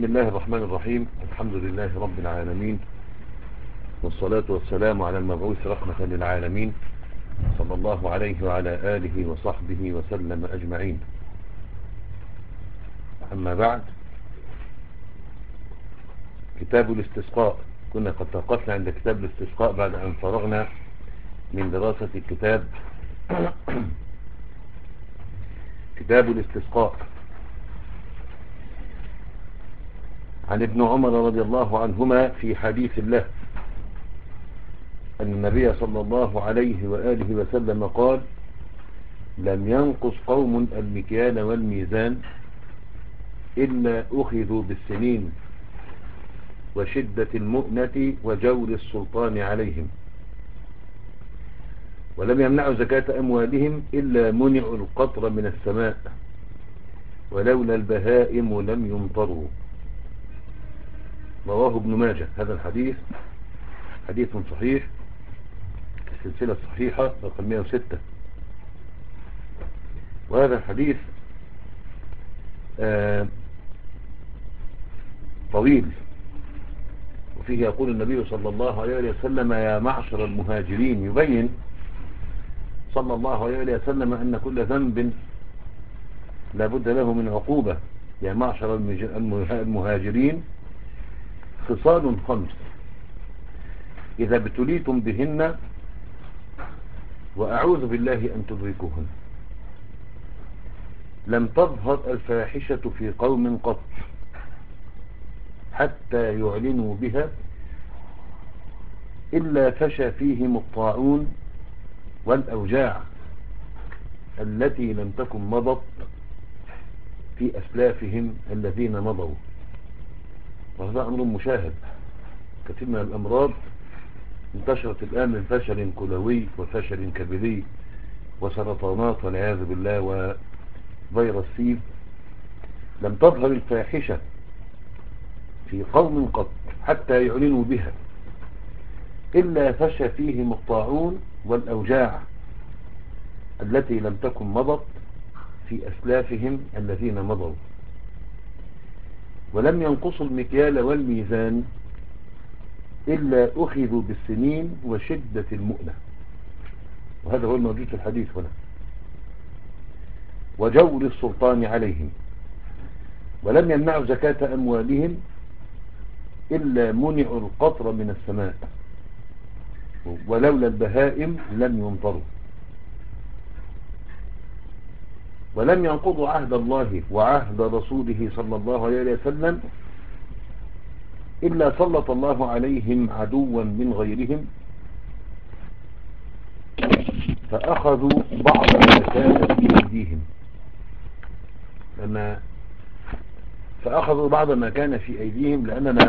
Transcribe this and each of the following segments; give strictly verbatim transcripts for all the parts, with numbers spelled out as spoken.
الله الرحمن الرحيم. الحمد لله رب العالمين، والصلاة والسلام على المبعوث رحمة للعالمين، صلى الله عليه وعلى آله وصحبه وسلم أجمعين. أما بعد، كتاب الاستسقاء. كنا قد توقفنا عند كتاب الاستسقاء بعد أن فرغنا من دراسة الكتاب كتاب الاستسقاء. عن ابن عمر رضي الله عنهما في حديث الله أن النبي صلى الله عليه وآله وسلم قال: لم ينقص قوم المكيال والميزان إلا أخذوا بالسنين وشدة المؤنة وجور السلطان عليهم، ولم يمنعوا زكاة أموالهم إلا منعوا القطر من السماء، ولولا البهائم لم يمطروا. رواه ابن ماجه. هذا الحديث حديث صحيح، السلسلة الصحيحة رقم مئة وستة. وهذا الحديث آه طويل، وفيه يقول النبي صلى الله عليه وسلم: يا معشر المهاجرين، يبين صلى الله عليه وسلم أن كل ذنب لا بد له من عقوبة. يا معشر المهاجرين، خصال خمس إذا ابتليتم بهن وأعوذ بالله أن تدركوهن. لم تظهر الفاحشة في قوم قط حتى يعلنوا بها إلا فشى فيهم الطاعون والأوجاع التي لم تكن مضت في أسلافهم الذين مضوا. وهذا أمر مشاهد. كثير من الأمراض انتشرت الآن من فشل كلوي وفشل كبدي وسرطانات والعياذ بالله وفيروس سي. لم تظهر الفاحشة في قوم قط حتى يعلنوا بها إلا فشى فيهم الطاعون والأوجاع التي لم تكن مضت في أسلافهم الذين مضوا، ولم ينقصوا المكيال والميزان إلا أخذوا بالسنين وشدة المؤنة. وهذا هو الموجود في الحديث هنا. وجور السلطان عليهم، ولم يمنعوا زكاة أموالهم إلا منعوا القطر من السماء، ولولا البهائم لم يمطروا. ولم ينقضوا عهد الله وعهد رسوله صلى الله عليه وسلم إلا سلط الله عليهم عدوا من غيرهم فأخذوا بعض ما كان في أيديهم لما فأخذوا بعض ما كان في أيديهم لأننا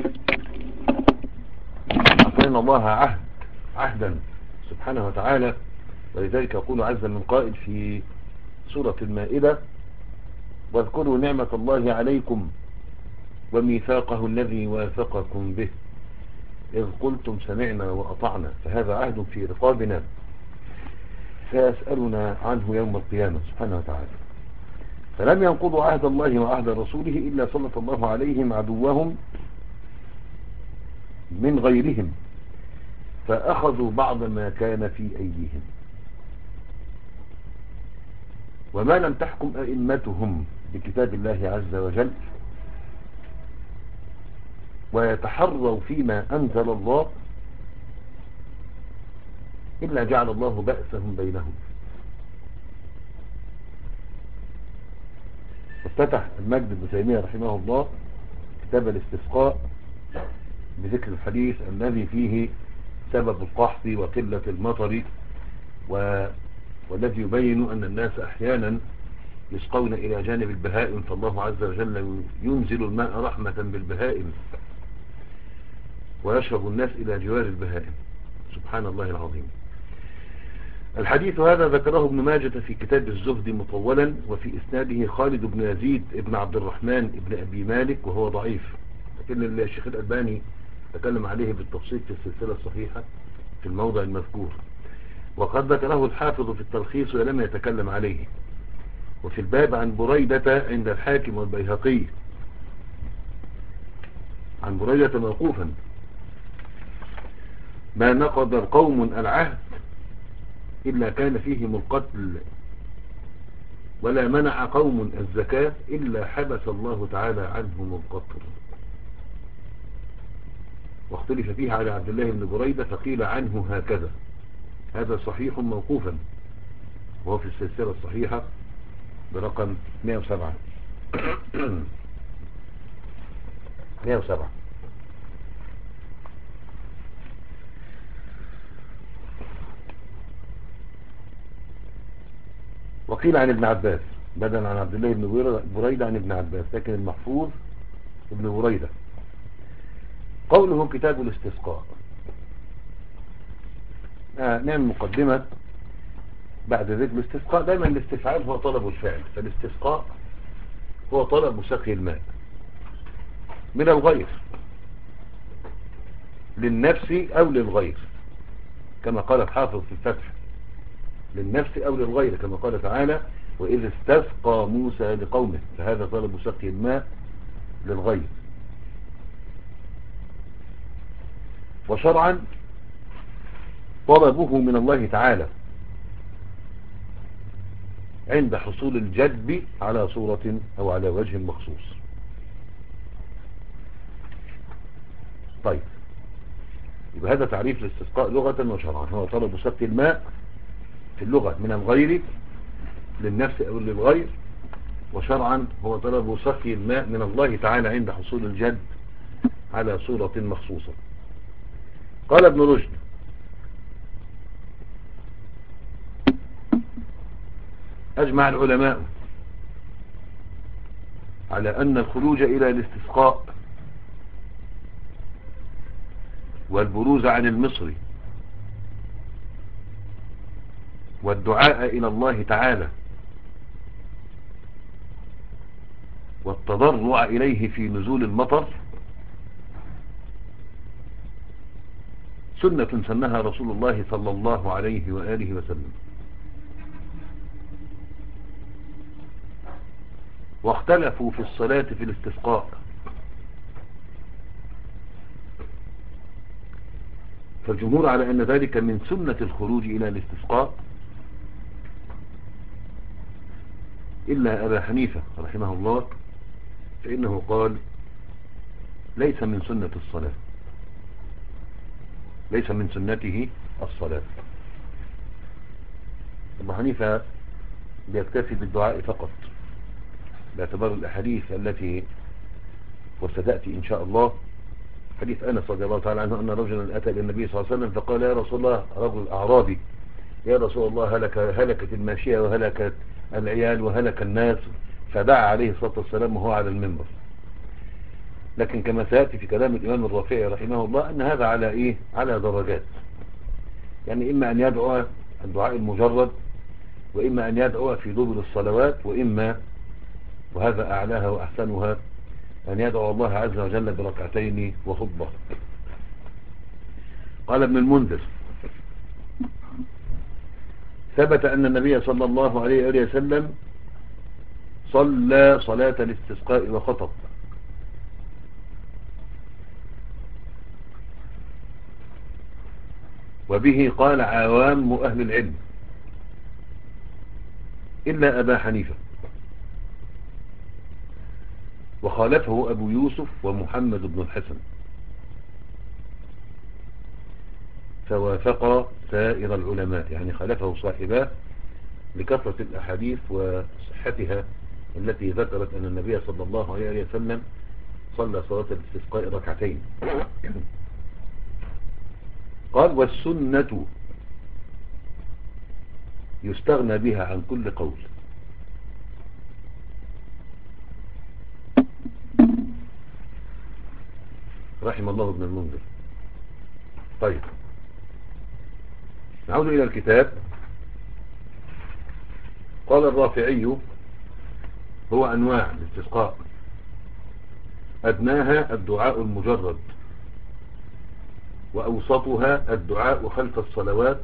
أعطينا الله عهد عهدا سبحانه وتعالى. ولذلك يقول عز من قائل في سورة المائدة: واذكروا نعمة الله عليكم وميثاقه الذي واثقكم به إذ قلتم سمعنا وأطعنا. فهذا عهد في رقابنا سيسألنا عنه يوم القيامة سبحانه وتعالى. فلم ينقضوا عهد الله وعهد رسوله إلا سلط الله عليهم عدوهم من غيرهم فأخذوا بعض ما كان في أيديهم. وما لم تحكم أئمتهم بكتاب الله عز وجل ويتحروا فيما أنزل الله إلا جعل الله بأسهم بينهم. افتتح المجد بن تيمية رحمه الله كتاب الاستسقاء بذكر الحديث الذي فيه سبب القحط وقلة المطر، و... والذي يبين أن الناس أحيانا يسقون إلى جانب البهائم، فالله عز وجل ينزل الماء رحمة بالبهائم ويشرب الناس إلى جوار البهائم. سبحان الله العظيم. الحديث هذا ذكره ابن ماجة في كتاب الزهد مطولا، وفي إسناده خالد بن يزيد ابن عبد الرحمن ابن أبي مالك وهو ضعيف، لكن الشيخ الألباني تكلم عليه بالتفصيل في السلسلة الصحيحة في الموضع المذكور. وقد ذكره الحافظ في التلخيص ولم يتكلم عليه. وفي الباب عن بريدة عند الحاكم والبيهقي عن بريدة موقوفا: ما نقض قوم العهد إلا كان فيهم القتل، ولا منع قوم الزكاة إلا حبس الله تعالى عنهم القطر. واختلف فيه على عبد الله بن بريدة فقيل عنه هكذا. هذا صحيح موقوفا، وهو في السلسلة الصحيحة برقم مئة وسبعة. مئة وسبعة. وقيل عن ابن عباس بدلا عن عبد الله بن بريدة عن ابن عباس، لكن المحفوظ ابن بريدة. قوله كتاب الاستسقاء. آه نعم مقدمة بعد ذلك. الاستسقاء دائما الاستفعال هو طلب الفعل، فالاستسقاء هو طلب سقي الماء من الغير للنفس أو للغير، كما قال الحافظ في الفتح: للنفس أو للغير، كما قال تعالى: وإذ استسقى موسى لقومه، فهذا طلب سقي الماء للغير. وشرعا طلبه من الله تعالى عند حصول الجدب على صورة أو على وجه مخصوص. طيب، يبقى هذا تعريف الاستسقاء لغة وشرعا: هو طلب سقي الماء في اللغة من الغير للنفس أو للغير، وشرعا هو طلب سقي الماء من الله تعالى عند حصول الجد على صورة مخصوصة. قال ابن رشد: أجمع العلماء على أن الخروج إلى الاستسقاء والبروز عن المصر والدعاء إلى الله تعالى والتضرع إليه في نزول المطر سنة سنها رسول الله صلى الله عليه وآله وسلم. واختلفوا في الصلاة في الاستسقاء، فالجمهور على أن ذلك من سنة الخروج إلى الاستسقاء، إلا أبا حنيفة رحمه الله فإنه قال: ليس من سنة الصلاة، ليس من سنته الصلاة. أبو حنيفة بيكتفي بالدعاء فقط، باعتبار الأحاديث التي وستأتي إن شاء الله. حديث أنس رضي الله تعالى عنه أن رجلا أتى للنبي صلى الله عليه وسلم فقال: يا رسول الله، رجل أعرابي: يا رسول الله، هلك هلكت الماشية وهلكت العيال وهلك الناس، فدعا عليه الصلاة والسلام وهو على المنبر. لكن كما سيأتي في كلام الإمام الرافعي رحمه الله أن هذا على إيه؟ على درجات، يعني إما أن يدعو الدعاء المجرد، وإما أن يدعو في دبر الصلوات، وإما، وهذا أعلاها وأحسنها، أن يدعو الله عز وجل بركعتين وخطبة. قال ابن المنذر: ثبت أن النبي صلى الله عليه وسلم صلى صلاة الاستسقاء وخطب، وبه قال عوام أهل العلم إلا أبا حنيفة، وخالفه أبو يوسف ومحمد بن الحسن، فوافق سائر العلماء، يعني خالفه صاحباه لكثرة الأحاديث وصحتها التي ذكرت أن النبي صلى الله عليه وسلم صلى صلاة الاستسقاء ركعتين. قال: والسنة يستغنى بها عن كل قول. رحم الله ابن المنذر. طيب، نعود إلى الكتاب. قال الرافعي: هو أنواع الاستسقاء: أدناها الدعاء المجرد، وأوسطها الدعاء خلف الصلوات،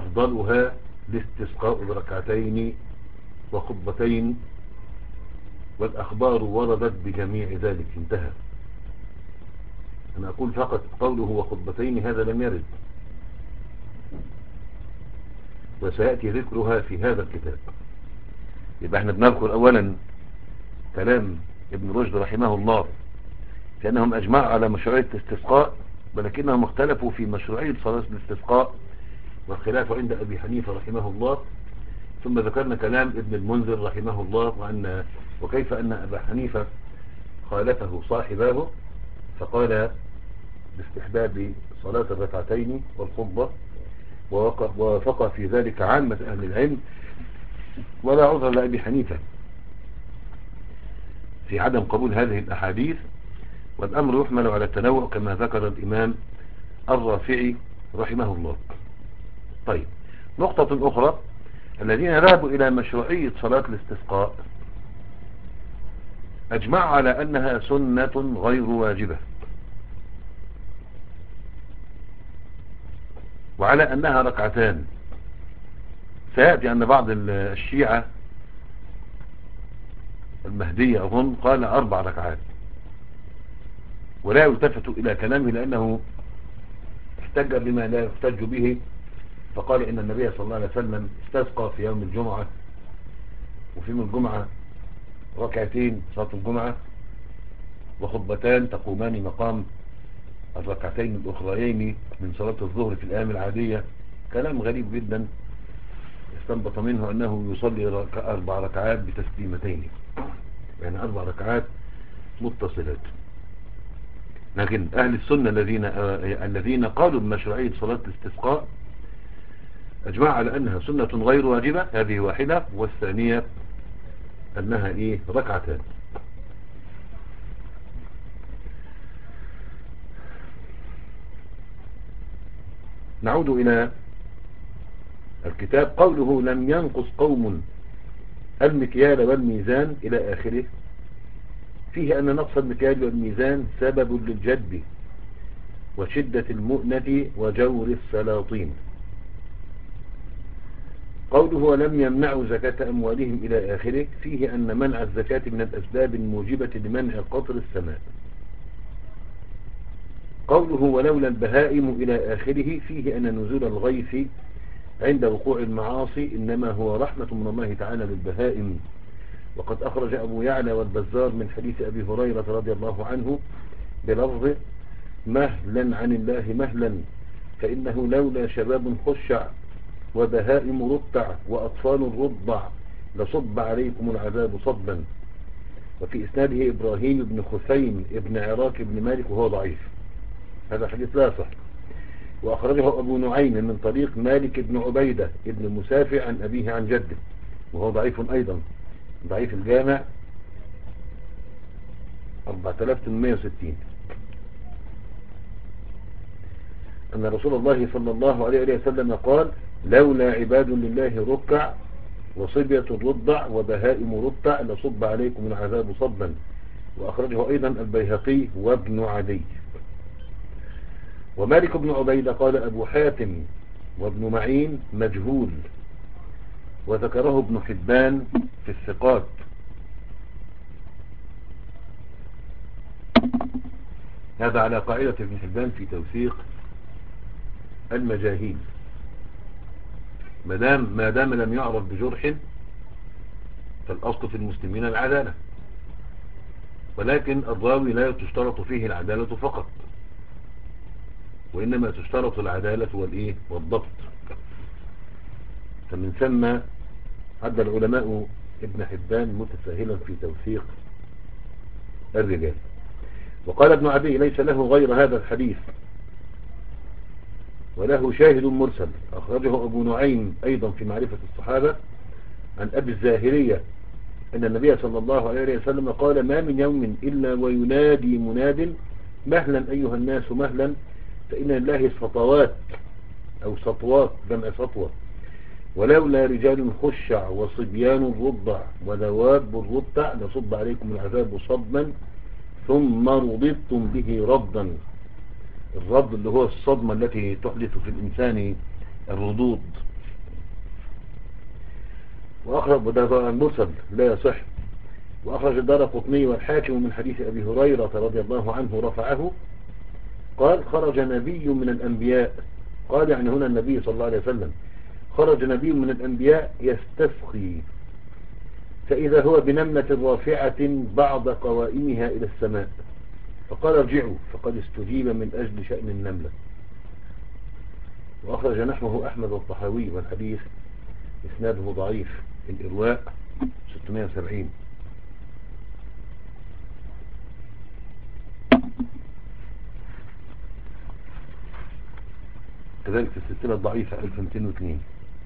وأفضلها الاستسقاء بركعتين وخطبتين والأخبار وردت بجميع ذلك، انتهى. أنا أقول فقط قوله وخطبتين هذا لم يرد، وسيأتي ذكرها في هذا الكتاب. يبقى احنا بنذكر أولا كلام ابن رشد رحمه الله في أنهم أجمعوا على مشروعية الاستسقاء، ولكنهم اختلفوا في مشروعية صلاة الاستسقاء، والخلاف عند أبي حنيفة رحمه الله. ثم ذكرنا كلام ابن المنذر رحمه الله، وأن وكيف أن أبا حنيفة خالفه صاحباه فقال باستحباب صلاة الركعتين والخطبة، ووافق في ذلك عامة أهل العلم، ولا عذر لأبي حنيفة في عدم قبول هذه الأحاديث، والأمر يحمل على التنوع كما ذكر الإمام الرافعي رحمه الله. طيب، نقطة أخرى، الذين ذهبوا إلى مشروعية صلاة الاستسقاء أجمعوا على أنها سنة غير واجبة، وعلى أنها ركعتان. سيأتي أن بعض الشيعة المهدية أظن قال أربع ركعات، ولا يلتفت إلى كلامه لأنه احتج بما لا يحتج به، فقال إن النبي صلى الله عليه وسلم استسقى في يوم الجمعة، وفي يوم الجمعة ركعتين صلاة الجمعة وخطبتان تقومان مقام الركعتين الأخريين من صلاة الظهر في الأيام العادية. كلام غريب جدا، استنبط منه أنه يصلي رك... أربع ركعات بتسليمتين، يعني أربع ركعات متصلات. لكن أهل السنة الذين آه... الذين قالوا بمشروعية صلاة الاستسقاء أجمع على أنها سنة غير واجبة، هذه واحدة، والثانية أنها إيه؟ ركعتان. نعود إلى الكتاب. قوله لم ينقص قوم المكيال والميزان إلى آخره، فيه أن نقص المكيال والميزان سبب للجد وشدة المؤنة وجور السلاطين. قوله ولم يمنعوا زكاة أموالهم إلى آخره، فيه أن منع الزكاة من الأسباب الموجبة لمنع قطر السماء. قوله ولولا البهائم إلى آخره، فيه أن نزول الغيث عند وقوع المعاصي إنما هو رحمة من الله تعالى للبهائم. وقد أخرج أبو يعلى والبزار من حديث أبي هريرة رضي الله عنه بلفظ مهلا عن الله مهلا، فإنه لولا شباب خشع وبهائم رتع وأطفال رضع لصب عليكم العذاب صبا. وفي إسناده إبراهيم بن خثيم ابن عراك بن مالك وهو ضعيف، هذا حديث لا صح. وأخرجه أبو نعيم من طريق مالك بن عبيدة ابن مسافع عن أبيه عن جده وهو ضعيف أيضا، ضعيف الجامع أربعة آلاف وثمانمائة وستين، أن رسول الله صلى الله عليه وسلم قال لولا عباد لله ركع وصبية رضع وبهائم رتع لصب عليكم العذاب صبا. وأخرجه أيضا البيهقي وابن عدي. ومالك بن عبيدة قال أبو حاتم وابن معين مجهول، وذكره ابن حبان في الثقات. هذا على قاعدة ابن حبان في توثيق المجاهيل، ما دام ما دام لم يعرف بجرح فالأصل في المسلمين العدالة، ولكن الراوي لا تشترط فيه العدالة فقط، وإنما تشترط العدالة والإيه والضبط. فمن ثم عد العلماء ابن حبان متساهلا في توثيق الرجال. وقال ابن عدي ليس له غير هذا الحديث وله شاهد مرسل، أخرجه أبو نعيم أيضا في معرفة الصحابة عن أبي الزاهرية أن النبي صلى الله عليه وسلم قال ما من يوم إلا وينادي مناد مهلا أيها الناس مهلا، فإن الله سطوات أو سطوات جمع سطوة، ولولا رجال خشع وصبيان رضع ودواب رضع لصب عليكم العذاب صبا ثم رضضتم به رضا. الرض اللي هو الصدمة التي تحدث في الإنسان الردود. وأخرج وده المرسل لا يصح. وأخرج الدارقطني والحاكم من حديث أبي هريرة رضي الله عنه رفعه قال خرج نبي من الأنبياء، قال يعني هنا النبي صلى الله عليه وسلم، خرج نبي من الأنبياء يستسقي فإذا هو بنملة رافعة بعض قوائمها إلى السماء، فقال ارجعوا فقد استجيب من أجل شأن النملة. وأخرج نحوه أحمد والطحاوي والحديث إسناده ضعيف في الإرواء ستمائة وسبعين. كذلك في السلسلة الضعيفة ألف ومئتين واثنين.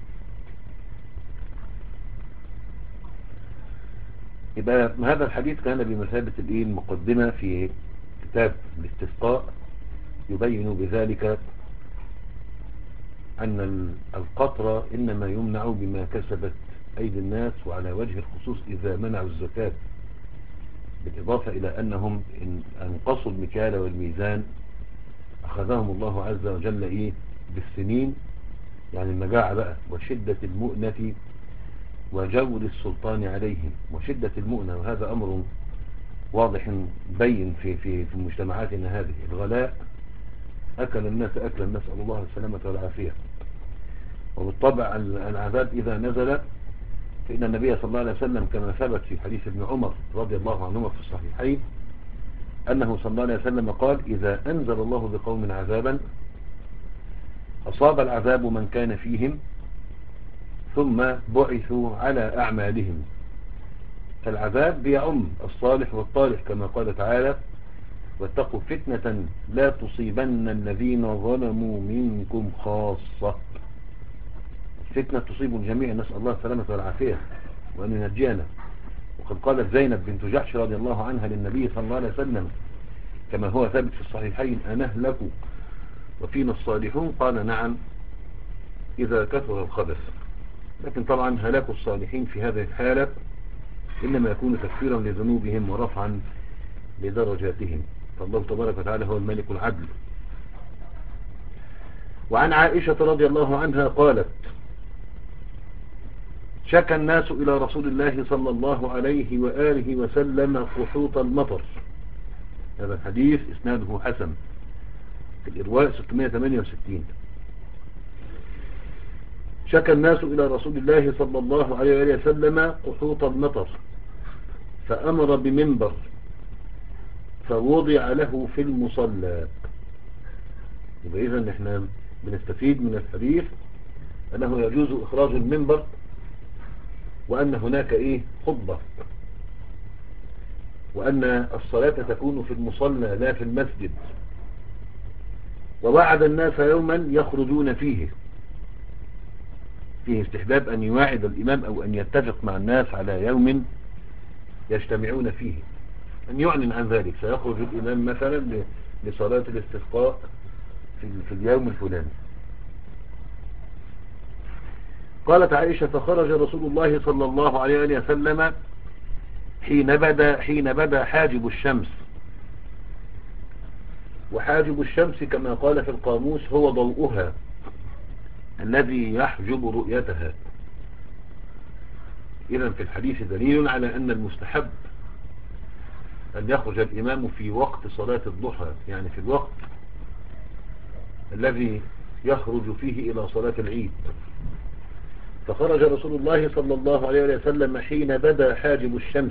يبقى هذا الحديث كان بمثابة المقدمة في كتاب الاستسقاء، يبين بذلك أن القطر إنما يمنع بما كسبت أيدي الناس، وعلى وجه الخصوص إذا منعوا الزكاة، بالإضافة إلى أنهم إن أنقصوا المكيال والميزان أخذهم الله عز وجل إيه بالسنين، يعني المجاعة بقى وشدة المؤنة وجور السلطان عليهم وشدة المؤنة، وهذا أمر واضح بين في في في مجتمعاتنا هذه. الغلاء أكل الناس أكلا، نسأل الله السلامة والعافية. وبالطبع العذاب إذا نزل فإن النبي صلى الله عليه وسلم كما ثبت في حديث ابن عمر رضي الله عنهما في الصحيحين أنه صلى الله عليه وسلم قال إذا أنزل الله بقوم عذابا أصاب العذاب من كان فيهم ثم بعثوا على أعمالهم، فالعذاب بيعم الصالح والطالح كما قال تعالى واتقوا فتنة لا تصيبن الذين ظلموا منكم خاصة. فتنة تصيب الجميع، نسأل الله السلامة والعافية وأن ينجينا. وقد قالت زينب بنت جحش رضي الله عنها للنبي صلى الله عليه وسلم كما هو ثابت في الصحيحين أنهلك وفينا الصالحون؟ قال نعم إذا كثر الخبث. لكن طبعا هلاك الصالحين في هذه الحالة إنما يكون تكفيرا لذنوبهم ورفعا لدرجاتهم، فالله تبارك وتعالى هو الملك العدل. وعن عائشة رضي الله عنها قالت شكى الناس إلى رسول الله صلى الله عليه وآله وسلم قحوط المطر. هذا الحديث إسناده حسن في الإرواء ستمائة وثمانية وستين. شكى الناس إلى رسول الله صلى الله عليه وآله وسلم قحوط المطر فأمر بمنبر فوضع له في المصلى. يبقى إذن احنا بنستفيد من الحديث أنه يجوز إخراج المنبر وأن هناك إيه خطبة، وأن الصلاة تكون في المصلى لا في المسجد. ووعد الناس يوما يخرجون فيه، فيه استحباب أن يواعد الإمام أو أن يتفق مع الناس على يوم يجتمعون فيه، أن يعلن عن ذلك سيخرج الإمام مثلا لصلاة الاستسقاء في اليوم الفلاني. قالت عائشة فخرج رسول الله صلى الله عليه وسلم حين بدا حين بدا حاجب الشمس. وحاجب الشمس كما قال في القاموس هو ضوءها الذي يحجب رؤيتها. إذن في الحديث دليل على أن المستحب أن يخرج الإمام في وقت صلاة الضحى، يعني في الوقت الذي يخرج فيه إلى صلاة العيد. فخرج رسول الله صلى الله عليه وسلم حين بدا حاجب الشمس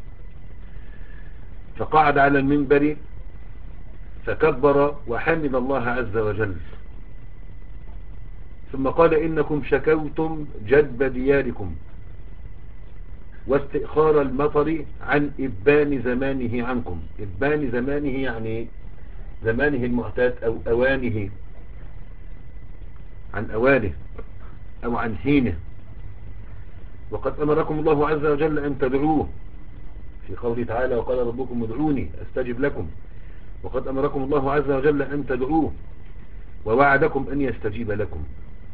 فقعد على المنبر فكبر وحمد الله عز وجل، ثم قال إنكم شكوتم جدب دياركم واستئخار المطر عن إبان زمانه عنكم. إبان زمانه يعني زمانه المعتاد أو أوانه، عن أوانه أو عن حينه. وقد أمركم الله عز وجل أن تدعوه في قوله تعالى وقال ربكم ادعوني أستجب لكم. وقد أمركم الله عز وجل أن تدعوه ووعدكم أن يستجيب لكم.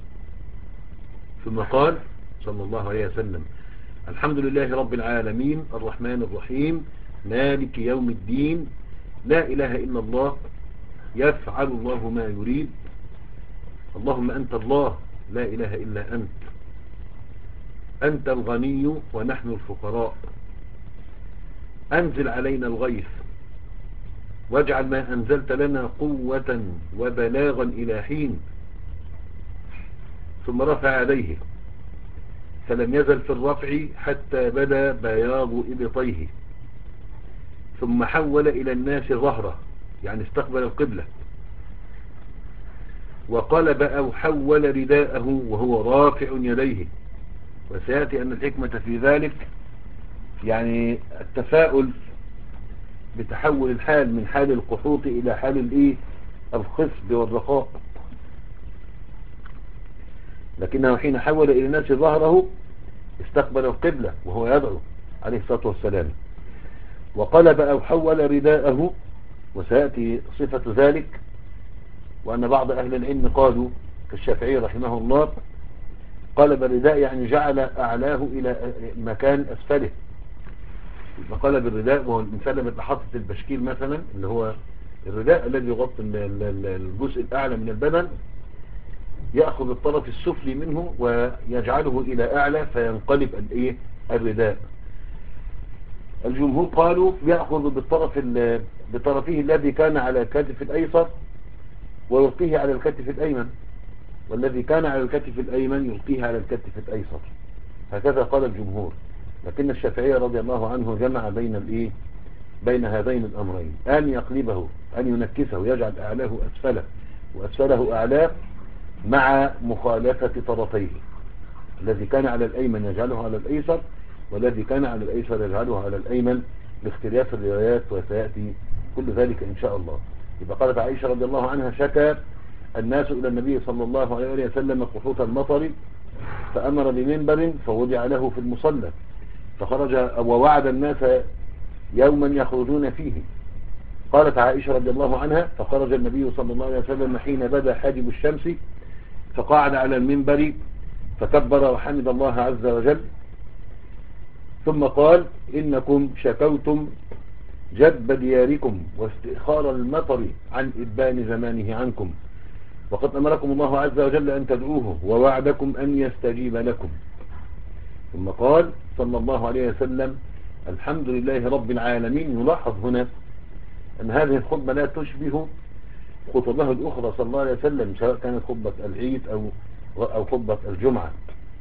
ثم قال صلى الله عليه وسلم الحمد لله رب العالمين الرحمن الرحيم مالك يوم الدين لا إله إلا الله يفعل الله ما يريد اللهم أنت الله لا إله إلا أنت أنت الغني ونحن الفقراء أنزل علينا الغيث واجعل ما أنزلت لنا قوة وبلاغا إلى حين. ثم رفع يديه فلم يزل في الرفع حتى بدا بياض إبطيه، ثم حول إلى الناس ظهره يعني استقبل القبلة، وقلب أو حول رداءه وهو رافع يديه. وسيأتي أن الحكمة في ذلك يعني التفاؤل بتحول الحال من حال القحوط إلى حال الإيه الخصب والرخاء. لكنه حين حول إلى الناس ظهره استقبل القبلة وهو يدعو عليه الصلاة والسلام، وقلب أو حول رداءه، وسيأتي صفة ذلك. وأن بعض أهل العلم قالوا كالشافعي رحمه الله قلب الرداء يعني جعل أعلاه إلى مكان أسفله. قلب الرداء وهو الإنسان لما يبقى حاطط البشكيل مثلا اللي هو الرداء الذي يغطي الجزء الأعلى من البدن، يأخذ الطرف السفلي منه ويجعله إلى أعلى فينقلب الإيه الرداء. الجمهور قالوا يأخذ بالطرف بطرفه الذي كان على الكتف الأيسر ويلقيه على الكتف الأيمن، والذي كان على الكتف الأيمن يلقيه على الكتف الأيسر. هكذا قال الجمهور. لكن الشافعي رضي الله عنه جمع بين الإيه بين هذين الأمرين، أن يقلبه أن ينكسه يجعل أعلاه أسفله وأسفله أعلاه مع مخالفة طرفيه، الذي كان على الأيمن يجعله على الأيسر والذي كان على الأيسر يجعله على الأيمن باختلاف الروايات، وسيأتي كل ذلك إن شاء الله. إذا قالت عائشة رضي الله عنها شكى الناس إلى النبي صلى الله عليه وسلم قحوط المطر فأمر بمنبر فوضع له في المصلى فخرج ووعد الناس يوما يخرجون فيه. قالت عائشة رضي الله عنها فخرج النبي صلى الله عليه وسلم حين بدا حاجب الشمس فقعد على المنبر فكبر وحمد الله عز وجل، ثم قال إنكم شكوتم جدب دياركم واستئخار المطر عن إبان زمانه عنكم، وقد أمركم الله عز وجل أن تدعوه ووعدكم أن يستجيب لكم. ثم قال صلى الله عليه وسلم الحمد لله رب العالمين. يلاحظ هنا أن هذه الخطبة لا تشبه خطبه الأخرى صلى الله عليه وسلم، سواء كانت خطبة العيد أو أو خطبة الجمعة.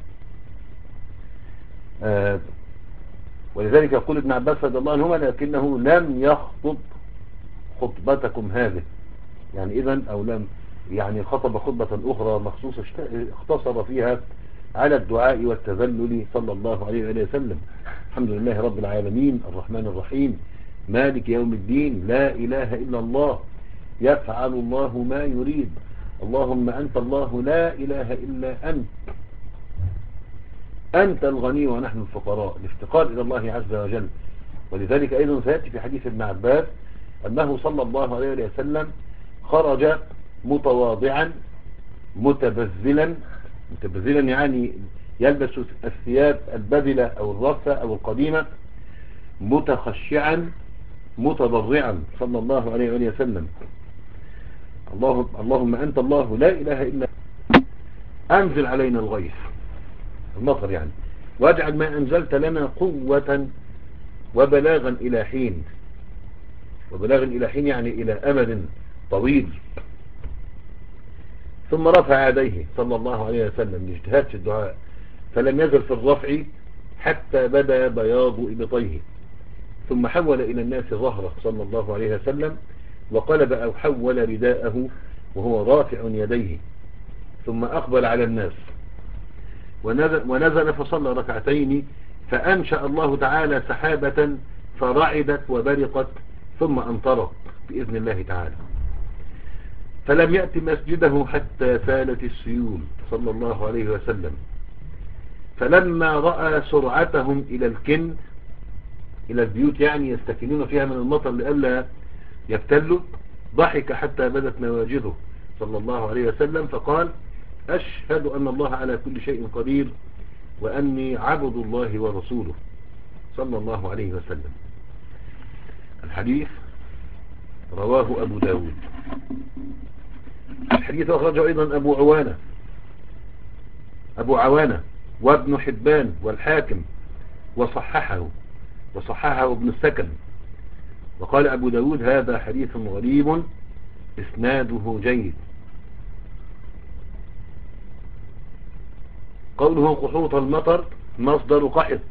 آه ولذلك يقول ابن عباس رضي الله عنهما لكنه لم يخطب خطبتكم هذه، يعني إذن أو لم يعني خطب خطبة أخرى مخصوصة اختصر فيها على الدعاء والتذلل صلى الله عليه وسلم. الحمد لله رب العالمين الرحمن الرحيم مالك يوم الدين لا إله إلا الله يفعل الله ما يريد اللهم أنت الله لا إله إلا أنت أنت الغني ونحن الفقراء، الافتقار إلى الله عز وجل. ولذلك أيضا سيأتي في حديث ابن عباس أنه صلى الله عليه وسلم خرج متواضعا متبذلا، متبذلا يعني يلبس الثياب البذلة أو الرثة أو القديمة، متخشعا متضرعا صلى الله عليه وسلم. الله اللهم أنت الله لا إله إلا أنزل علينا الغيث المطر يعني، واجعل ما أنزلت لنا قوة وبلاغا إلى حين. وبلاغا إلى حين يعني إلى أمد طويل. ثم رفع يديه صلى الله عليه وسلم لاجتهاد في الدعاء فلم يزل في الرفع حتى بدا بياض إبطيه، ثم حول إلى الناس ظهره صلى الله عليه وسلم وقلب أو حول رداءه وهو رافع يديه، ثم أقبل على الناس ونزل, ونزل فصلى ركعتين فأنشأ الله تعالى سحابة فرعدت وبرقت ثم أمطرت بإذن الله تعالى، فلم يأتي مسجده حتى سالت السيول صلى الله عليه وسلم. فلما رأى سرعتهم إلى الكن إلى البيوت يعني يستكنون فيها من المطر لئلا يبتلوا ضحك حتى بدت نواجذه صلى الله عليه وسلم فقال أشهد أن الله على كل شيء قدير وأني عبد الله ورسوله صلى الله عليه وسلم. الحديث رواه أبو داود. الحديث أخرجه أيضا أبو عوانة أبو عوانة وابن حبان والحاكم وصححه وصححه ابن السكن. وقال أبو داود هذا حديث غريب إسناده جيد. قوله قحوط المطر مصدر قحط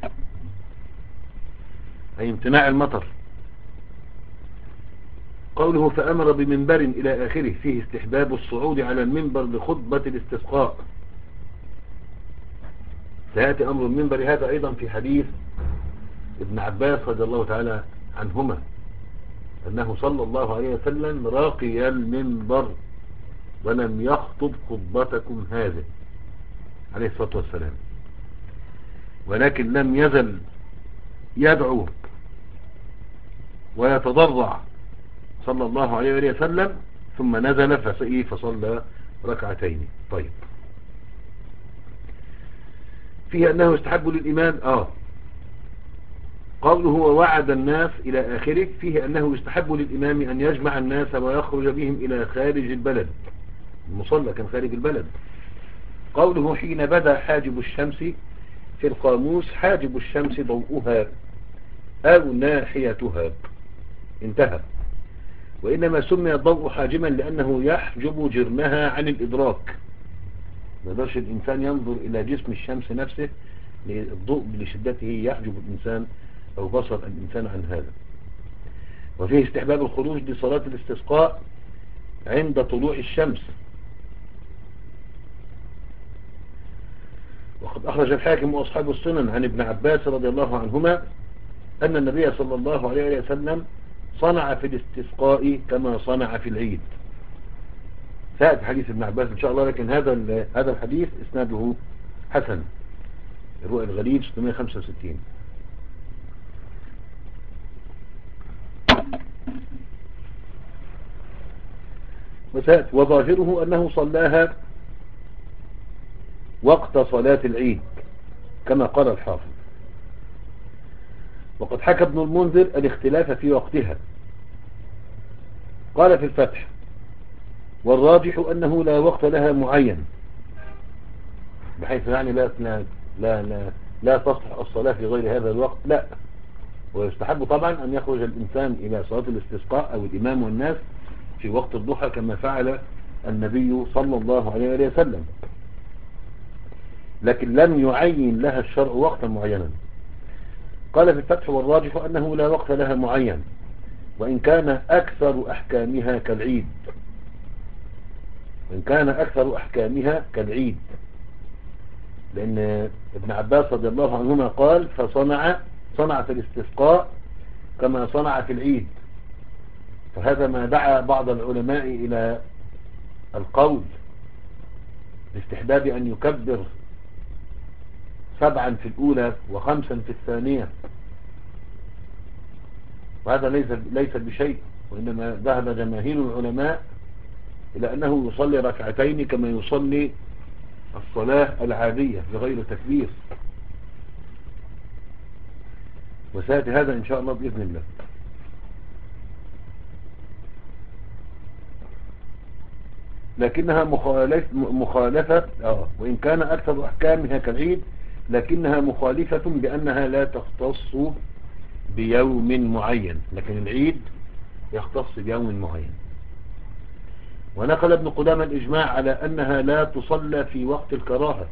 أي امتناع المطر. قوله فأمر بمنبر إلى آخره فيه استحباب الصعود على المنبر لخطبة الاستسقاء. سيأتي أمر المنبر هذا أيضا في حديث ابن عباس رضي الله تعالى عنهما أنه صلى الله عليه وسلم راقي المنبر ولم يخطب خطبتكم هذه عليه الصلاة والسلام، ولكن لم يزل يدعو ويتضرع صلى الله عليه وسلم ثم نزل فسئي فصلى ركعتين. طيب، فيه أنه يستحب للإمام آه قوله ووعد الناس إلى آخره فيه أنه يستحب للإمام أن يجمع الناس ويخرج بهم إلى خارج البلد. المصلى كان خارج البلد. قوله حين بدا حاجب الشمس في القاموس حاجب الشمس ضوءها أو ناحيتها انتهى. وإنما سمي الضوء حاجما لأنه يحجب جرمها عن الإدراك. ما يقدرش الإنسان ينظر إلى جسم الشمس نفسه، الضوء لشدته يحجب الإنسان أو بصر الإنسان عن هذا. وفيه استحباب الخروج لصلاة الاستسقاء عند طلوع الشمس. وقد أخرج الحاكم وأصحاب السنن عن ابن عباس رضي الله عنهما أن النبي صلى الله عليه وسلم صنع في الاستسقاء كما صنع في العيد. سأتي حديث ابن عباس إن شاء الله، لكن هذا هذا الحديث إسناده حسن. الرؤى الغريب ستمائة وخمسة وستين. وظاهره أنه صلاها وقت صلاة العيد كما قال الحافظ. وقد حكى ابن المنذر الاختلاف في وقتها. قال في الفتح والراجح أنه لا وقت لها معين، بحيث يعني لا لا لا, لا, لا تصلح الصلاة في غير هذا الوقت، لا. ويستحب طبعا أن يخرج الإنسان إلى صلاة الاستسقاء أو الإمام والناس في وقت الضحى كما فعل النبي صلى الله عليه وسلم، لكن لم يعين لها الشرع وقتا معينا. قال في الفتح والراجح أنه لا وقت لها معين، وإن كان أكثر أحكامها كالعيد وإن كان أكثر أحكامها كالعيد لأن ابن عباس رضي الله عنهما قال فصنع صنع في الاستسقاء كما صنع في العيد. فهذا ما دعا بعض العلماء إلى القول باستحباب أن يكبر سبعا في الأولى وخمسا في الثانية، وهذا ليس ليس بشيء، وإنما ذهب جماهير العلماء إلى أنه يصلي ركعتين كما يصلي الصلاة العادية بغير تكبير. وسيأتي هذا إن شاء الله بإذن الله. لكنها مخالف مخالفة آه وإن كان أكثر أحكامها كالعيد لكنها مخالفة بأنها لا تختص بيوم معين، لكن العيد يختص بيوم معين. ونقل ابن قدامة الإجماع على أنها لا تصلى في وقت الكراهة.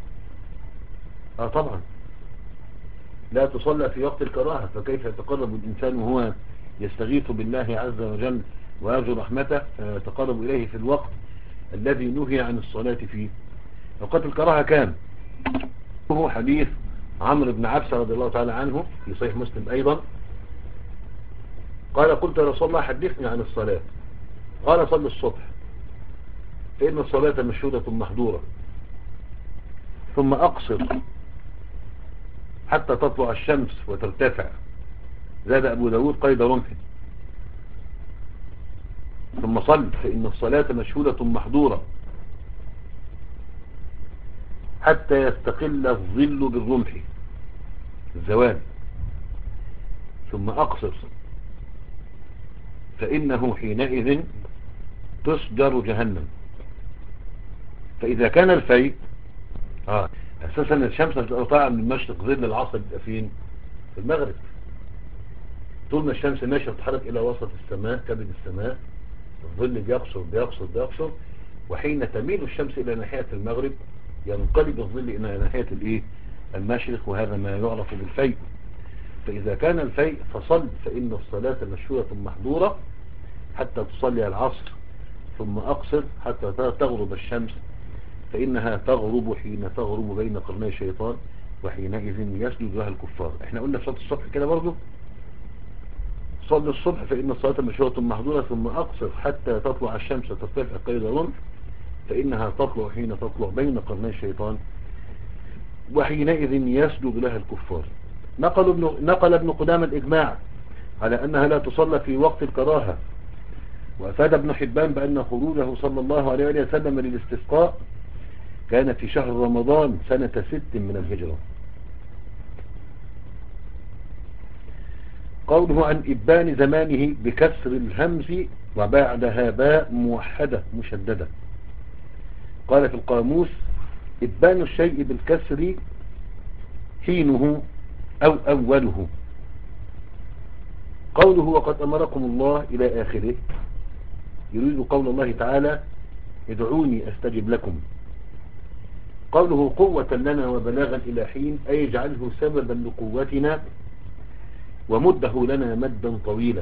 آه طبعا لا تصلى في وقت الكراهة، فكيف يتقرب الإنسان وهو يستغيث بالله عز وجل ويرجو رحمته فيتقرب إليه في الوقت الذي نهي عن الصلاة فيه. وقت الكراهة كان هو حديث عمرو بن عبسة رضي الله تعالى عنه في صحيح مسلم أيضا قال قلت يا رسول الله حدثني عن الصلاة، قال صل الصبح فإن الصلاة مشهودة محظورة، ثم أقصر حتى تطلع الشمس وترتفع، زاد أبو داود قيد رمح، ثم صل فإن الصلاة مشهودة محظورة حتى يستقل الظل بالرمح الزوال، ثم أقصر فإنه حينئذ تسجر جهنم. فإذا كان الفيء آه أساسا الشمس تقطع من مشرق ظل العصر بيبقى فين؟ في المغرب. طول ما الشمس ماشية تتحرك إلى وسط السماء كبد السماء، الظل بيقصر بيقصر بيقصر، وحين تميل الشمس إلى ناحية المغرب ينقلب الظل إلى ناحية الإيه؟ المشرق، وهذا ما يعرف بالفيء. فإذا كان الفيء فصل، فإن الصلاة مشهورة محظورة حتى تصلي العصر، ثم أقصر حتى تغرب الشمس، فإنها تغرب حين تغرب بين قرني الشيطان، وحينئذ يسجد لها الكفار. احنا قلنا في صلاة الصبح كده برضو، صلي الصبح فإن الصلاة مشهورة محظورة، ثم أقصر حتى تطلع الشمس ترتفع قيد رمح، فإنها تطلع حين تطلع بين قرني الشيطان، وحينئذ يسجد لها الكفار. نقل ابن, نقل ابن قدامة الإجماع على أنها لا تصلى في وقت الكراهة، وأفاد ابن حبان بأن خروجه صلى الله عليه وسلم للاستسقاء كان في شهر رمضان سنة ست من الهجرة. قوله عن إبان زمانه بكسر الهمز وبعدها باء موحدة مشددة. قال في القاموس: إبان الشيء بالكسر حينه أو أوله. قوله وقد أمركم الله إلى آخره يريد قول الله تعالى: ادعوني أستجب لكم. قوله قوة لنا وبلاغا إلى حين، أي اجعله سببا لقوتنا ومده لنا مدا طويلا.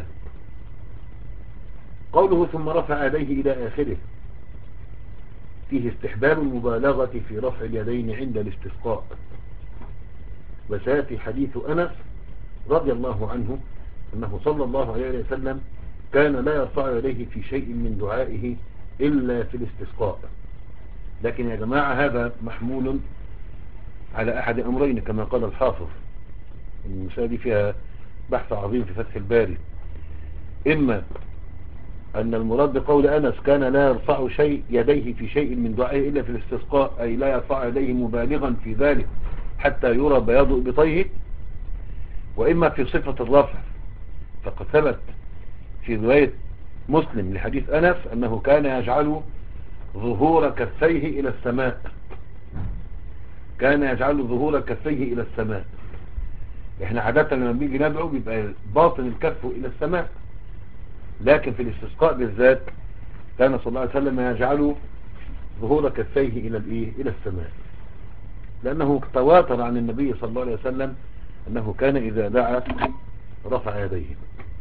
قوله ثم رفع يديه إلى آخره فيه استحباب المبالغة في رفع اليدين عند الاستسقاء. وسيأتي حديث أنس رضي الله عنه أنه صلى الله عليه وسلم كان لا يرفع يديه في شيء من دعائه إلا في الاستسقاء. لكن يا جماعة هذا محمول على أحد أمرين كما قال الحافظ. المسألة دي فيها بحث عظيم في فتح الباري. إما أن المراد بقول أنس كان لا يرفع شيء يديه في شيء من دعائه إلا في الاستسقاء، أي لا يرفع يديه مبالغا في ذلك حتى يرى بياض إبطيه، وإما في صفة الرفع، فقد ثبت في رواية مسلم لحديث أنس أنه كان يجعل ظهور كفيه إلى السماء، كان يجعل ظهور كفيه إلى السماء. احنا عادة لما بيجي ندعو بيبقى باطن الكف إلى السماء، لكن في الاستسقاء بالذات كان صلى الله عليه وسلم يجعل ظهور كفيه إلى الإيه؟ إلى السماء، لأنه تواتر عن النبي صلى الله عليه وسلم أنه كان إذا دعا رفع يديه.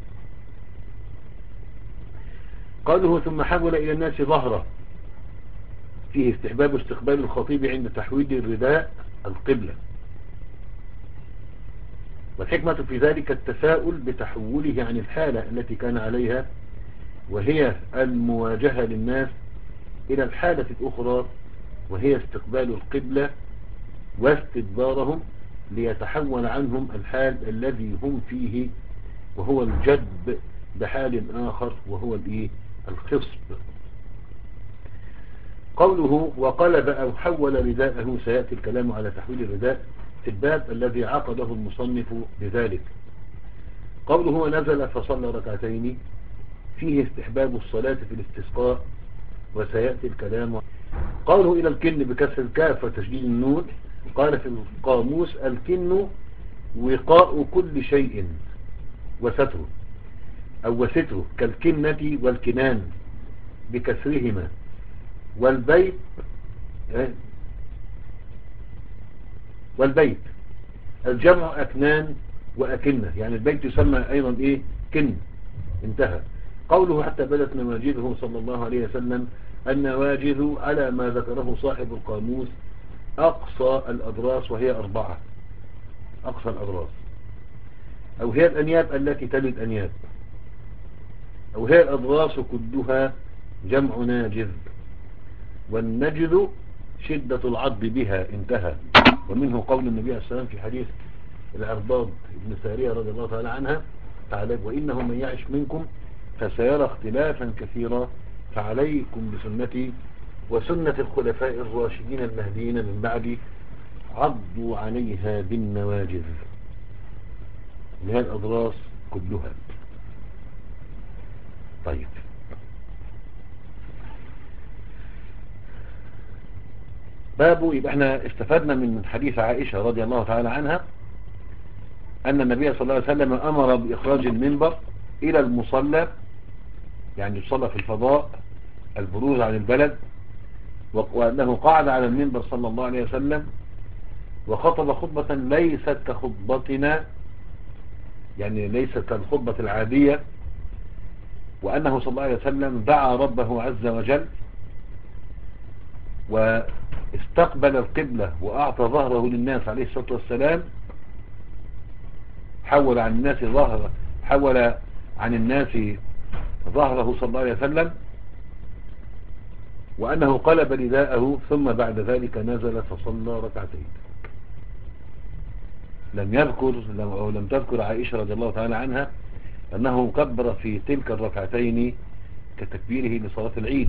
قاله ثم حول إلى الناس ظهره فيه استحباب استقبال الخطيب عند تحويل الرداء القبلة، والحكمة في ذلك التساؤل بتحوله عن الحالة التي كان عليها، وهي المواجهة للناس، إلى الحالة الأخرى وهي استقبال القبلة واستدبارهم ليتحول عنهم الحال الذي هم فيه، وهو الجد بحال آخر وهو الإيه؟ الخصب. قوله وقلب أو حول رداءه، سيأتي الكلام على تحويل الرداء في الباب الذي عقده المصنف بذلك. قوله ونزل فصلى ركعتين فيه استحباب الصلاة في الاستسقاء، وسيأتي الكلام. قوله إلى الكن بكسر الكاف وتشديد النون. قال في القاموس الكن وقاء كل شيء وستره أو وستره كالكنة والكنان بكسرهما، والبيت والبيت الجمع أكنان وأكنة، يعني البيت يسمى أيضا إيه؟ كن. انتهى. قوله حتى بدت نواجذه صلى الله عليه وسلم، النواجذ على ما ذكره صاحب القاموس أقصى الأضراس، وهي أربعة. أقصى الأضراس، أو هي الأنياب التي تلي الأنياب، أو هي الأضراس كلها، جمع ناجذ. والنجذ شدة العض بها. انتهى. ومنه قول النبي عليه السلام في حديث العرباض بن سارية رضي الله تعالى عنها تعالى: وإنه من يعش منكم فسيرى اختلافا كثيرا، فعليكم بسنتي وسنة الخلفاء الراشدين المهديين من بعدي، عضوا عليها بالنواجذ. من الأضراس كلها. طيب، باب. يبقى احنا استفدنا من حديث عائشة رضي الله تعالى عنها أن النبي صلى الله عليه وسلم أمر بإخراج المنبر إلى المصلى، يعني يصلى في الفضاء، البروز عن البلد، وأنه قعد على المنبر صلى الله عليه وسلم وخطب خطبة ليست كخطبتنا، يعني ليست كالخطبة العادية، وأنه صلى الله عليه وسلم دعا ربه عز وجل واستقبل القبلة وأعطى ظهره للناس عليه الصلاة والسلام، حول عن الناس ظهره حول عن الناس ظهره صلى الله عليه وسلم، وأنه قلب رداءه ثم بعد ذلك نزل فصلى ركعتين. لم يذكر لم, أو لم تذكر عائشة رضي الله تعالى عنها أنه كبر في تلك الركعتين كتكبيره لصلاة العيد.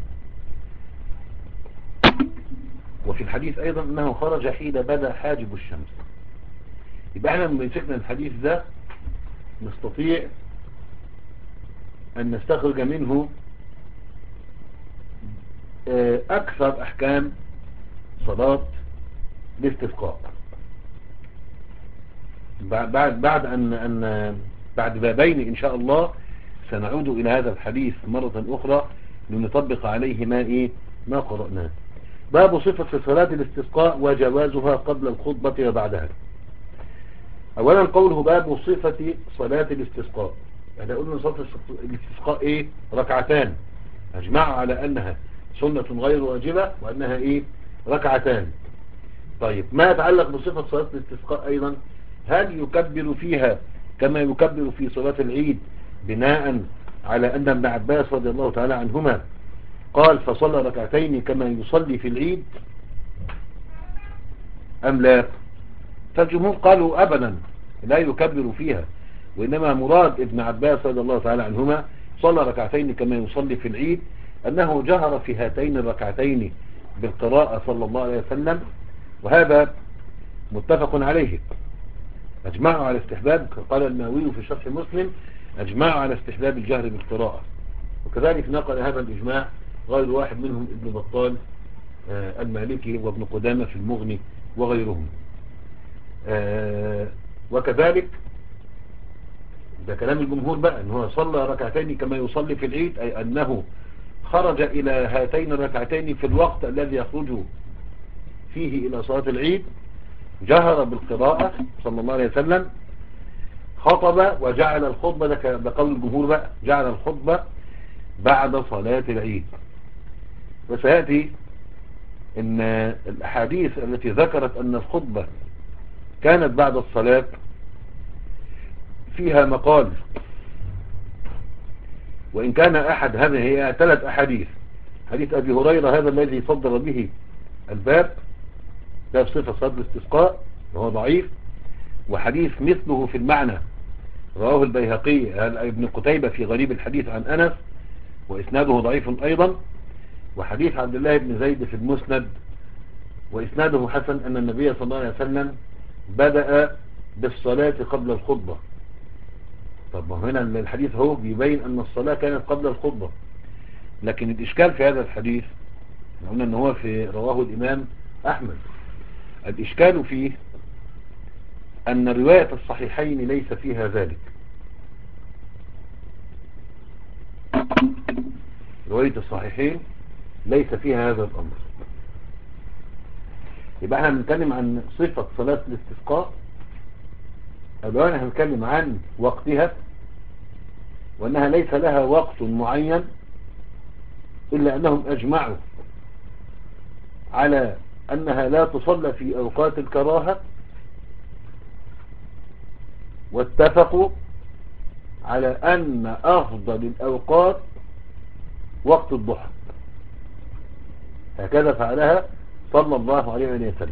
وفي الحديث أيضا أنه خرج حين بدا حاجب الشمس. يبقى احنا لما مسكنا الحديث ده نستطيع أن نستخرج منه أكثر أحكام صلاة الاستسقاء. بعد بعد أن أن بعد بابين إن شاء الله سنعود إلى هذا الحديث مرة أخرى لنطبق عليه ما إيه ما قرأناه. باب صفة صلاة الاستسقاء وجوازها قبل الخطبة وبعدها. أولا قوله باب صفة صلاة الاستسقاء، يعني قلنا صلاة الاستسقاء إيه؟ ركعتان، أجمع على أنها سنة غير واجبة وأنها إيه؟ ركعتان. طيب ما يتعلق بصفة صلاة الاستسقاء أيضا، هل يكبر فيها كما يكبر في صلاة العيد بناء على أن ابن عباس رضي الله تعالى عنهما قال فصلى ركعتين كما يصلي في العيد أم لا؟ فالجمهور قالوا أبدا لا يكبر فيها، وإنما مراد ابن عباس رضي الله تعالى عنهما صلى ركعتين كما يصلي في العيد أنه جهر في هاتين الركعتين بالقراءة صلى الله عليه وسلم، وهذا متفق عليه. أجمعوا على استحباب، قال النووي في شرح مسلم أجمعوا على استحباب الجهر بالقراءة، وكذلك نقل هذا الإجماع غير واحد منهم ابن بطال آه المالكي وابن قدامة في المغني وغيرهم. آه وكذلك ده كلام الجمهور بقى أنه صلى ركعتين كما يصلي في العيد، أي أنه خرج إلى هاتين الركعتين في الوقت الذي يخرج فيه إلى صلاة العيد، جهر بالقراءة صلى الله عليه وسلم، خطب وجعل الخطبة، ده بقول الجمهور بقى، جعل الخطبة بعد صلاة العيد. وسيأتي ان الأحاديث التي ذكرت أن الخطبة كانت بعد الصلاة فيها مقال، وإن كان أحد هذه هي ثلاث أحاديث: حديث أبي هريرة هذا الذي صدر به الباب باب صفة صلاة الاستسقاء وهو ضعيف، وحديث مثله في المعنى رواه البيهقي ابن قتيبة في غريب الحديث عن أنس وإسناده ضعيف أيضا، وحديث عبد الله بن زيد في المسند وإسناده حسن أن النبي صلى الله عليه وسلم بدأ بالصلاة قبل الخطبة. طب هنا الحديث هو بيبين أن الصلاة كانت قبل الخطبة، لكن الإشكال في هذا الحديث قلنا أنه هو في رواه الإمام أحمد، الإشكال فيه أن رواية الصحيحين ليس فيها ذلك. رواية الصحيحين ليس فيها هذا الأمر. يبقى احنا بنتكلم عن صفة صلاة الاستسقاء، أولا هنتكلم عن وقتها، وأنها ليس لها وقت معين، إلا أنهم أجمعوا على أنها لا تصلى في أوقات الكراهة، واتفقوا على أن أفضل الأوقات وقت الضحى، هكذا فعلها صلى الله عليه وسلم.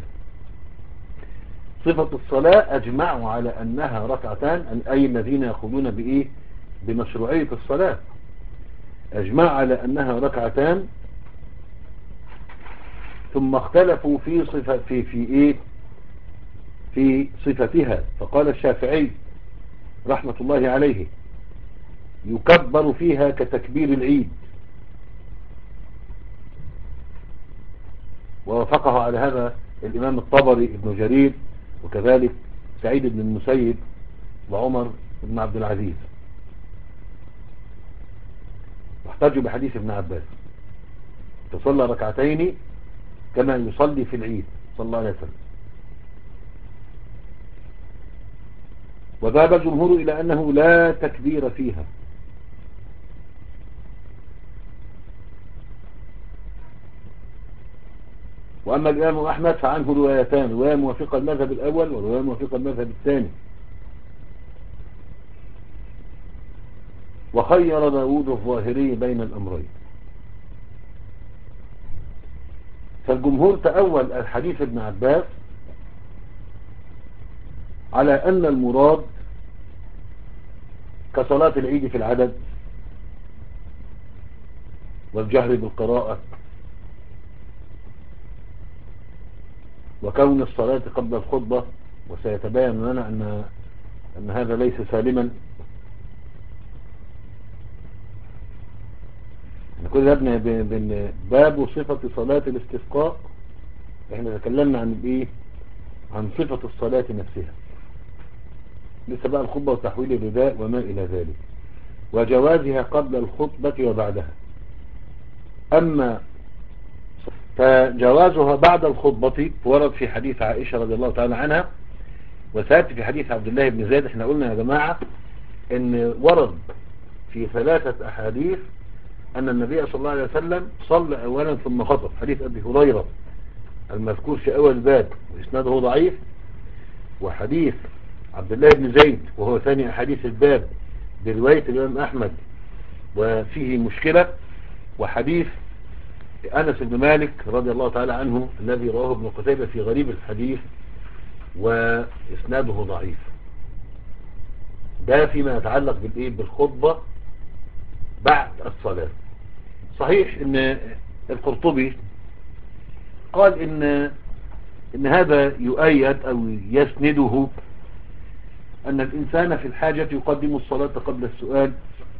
صفة الصلاة أجمعوا على أنها ركعتان، أي الذين يقولون بإيه بمشروعية الصلاة أجمعوا على أنها ركعتان، ثم اختلفوا في صفة في في إيه في صفتها. فقال الشافعي رحمة الله عليه يكبر فيها كتكبير العيد، ووافقه على هذا الإمام الطبري ابن جرير، وكذلك سعيد بن المسيب وعمر بن عبد العزيز، واحتجوا بحديث ابن عباس تصلى ركعتين كما يصلي في العيد صلى الله عليه وسلم. وذهب الجمهور إلى أنه لا تكبير فيها، وأما الإمام أحمد فعنه روايتان، رواية موافقة المذهب الأول ورواية موافقة المذهب الثاني. وخير داود الظاهري بين الأمرين. فالجمهور تأول الحديث ابن عباس على أن المراد كصلاة العيد في العدد والجهر بالقراءة وكون الصلاة قبل الخطبة، وسيتبين لنا أن, أن هذا ليس سالما. كل هذا بين باب صفة صلاة الاستسقاء. احنا تكلمنا عن ايه؟ عن صفة الصلاة نفسها، لسه بقى الخطبة وتحويل الرداء وما إلى ذلك، وجوازها قبل الخطبة وبعدها. أما فجوازها بعد الخطبة ورد في حديث عائشة رضي الله تعالى عنها، وسيأتي في حديث عبد الله بن زيد. احنا قلنا يا جماعة ان ورد في ثلاثة أحاديث أن النبي صلى الله عليه وسلم صلى أولا ثم خطب. حديث أبي هريرة المذكور في أول باب وإسناده ضعيف، وحديث عبد الله بن زيد وهو ثاني أحاديث الباب برواية الإمام أحمد وفيه مشكلة، وحديث أنس بن مالك رضي الله تعالى عنه الذي رواه ابن قتيبة في غريب الحديث وإسناده ضعيف. ده فيما يتعلق بالإيه؟ بالخطبة بعد الصلاة. صحيح ان القرطبي قال ان ان هذا يؤيد او يسنده ان الانسان في الحاجة يقدم الصلاة قبل السؤال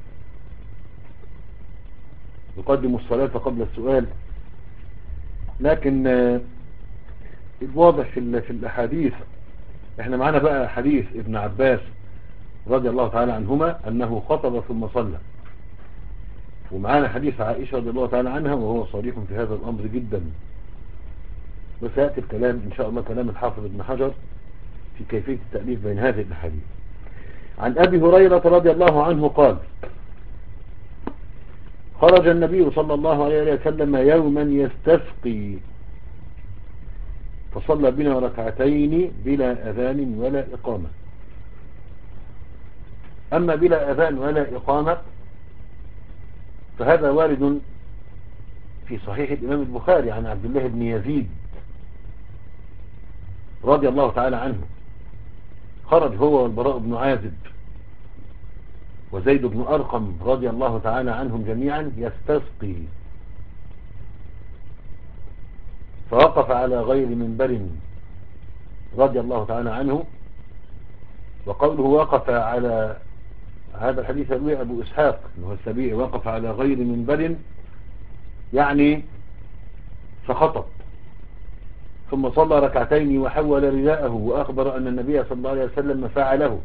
يقدم الصلاة قبل السؤال لكن الواضح في في الاحاديث، احنا معانا بقى حديث ابن عباس رضي الله تعالى عنهما انه خطب ثم صلى، ومعانا حديث عائشة رضي الله تعالى عنها وهو صريح في هذا الأمر جدا. وسيأتي الكلام إن شاء الله كلام الحافظ ابن حجر في كيفية التأليف بين هذه الأحاديث. عن أبي هريرة رضي الله عنه قال: خرج النبي صلى الله عليه وسلم يوما يستسقي فصلى بنا ركعتين بلا أذان ولا إقامة. أما بلا أذان ولا إقامة فهذا وارد في صحيح الإمام البخاري عن عبد الله بن يزيد رضي الله تعالى عنه. خرج هو والبراء بن عازب وزيد بن أرقم رضي الله تعالى عنهم جميعا يستسقي، فوقف على غير منبر رضي الله تعالى عنه. وقوله وقف على هذا الحديث يروي أبو إسحاق أنه السبيعي وقف على غير منبر يعني فخطب، ثم صلى ركعتين وحول رداءه وأخبر أن النبي صلى الله عليه وسلم فعله.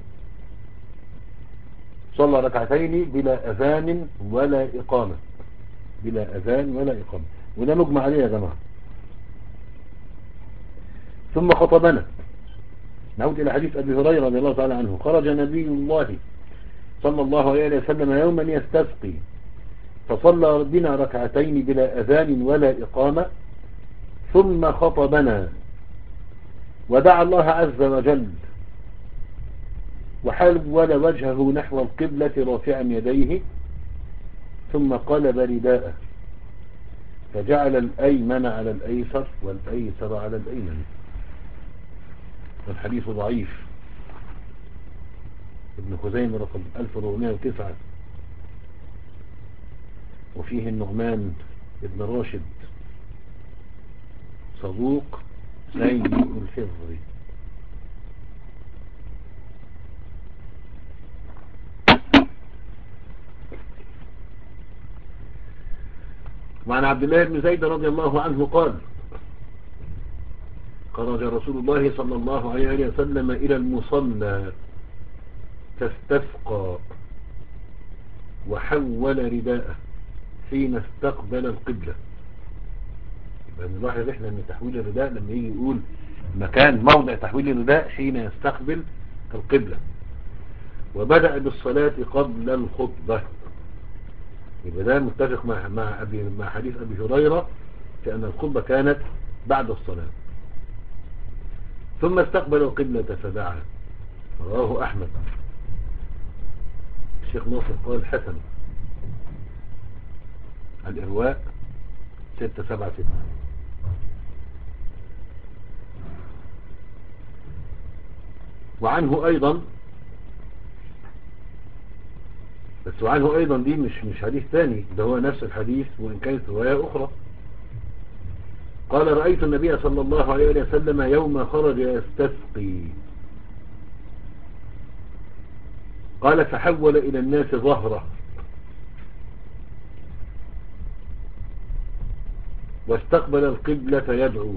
صلى ركعتين بلا أذان ولا إقامة، بلا أذان ولا إقامة، وده مجمع عليه يا جماعة. ثم خطبنا. نعود إلى حديث أبي هريرة رضي الله تعالى عنه: خرج نبي الله صلى الله عليه وسلم يوما يستسقي فصلى بنا ركعتين بلا أذان ولا إقامة ثم خطبنا ودعا الله عز وجل وحول وجهه نحو القبلة رافعا يديه ثم قلب رداءه فجعل الأيمن على الأيسر والأيسر على الأيمن. والحديث ضعيف. ابن خزيمة رقم ألف وأربعمائة وتسعة، وفيه النعمان ابن راشد صدوق سيء الحفظ. وعن عبد الله بن زيد رضي الله عنه قال: خرج رسول الله صلى الله عليه وسلم إلى المصلى فاستسقى وحول رداءه حين استقبل القبلة. يبقى نلاحظ احنا ان تحويل الرداء لما يجي يقول مكان موضع تحويل الرداء حين يستقبل القبلة. وبدأ بالصلاة قبل الخطبة. يبقى ده متفق مع مع أبي مع حديث أبي هريرة في أن الخطبة كانت بعد الصلاة. ثم استقبل القبلة فدعا. رواه أحمد. الشيخ ناصر قال حسن. الإرواء ستة سبعة ستة. وعنه أيضا، بس وعنه أيضا دي مش مش حديث ثاني، ده هو نفس الحديث وإن كانت رواية أخرى. قال رأيت النبي صلى الله عليه وسلم يوم خرج يستسقي، قال فحول إلى الناس ظهره واستقبل القبلة يدعو،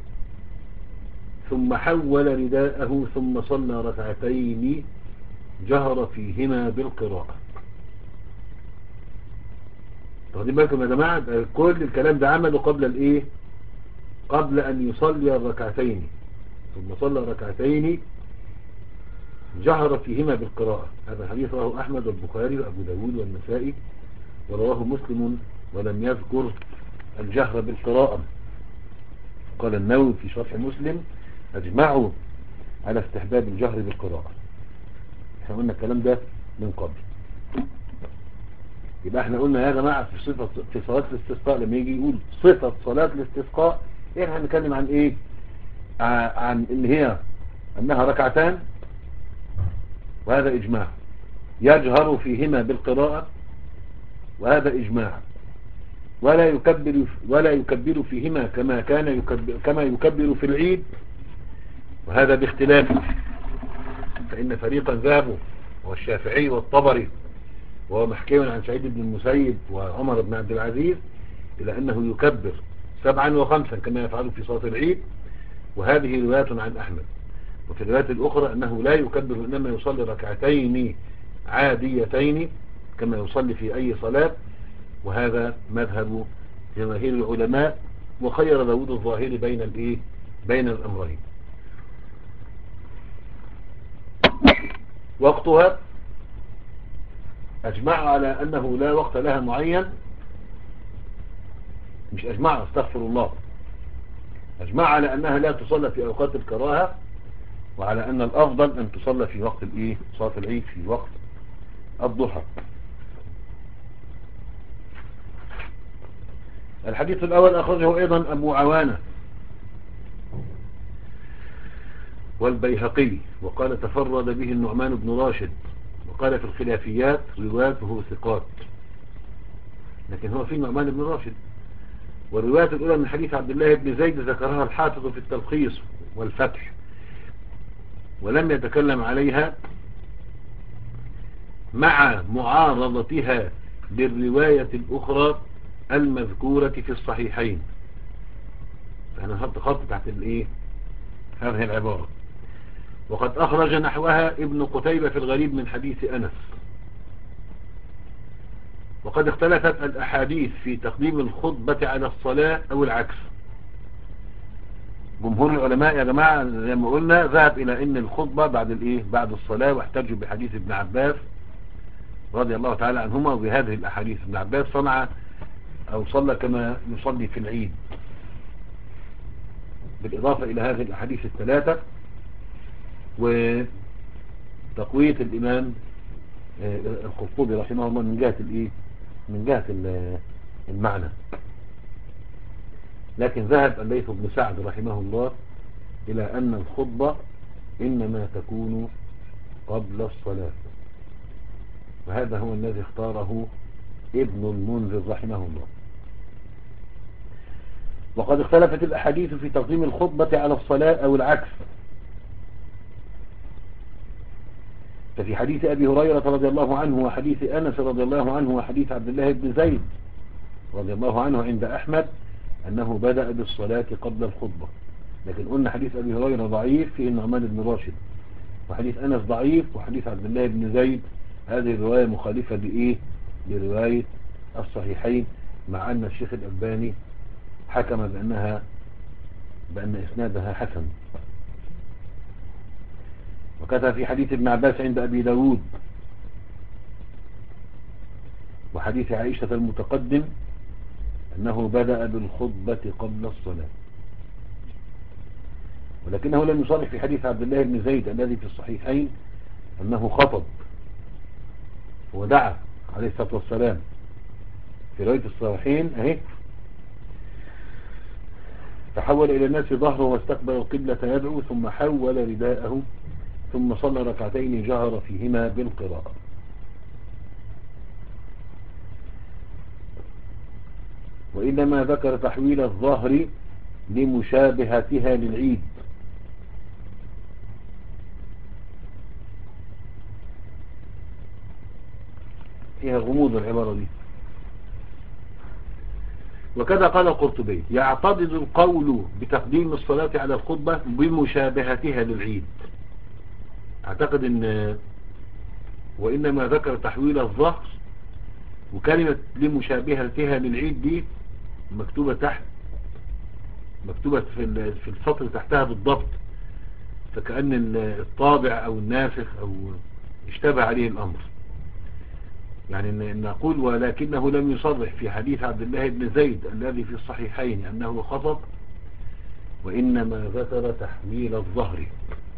ثم حول رداءه ثم صلى ركعتين جهر فيهما بالقراءة. واخدين بالكم يا جماعة؟ كل الكلام ده عمله قبل الايه؟ قبل ان يصلي الركعتين. ثم صلى ركعتين جهر فيهما بالقراءة. هذا الحديث رواه أحمد والبخاري وأبو داود والنسائي، ورواه مسلم ولم يذكر الجهر بالقراءة. قال النووي في شرح مسلم أجمعوا على استحباب الجهر بالقراءة. احنا قلنا الكلام ده من قبل. يبقى احنا قلنا يا جماعة في صفة في صلاة الاستسقاء لما يجي يقول صفة صلاة الاستسقاء احنا هنتكلم عن ايه؟ عن ان هي انها ركعتان، وهذا اجماع، يجهر فيهما بالقراءة، وهذا اجماع، ولا يكبر ولا يكبر فيهما كما كان يكبر كما يكبر في العيد، وهذا باختلاف. فإن فريقا ذهبوا والشافعي والطبري وهو محكي عن سعيد بن المسيب وعمر بن عبد العزيز إلى أنه يكبر سبعا وخمسا كما يفعل في صلاة العيد، وهذه رواية عن أحمد. وفي الرواية الأخرى أنه لا يكبر إنما يصلي ركعتين عاديتين كما يصلي في أي صلاة، وهذا مذهب جماهير العلماء. وخير داود الظاهري بين الايه بين الأمرين. وقتها أجمعوا على أنه لا وقت لها معين، مش أجمعوا استغفر الله أجمعوا على أنها لا تصلى في أوقات الكراهة، وعلى أن الأفضل أن تصلى في وقت الإيه صلاة العيد في وقت الضحى. الحديث الأول أخرجه أيضا أبو عوانة والبيهقي، وقال تفرد به النعمان بن راشد، وقال في الخلافيات روايته ثقات، لكن هو في النعمان بن راشد. والرواية الأولى من حديث عبد الله بن زيد ذكرها الحافظ في التلخيص والفتح، ولم يتكلم عليها مع معارضتها بالرواية الأخرى المذكورة في الصحيحين. فأنا نحط خط تحت الإيه هذه العبارة. وقد أخرج نحوها ابن قتيبة في الغريب من حديث أنس. وقد اختلفت الأحاديث في تقديم الخطبة على الصلاة أو العكس. جمهور العلماء يا جماعة زي ما قلنا ذهب إلى أن الخطبة بعد الإيه بعد الصلاة، واحتجوا بحديث ابن عباس رضي الله تعالى عنهما. وبهذه الأحاديث ابن عباس صنع أو صلى كما يصلي في العيد، بالإضافة إلى هذه الأحاديث الثلاثة وتقوية الإمام الخطوبي رحمه الله من جهة الإيه من جهة المعنى. لكن ذهب الليث بن سعد رحمه الله إلى أن الخطبة إنما تكون قبل الصلاة، وهذا هو الذي اختاره ابن المنذر رحمه الله. وقد اختلفت الأحاديث في تقديم الخطبة على الصلاة أو العكس. ففي حديث أبي هريرة رضي الله عنه وحديث أنس رضي الله عنه وحديث عبد الله بن زيد رضي الله عنه عند أحمد أنه بدأ بالصلاة قبل الخطبة. لكن قلنا حديث أبي هريرة ضعيف فيه النعمان بن راشد، وحديث أنس ضعيف، وحديث عبد الله بن زيد هذه الرواية مخالفة لإيه؟ لرواية الصحيحين، مع أن الشيخ الألباني حكم بأنها بأن إسنادها حسن. وكذا في حديث ابن عباس عند أبي داود، وحديث عائشة المتقدم أنه بدأ بالخطبة قبل الصلاة، ولكنه لم يصرح في حديث عبد الله بن زيد الذي في الصحيحين أنه خطب ودعا عليه الصلاة والسلام. في رواية الصحيحين أهي: فحول إلى الناس ظهره واستقبل القبلة يدعو، ثم حول رداءه، ثم صلى ركعتين جهر فيهما بالقراءة. وإنما ذكر تحويل الظهر لمشابهتها للعيد، فيها غموض العبارة دي. وكذا قال القرطبي: يعتضد القول بتقديم الصلاة على الخطبة بمشابهتها للعيد. اعتقد ان وإنما ذكر تحويل الظهر، وكلمة لمشابهتها للعيد دي مكتوبة تحت، مكتوبة في في السطر تحتها بالضبط، فكأن الطابع أو الناسخ أو اشتبه عليه الأمر. يعني ان نقول: ولكنه لم يصرح في حديث عبد الله بن زيد الذي في الصحيحين أنه خطب، وإنما ذكر تحويل الظهر.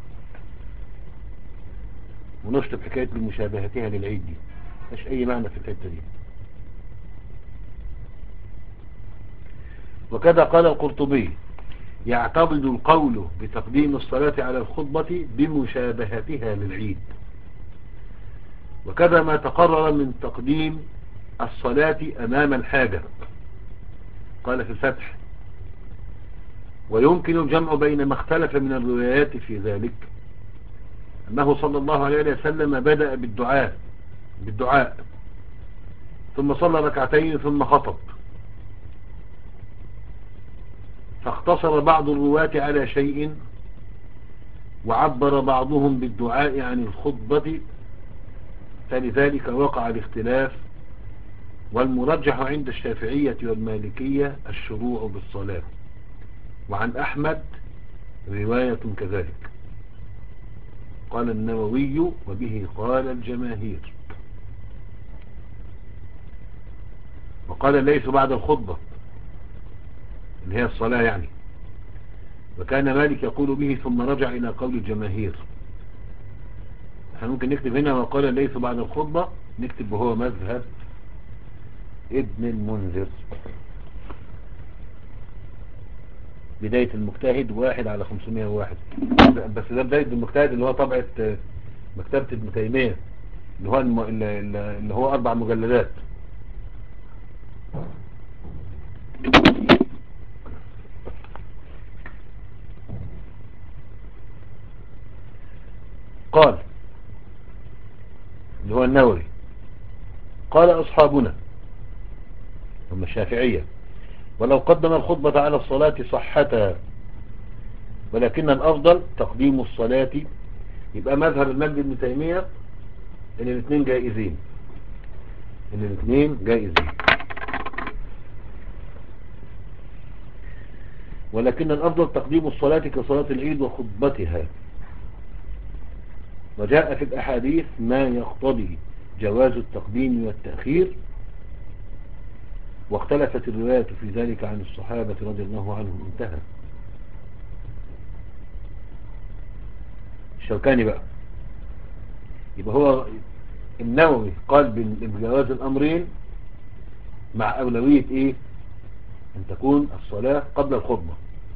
ونشطب حكاية بمشابهتها للعيد دي مش أي معنى في الحتة دي. وكذا قال القرطبي: يعتضد القول بتقديم الصلاة على الخطبة بمشابهتها للعيد. وكذا ما تقرر من تقديم الصلاة أمام الحاجة. قال في الفتح: ويمكن الجمع بين ما اختلف من الروايات في ذلك أنه صلى الله عليه وسلم بدأ بالدعاء بالدعاء ثم صلى ركعتين ثم خطب، فاختصر بعض الرواة على شيء، وعبر بعضهم بالدعاء عن الخطبة، فلذلك وقع الاختلاف. والمرجح عند الشافعية والمالكية الشروع بالصلاة، وعن أحمد رواية كذلك. قال النووي: وبه قال الجماهير. وقال ليس بعد الخطبة اللي هي الصلاة يعني، وكان مالك يقول به ثم رجع إلى قول الجماهير. احنا ممكن نكتب هنا: وقال ليس بعد الخطبة، نكتب وهو مذهب ابن المنذر. بداية المجتهد واحد على خمسمائة وواحد، بس ده بداية المجتهد اللي هو طبعة مكتبة ابن تيمية، اللي هو الم... اللي هو أربع مجلدات. قال اللي هو النووي: قال أصحابنا هم الشافعية: ولو قدم الخطبة على الصلاة صحتها، ولكن الأفضل تقديم الصلاة. يبقى مذهب المجد ابن تيمية ان الاثنين جائزين، ان الاثنين جائزين، ولكن الأفضل تقديم الصلاة كصلاة العيد وخطبتها. وجاء في الأحاديث ما يقتضي جواز التقديم والتأخير، واختلفت الرواية في ذلك عن الصحابة رضي الله عنهم. انتهى. الشوكاني بقى، يبقى هو النووي قال بجواز الأمرين مع أولوية إيه؟ أن تكون الصلاة قبل الخطبة.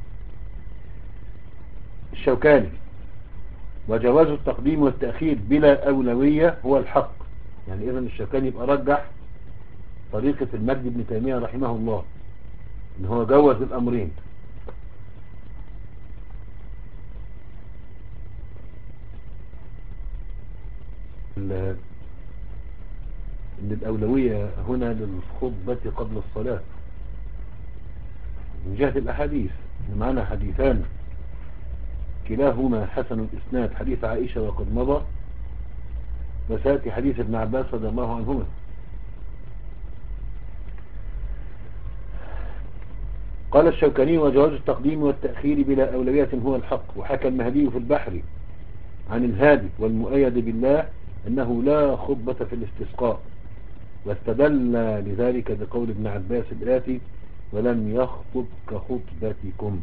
الشوكاني: وجواز التقديم والتأخير بلا أولوية هو الحق. يعني إذن الشوكاني يبقى رجح طريقة المجد ابن تيمية رحمه الله، إن هو جوز الأمرين. إن الأولوية هنا للخطبة قبل الصلاة من جهة الأحاديث. معنا حديثان كلاهما حسن الإسناد حديث عائشة وقد مضى، وسيأتي حديث ابن عباس رضي الله عنهما. قال الشوكاني: وجواز التقديم والتأخير بلا أولوية هو الحق. وحكى المهدي في البحر عن الهادي والمؤيد بالله أنه لا خطبة في الاستسقاء، واستدل لذلك بقول ابن عباس الآتي: ولم يخطب كخطبتكم،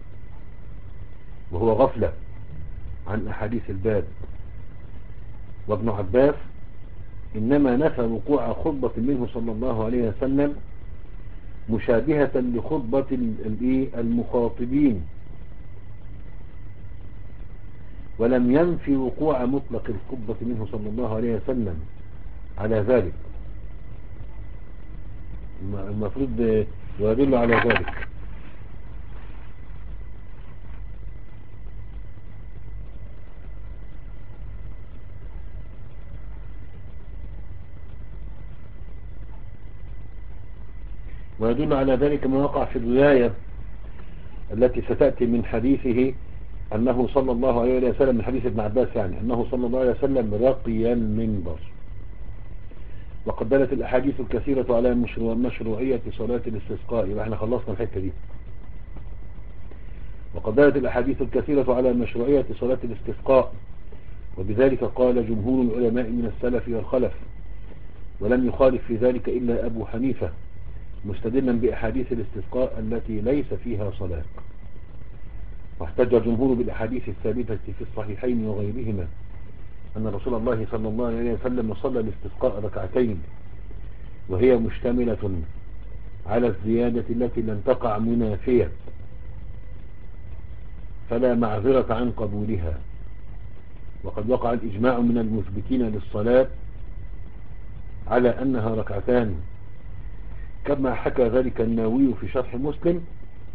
وهو غفلة عن أحاديث الباب. وابن عباس إنما نفى وقوع خطبة منه صلى الله عليه وسلم مشابهة لخطبة المخاطبين، ولم ينفي وقوع مطلق الخطبة منه صلى الله عليه وسلم على ذلك. المفروض ويدل على ذلك ويدل على ذلك ما وقع في الرواية التي ستأتي من حديثه أنه صلى الله عليه وسلم، من حديث ابن عباس يعني، أنه صلى الله عليه وسلم رقي المنبر. وقد دلت الأحاديث الكثيرة على مشروع مشروعية صلاة الاستسقاء. يبقى احنا خلصنا الحتة دي. وقد دلت الأحاديث الكثيرة على مشروعية صلاة الاستسقاء، وبذلك قال جمهور العلماء من السلف والخلف، ولم يخالف في ذلك إلا أبو حنيفة، مستدلا بأحاديث الاستسقاء التي ليس فيها صلاة. واحتج جمهور بالأحاديث الثابتة في الصحيحين وغيرهما أن رسول الله صلى الله عليه وسلم صلى الاستسقاء ركعتين، وهي مشتملة على الزيادة التي لم تقع منافية، فلا معذرة عن قبولها. وقد وقع الإجماع من المثبتين للصلاة على أنها ركعتان، كما حكى ذلك النووي في شرح مسلم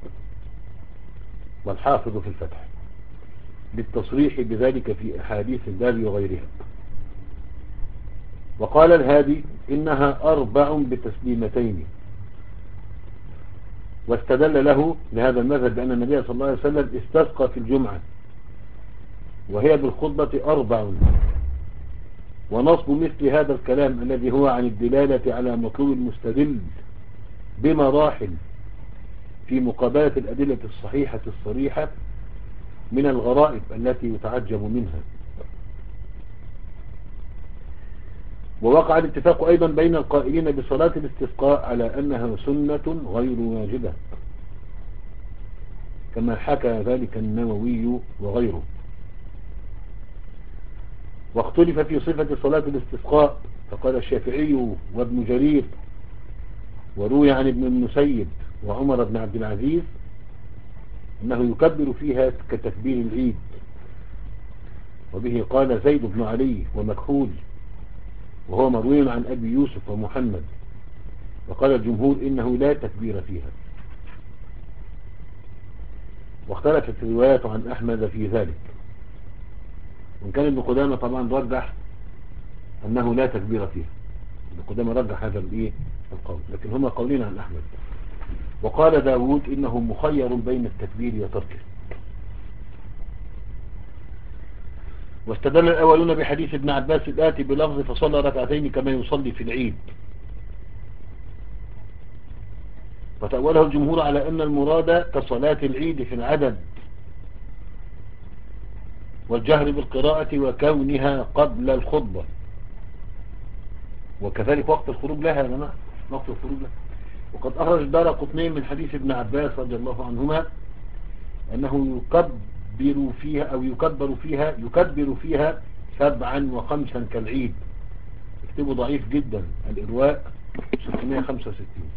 والحافظ في الفتح، بالتصريح بذلك في أحاديث الباب وغيرها. وقال الهادي إنها أربع بتسليمتين، واستدل له لهذا المذهب بأن النبي صلى الله عليه وسلم استسقى في الجمعة وهي بالخطبة أربع. ونصب مثل هذا الكلام الذي هو عن الدلالة على مطلوب المستدل بمراحل في مقابلة الأدلة الصحيحة الصريحة من الغرائب التي يتعجب منها. ووقع الاتفاق أيضا بين القائلين بصلاة الاستسقاء على أنها سنة غير واجبة، كما حكى ذلك النووي وغيره. واختلف في صفة صلاة الاستسقاء، فقال الشافعي وابن جرير وروي عن ابن المسيب وعمر بن عبد العزيز أنه يكبر فيها كتكبير العيد، وبه قال زيد بن علي ومكحول، وهو مروي عن أبي يوسف ومحمد. وقال الجمهور إنه لا تكبير فيها. واختلفت الروايات عن أحمد في ذلك، وإن كان ابن قدامة طبعا رجح أنه لا تكبير فيها. ابن قدامة رجح هذا القول، لكن هما قولين عن أحمد. وقال داود إنه مخير بين التكبير وتركه. واستدل الأولون بحديث ابن عباس الآتي بلفظ فصلى ركعتين كما يصلي في العيد، وتأوله الجمهور على أن المراد كصلاة العيد في العدد والجهر بالقراءة وكونها قبل الخطبة، وكذلك وقت الخروج لها يا جماعة، وقت الخروج لها. وقد أخرج الدارقطني من حديث ابن عباس رضي الله عنهما أنه يكبر فيها أو يكبر فيها يكبر فيها سبعا وخمسا كالعيد. اكتبوا ضعيف جدا، الإرواء ستمائة وخمسة وستين.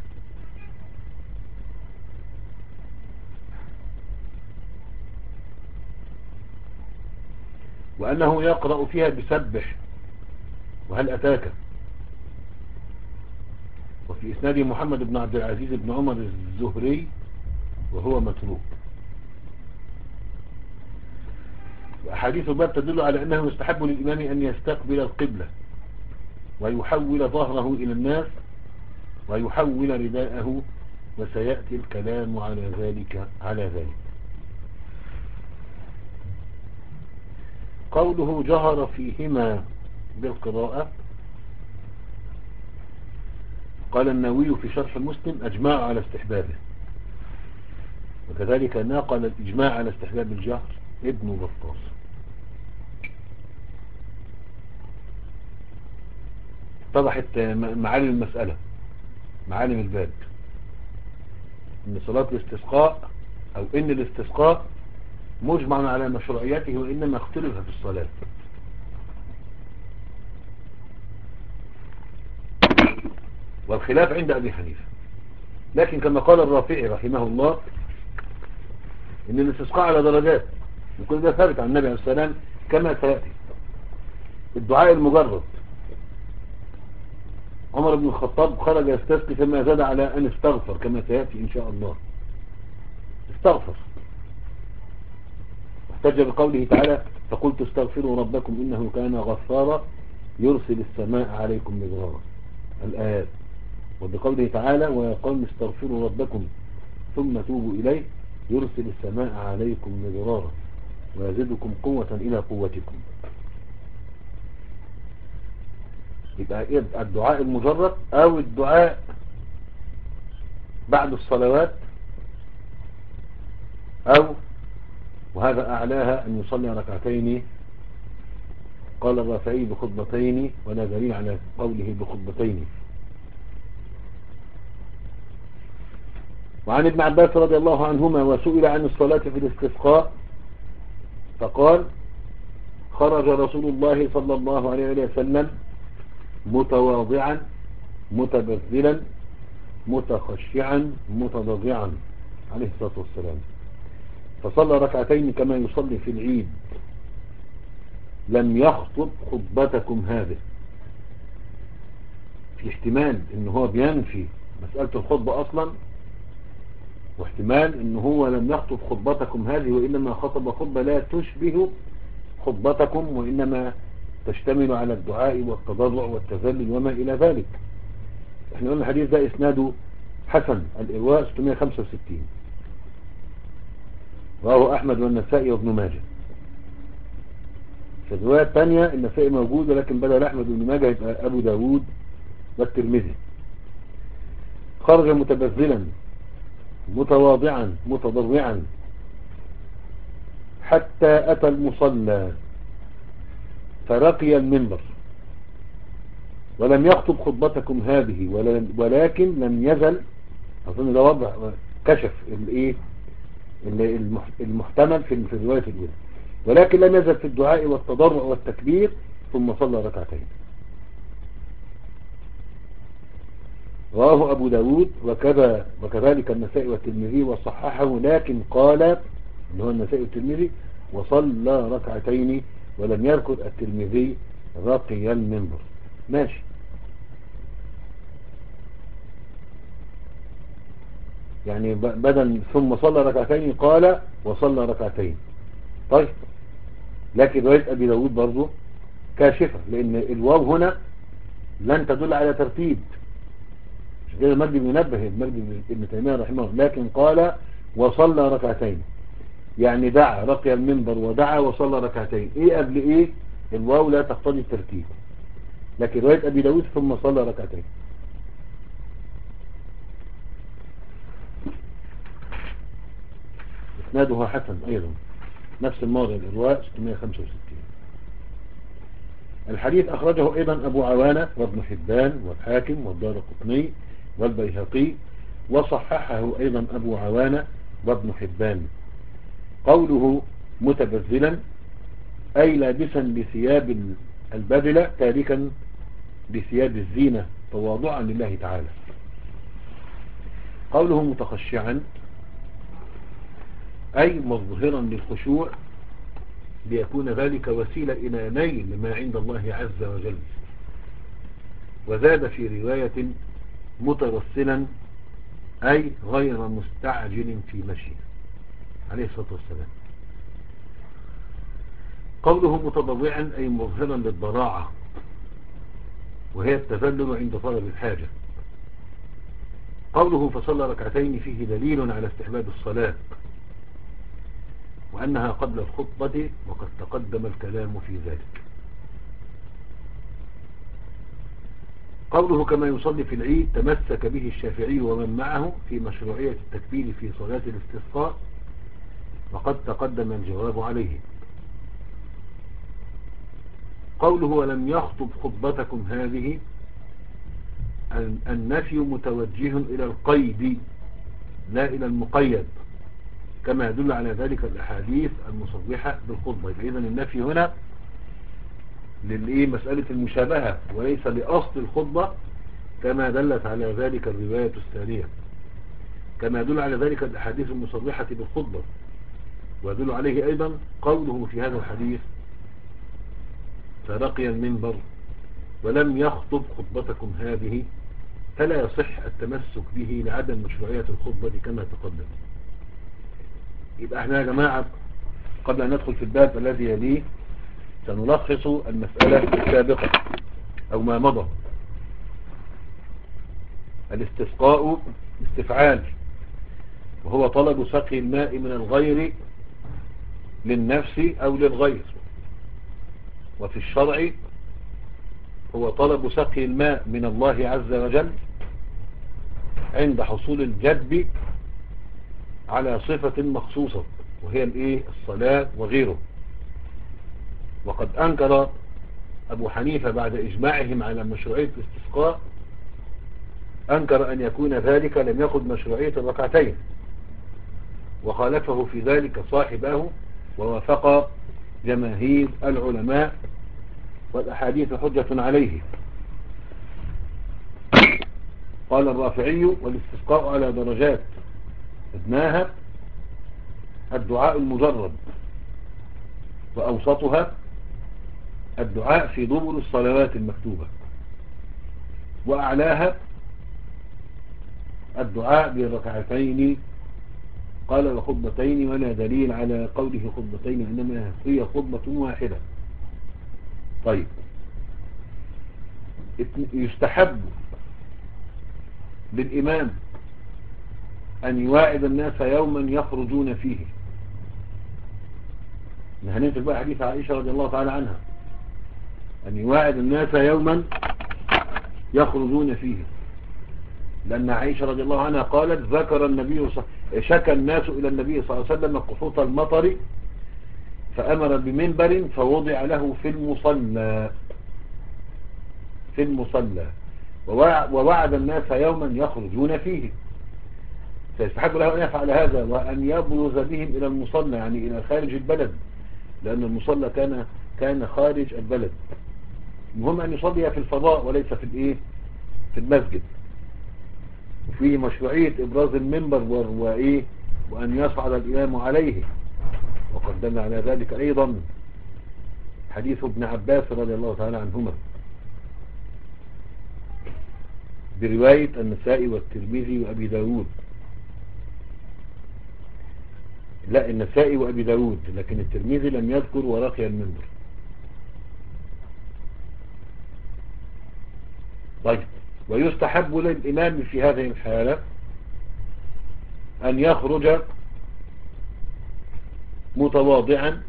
وأنه يقرأ فيها بسبح وهل أتاك. وفي إسناد محمد بن عبد العزيز بن عمر الزهري وهو متروك. وأحاديث الباب تدل على أنه يستحب للإمام أن يستقبل القبلة ويحول ظهره إلى الناس ويحول رداءه، وسيأتي الكلام على ذلك على ذلك قوله جهر فيهما بالقراءة، قال النووي في شرح مسلم أجمع على استحبابه، وكذلك ناقل الإجماع على استحباب الجهر ابن بطاس. اتضحت معالم المسألة، معالم الباب، ان صلاة الاستسقاء او ان الاستسقاء مجمع على مشروعيته وانما اختلف في الصلاة. والخلاف عند ابي حنيفة، لكن كما قال الرافعي رحمه الله ان الاستسقاء على درجات، وكل ده ثابت عن النبي عليه السلام كما سيأتي. الدعاء المجرد، عمر بن الخطاب خرج يستسقي فما زاد على ان استغفر كما سيأتي ان شاء الله، استغفر، احتج بقوله تعالى فقلت استغفروا ربكم إنه كان غفارا يرسل السماء عليكم مدرارا، الآيات. وبقوله تعالى ويا قوم استغفروا ربكم ثم توبوا إليه يرسل السماء عليكم مدرارا ويزدكم قوة إلى قوتكم. يبقى الدعاء المجرد أو الدعاء بعد الصلوات، أو وهذا أعلاها أن يصلي ركعتين، قال الرافعي بخطبتين، ولا دليل على قوله بخطبتين. وعن ابن عباس رضي الله عنهما وسئل عن الصلاة في الاستسقاء فقال خرج رسول الله صلى الله عليه وسلم متواضعا متبذلا متخشعا متضرعا عليه الصلاة والسلام، فصلى ركعتين كما يصلي في العيد، لم يخطب خطبتكم هذه. في احتمال ان هو بينفي مسألة الخطبة اصلا، واحتمال ان هو لم يخطب خطبتكم هذه وانما خطب خطبة لا تشبه خطبتكم وانما تشتمل على الدعاء والتضرع والتذلل وما الى ذلك. احنا قلنا الحديث ده اسناده حسن، الإرواء ستمائة وخمسة وستين، رواه احمد والنسائي وابن ماجه. في الرواية الثانية النسائي موجود، ولكن بدل احمد وابن ماجه يبقى ابو داود والترمذي. خرج متبذلا متواضعا متضرعا حتى اتى المصلى فرقي المنبر، ولم يخطب خطبتكم هذه ولكن لم يزل، اظن ده وضع كشف الايه المحتمل في الرواية الاولى، ولكن لم يزل في الدعاء والتضرع والتكبير ثم صلى ركعتين. رواه ابو داود وكذا وكذلك النسائي والترمذي وصححه، لكن قال ان هو النسائي والترمذي وصلى ركعتين، ولم يذكر الترمذي رقي المنبر. ماشي، يعني بدل ثم صلى ركعتين قال وصلى ركعتين. طيب، لكن رواية ابي داود برضو كاشفة، لان الواو هنا لن تدل على ترتيب، مش كده المجد بينبه المجد ابن تيمية رحمه الله، لكن قال وصلى ركعتين، يعني دعا رقي المنبر ودعا وصلى ركعتين. ايه قبل ايه؟ الواو لا تقتضي الترتيب، لكن رواية ابي داود ثم صلى ركعتين. اسناده حسن ايضا، نفس الموضع، الإرواء ستمائة وخمسة وستين. الحديث أخرجه أيضا أبو عوانة وابن حبان والحاكم والدارقطني والبيهقي، وصححه أيضا أبو عوانة وابن حبان. قوله متبذلا أي لابسا بثياب البذلة تاركا بثياب الزينة تواضعا لله تعالى. قوله متخشعا أي مظهرا للخشوع ليكون ذلك وسيلة إلى نيل ما عند الله عز وجل. وزاد في رواية مترسلا أي غير مستعجل في مشيه عليه الصلاة والسلام. قوله متضرعا أي مظهرا للضراعة، وهي التذلل عند طلب الحاجة. قوله فصلى ركعتين فيه دليل على استحباب الصلاة، وأنها قبل الخطبة وقد تقدم الكلام في ذلك. قوله كما يصلي في العيد تمسك به الشافعي ومن معه في مشروعية التكبير في صلاة الاستسقاء، وقد تقدم الجواب عليه. قوله ولم يخطب خطبتكم هذه، النفي متوجه إلى القيد لا إلى المقيد، كما يدل على ذلك الأحاديث المصرحة بالخطبة. إذن النفي هنا للإيه مسألة المشابهة وليس لأصل الخطبة، كما دلت على ذلك الرواية الثانية، كما يدل على ذلك الأحاديث المصرحة بالخطبة. ويدل عليه أيضا قوله في هذا الحديث فرقي المنبر ولم يخطب خطبتكم هذه، فلا يصح التمسك به لعدم مشروعية الخطبة كما تقدم. يبقى احنا يا جماعة قبل أن ندخل في الباب الذي يليه سنلخص المسألة السابقة أو ما مضى. الاستسقاء استفعال، وهو طلب سقي الماء من الغير للنفس أو للغير، وفي الشرع هو طلب سقي الماء من الله عز وجل عند حصول الجدب على صفة مخصوصة وهي الايه الصلاة وغيره. وقد أنكر أبو حنيفة بعد إجماعهم على مشروعية الاستسقاء، أنكر أن يكون ذلك لم يأخذ مشروعية الركعتين، وخالفه في ذلك صاحبه ووافق جماهير العلماء، والأحاديث حجة عليه. قال الرافعي والاستسقاء على درجات، ادناها الدعاء المجرد، وأوسطها الدعاء في دبر الصلوات المكتوبة، وأعلاها الدعاء بالركعتين. قال وخطبتين، ولا دليل على قوله خطبتين إنما هي خطبة واحدة. طيب، يستحب للإمام أن يواعد الناس يوما يخرجون فيه. هننتج بقى حديث عائشة رضي الله تعالى عنها، أن يواعد الناس يوما يخرجون فيه، لأن عائشة رضي الله عنها قالت ذكر النبي ص... شكى الناس إلى النبي صلى الله عليه وسلم قحوط المطر فأمر بمنبر فوضع له في المصلى في المصلى ووعد الناس يوما يخرجون فيه، فيستحق له أن يفعل هذا وأن يبرز بهم إلى المصلى، يعني إلى خارج البلد، لأن المصلى كان كان خارج البلد. المهم أن يصلي في الفضاء وليس في الإيه في المسجد. فيه مشروعية إبراز المنبر وإيه وأن يصعد الإمام عليه، وقد دل على ذلك أيضا حديث ابن عباس رضي الله تعالى عنهما برواية النسائي والترمذي وأبي داود. لا، النسائي وأبي داود، لكن الترمذي لم يذكر ورقي المنبر. طيب، ويستحب للإمام في هذه الحالة أن يخرج متواضعا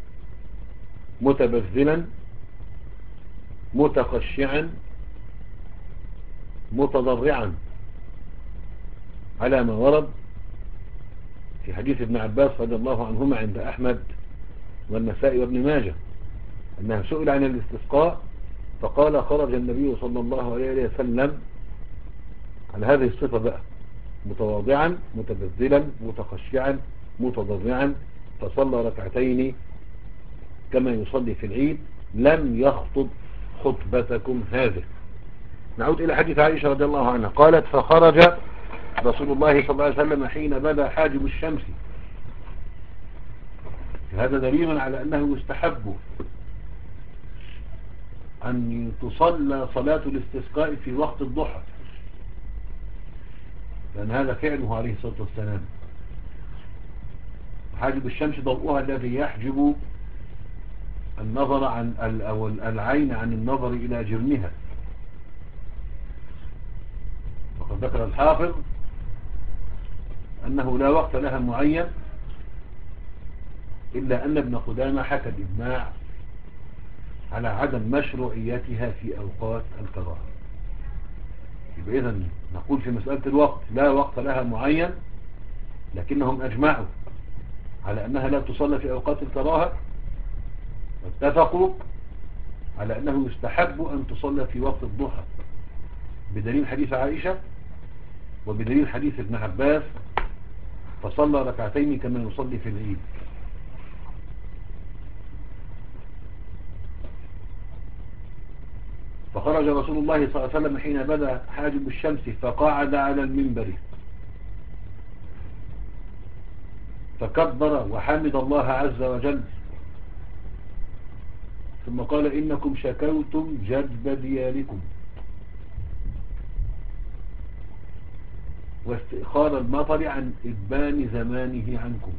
متبذلا متخشعا متضرعا، على ما ورد في حديث ابن عباس رضي الله عنهما عند أحمد والنسائي وابن ماجه، أنه سئل عن الاستسقاء فقال خرج النبي صلى الله عليه وسلم على هذه الصفة بقى، متواضعا متبذلا متخشعا متضرعا، فصلى ركعتين كما يصلي في العيد، لم يخطب خطبتكم هذه. نعود إلى حديث عائشة رضي الله عنها قالت فخرج رسول الله صلى الله عليه وسلم حين بدا حاجب الشمس. هذا دليل على أنه يستحب أن تصلى صلاة الاستسقاء في وقت الضحى، لأن هذا فعله عليه الصلاة والسلام. حاجب الشمس ضوءها الذي يحجب النظر عن أو العين عن النظر إلى جرمها. وقد ذكر الحافظ أنه لا وقت لها معين إلا أن ابن قدامة حكى الإجماع على عدم مشروعيتها في أوقات الكراهة. يبقى إذن نقول في مسألة الوقت لا وقت لها معين، لكنهم أجمعوا على أنها لا تصلى في أوقات الكراهة، واتفقوا على أنه يستحب أن تصلى في وقت الضحى، بدليل حديث عائشة وبدليل حديث ابن عباس فصلى ركعتين كما يصلي في العيد. فخرج رسول الله صلى الله عليه وسلم حين بدا حاجب الشمس فقعد على المنبر فكبر وحمد الله عز وجل، ثم قال إنكم شكوتم جذب دياركم واستئخار المطر عن إبان زمانه عنكم،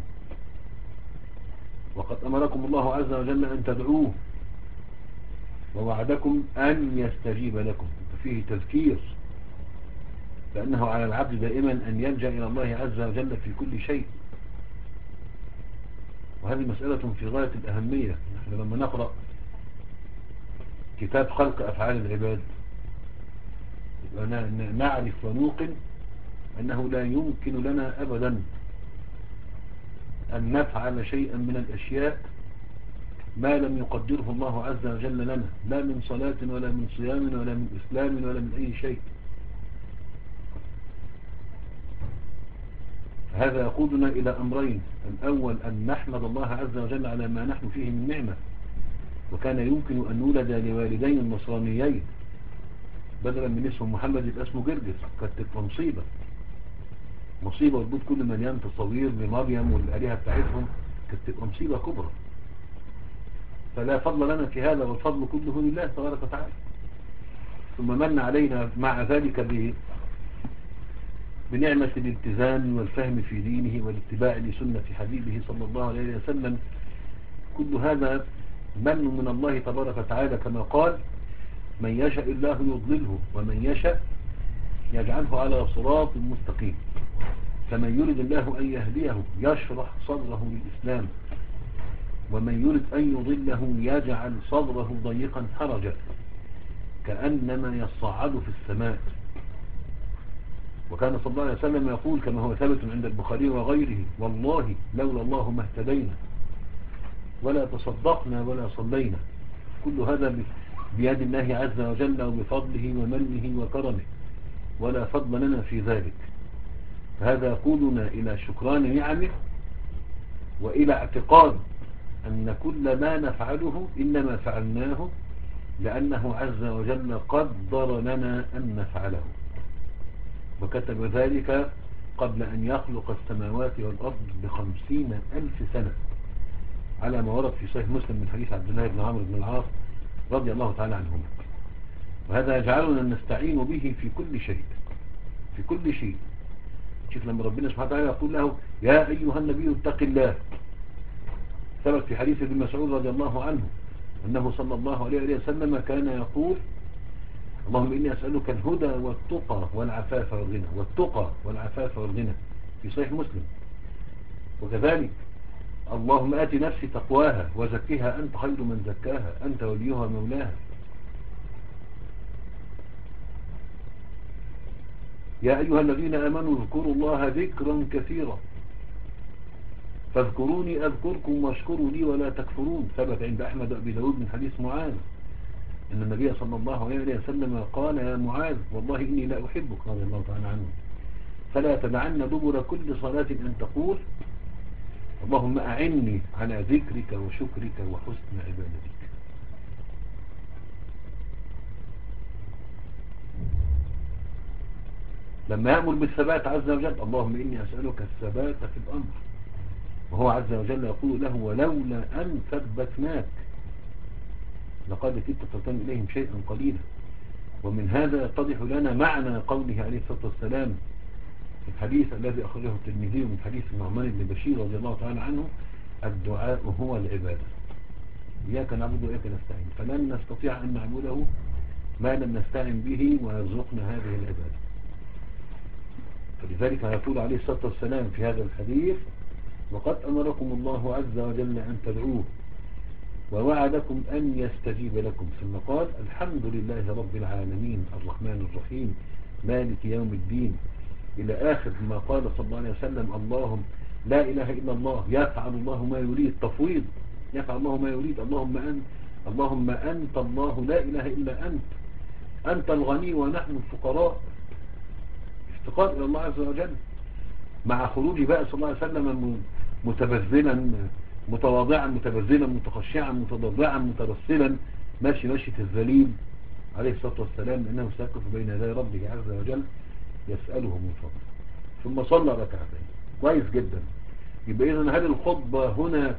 وقد أمركم الله عز وجل أن تدعوه ووعدكم أن يستجيب لكم. فيه تذكير لأنه على العبد دائما أن يلجأ إلى الله عز وجل في كل شيء، وهذه مسألة في غاية الأهمية. نحن لما نقرأ كتاب خلق أفعال العباد نعرف ونوقن أنه لا يمكن لنا أبدا أن نفعل شيئا من الأشياء ما لم يقدره الله عز وجل لنا، لا من صلاة ولا من صيام ولا من إسلام ولا من أي شيء. هذا يقودنا إلى أمرين: الأول أن نحمد الله عز وجل على ما نحن فيه من نعمة، وكان يمكن أن نولد لوالدين النصرانيين بدلا من اسم محمد يبقى اسمه جرجس، كانت تبقى مصيبة مصيبة وجود كل مليان تصوير لمريم والآلهة بتاعتهم، كانت تبقى مصيبة كبرى. فلا فضل لنا في هذا، والفضل كله لله تبارك وتعالى. ثم من علينا مع ذلك ب بنعمة الالتزام والفهم في دينه والاتباع لسنة حبيبه صلى الله عليه وسلم. كل هذا من من الله تبارك وتعالى، كما قال: من يشاء الله يضلله ومن يشاء يجعله على صراط مستقيم. فمن يرد الله أن يهديه يشرح صدره للإسلام، ومن يرد أن يضله يجعل صدره ضيقا حرجا كأنما يصعد في السماء. وكان صلى الله عليه وسلم يقول كما هو ثابت عند البخاري وغيره: والله لولا الله ما اهتدينا ولا تصدقنا ولا صلينا. كل هذا بيد الله عز وجل وبفضله ومنه وكرمه، ولا فضل لنا في ذلك. فهذا يقودنا إلى شكران نعمه وإلى اعتقاد أن كل ما نفعله إنما فعلناه لأنه عز وجل قدر لنا أن نفعله، وكتب ذلك قبل أن يخلق السماوات والأرض بخمسين ألف سنة، على ما ورد في صحيح مسلم من حديث عبد الله بن عمرو بن العاص رضي الله تعالى عنهما. وهذا يجعلنا نستعين به في كل شيء في كل شيء. شوف لما ربنا سبحانه وتعالى يقول له: يا أيها النبي اتق الله، ثبت في حديث ابن مسعود رضي الله عنه أنه صلى الله عليه وسلم كان يقول: اللهم إني أسألك الهدى والتقى والعفاف والغنى. والتقى والعفاف والغنى في صحيح مسلم. وكذلك: اللهم آت نفسي تقواها وزكها أنت خير من زكاها أنت وليها مولاها. يا أيها الذين آمنوا اذكروا الله ذكرا كثيرا فاذكروني أذكركم واشكروا لي ولا تكفرون. ثبت عند أحمد أبي داود من حديث معاذ أن النبي صلى الله عليه وسلم قال: يا معاذ والله إني لا أحبك رضي الله تعالى عنه، فلا تدعن دبر كل صلاة أن تقول: اللهم أعني على ذكرك وشكرك وحسن عبادتك. لما يأمر بالثبات عز وجل: اللهم إني أسألك الثبات في الأمر. وهو عز وجل يقول له: ولولا أن ثبتناك لقد كنت تركن إليهم شيئا قليلا. ومن هذا يتضح لنا معنى قوله عليه الصلاة والسلام في الحديث الذي أخرجه الترمذي من حديث النعمان بن بشير رضي الله تعالى عنه: الدعاء هو العبادة، إياك نعبد وإياك نستعين، فلن نستطيع أن نعبده ما لم نستعن به ويرزقنا هذه العبادة. فلذلك يقول عليه الصلاة والسلام في هذا الحديث: وقد أمركم الله عز وجل أن تدعوه ووعدكم أن يستجيب لكم. ثم قال الحمد لله رب العالمين الرحمن الرحيم مالك يوم الدين إلى آخر ما قال صلى الله عليه وسلم اللهم لا إله إلا الله يفعل الله ما يريد. تفويض، يفعل الله ما يريد. اللهم أنت اللهم أنت الله لا إله إلا أنت، أنت الغني ونحن الفقراء. افتقار إلى الله عز وجل مع خروج بقى صلى الله عليه وسلم متبذلا متواضعا متبذلا متخشعا متضرعا مترسلا ماشي ماشية الذليل عليه الصلاة والسلام، لأنه سيقف بين يدي ربه عز وجل يسأله من فضله. ثم صلى ركعتين. كويس جدا. يبقى إذن هل الخطبة هنا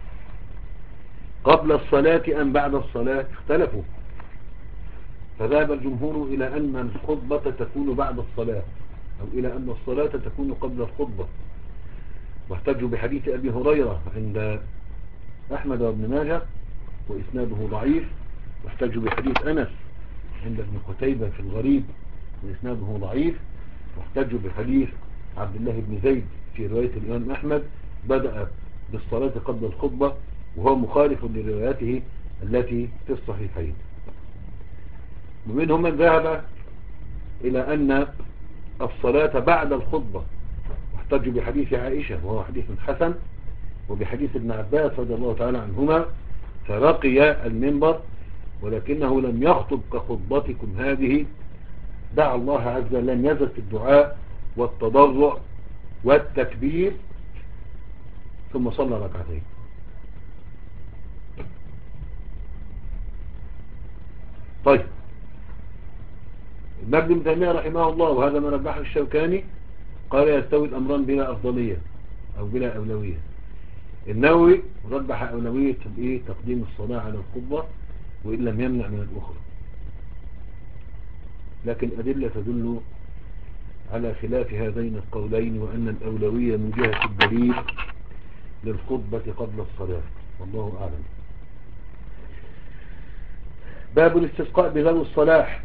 قبل الصلاة أم بعد الصلاة؟ اختلفوا، فذهب الجمهور إلى أن الخطبة تكون بعد الصلاة، أو إلى أن الصلاة تكون قبل الخطبة، واحتجوا بحديث أبي هريرة عند أحمد وابن ماجه وإسناده ضعيف، واحتجوا بحديث أنس عند ابن قتيبة في الغريب وإسناده ضعيف، واحتجوا بحديث عبد الله بن زيد في رواية الإمام أحمد بدأ بالصلاة قبل الخطبة، وهو مخالف لرواياته التي في الصحيحين. ومنهم من ذهب إلى أن الصلاة بعد الخطبة، واحتجوا بحديث عائشة وهو حديث حسن، وبحديث ابن عباس رضي الله تعالى عنهما فرقي المنبر ولكنه لم يخطب كخطبتكم هذه، دعا الله عز وجل، لم يزل في الدعاء والتضرع والتكبير، ثم صلى ركعتين. طيب، ابن ابن تيمية رحمه الله، وهذا ما رجحه الشوكاني، قال يستوي الأمران بلا أفضلية أو بلا أولوية. النووي رجح أولوية تقديم الصلاة على الخطبة وإن لم يمنع من الأخرى، لكن أدلة تدل على خلاف هذين القولين، وأن الأولوية من جهة الدليل للخطبة قبل الصلاة، والله أعلم. باب الاستسقاء بذوي الصلاح،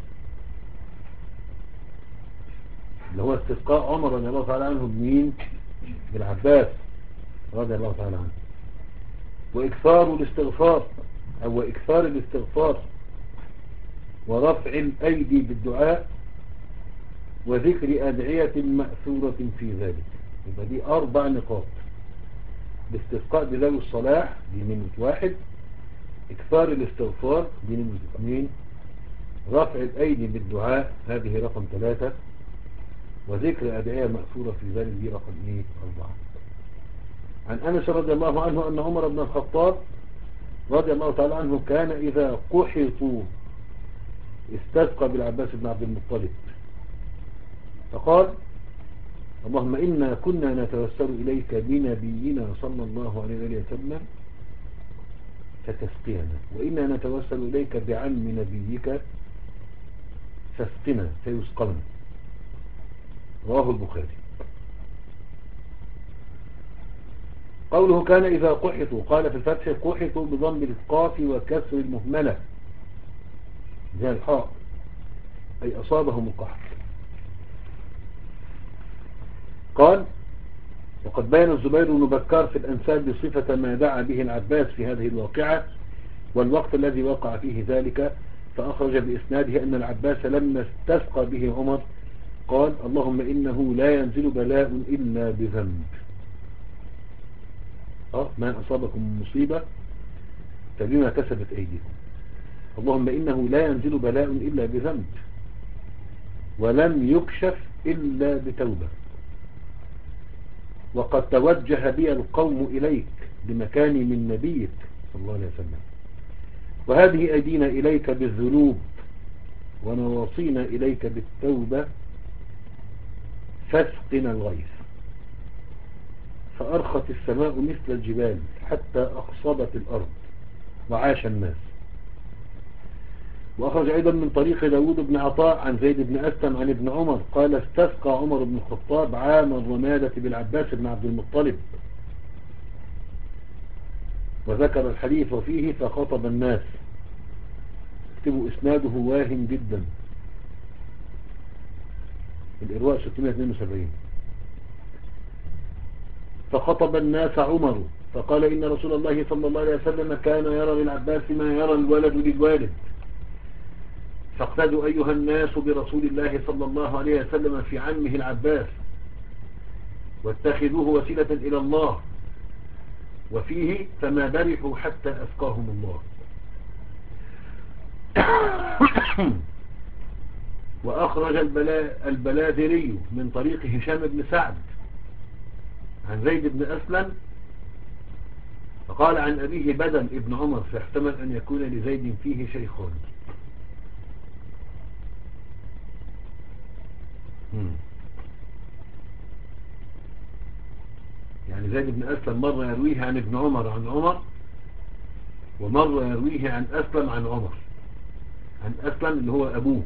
اللي هو استسقاء عمر رضي الله تعالى عنه بمين؟ بالعباس رضي الله تعالى عنه. وإكثار الاستغفار أو إكثار الاستغفار ورفع الأيدي بالدعاء وذكر أدعية مأثورة في ذلك. يبقى دي أربع نقاط: الاستسقاء بذوي الصلاح دي نمرة واحد، إكثار الاستغفار دي نمرة اثنين، رفع الأيدي بالدعاء هذه رقم ثلاثة، وذكر أدعية مأثورة في ذلك دي رقم ايه؟ أربعة. عن أنس رضي الله عنه أن عمر بن الخطاب رضي الله تعالى عنه كان إذا قحطوا استسقى بالعباس بن عبد المطلب فقال اللهم إنا كنا نتوسل إليك بنبينا صلى الله عليه وسلم فتسقينا، وإنا نتوسل إليك بعم نبيك فاسقنا فيسقنا. رواه البخاري. قوله كان إذا قحطوا، قال في الفتح قحطوا بضم القاف وكسر المهملة زي الحاء، أي أصابهم القحط. قال وقد بين الزبير بن بكار في الأنساب بصفة ما دعا به العباس في هذه الواقعة والوقت الذي وقع فيه ذلك، فأخرج بإسناده أن العباس لما استسقى به عمر قال اللهم إنه لا ينزل بلاء إلا بذنب. أه ما أصابكم من مصيبة فبما كسبت أيديكم. اللهم إنه لا ينزل بلاء إلا بذنب ولم يكشف إلا بتوبة، وقد توجه بي القوم إليك بمكاني من نبيك صلى الله عليه وسلم، وهذه أيدينا إليك بالذنوب ونواصينا إليك بالتوبة، فاسقنا الغيث. فأرخت السماء مثل الجبال حتى أخصبت الأرض وعاش الناس. وأخرج أيضا من طريق داود بن عطاء عن زيد بن أسلم عن ابن عمر قال استسقى عمر بن الخطاب عام الرمادة بالعباس بن عبد المطلب، وذكر الحديث وفيه فخطب الناس. اكتبوا إسناده واهم جدا، الإرواء ستمائة واثنين وسبعين. فخطب الناس عمر فقال إن رسول الله صلى الله عليه وسلم كان يرى للعباس ما يرى الولد للوالد، فاقتدوا أيها الناس برسول الله صلى الله عليه وسلم في عمه العباس، واتخذوه وسيلة إلى الله، وفيه فما برحوا حتى أسقاهم الله. وأخرج البلا البلاذري من طريق هشام بن سعد عن زيد بن أسلم فقال عن أبيه بدل ابن عمر، فاحتمل أن يكون لزيد فيه شيخان. يعني زيد بن أسلم مرة يرويه عن ابن عمر عن عمر، ومرة يرويه عن أسلم عن عمر، عن أسلم اللي هو أبوه.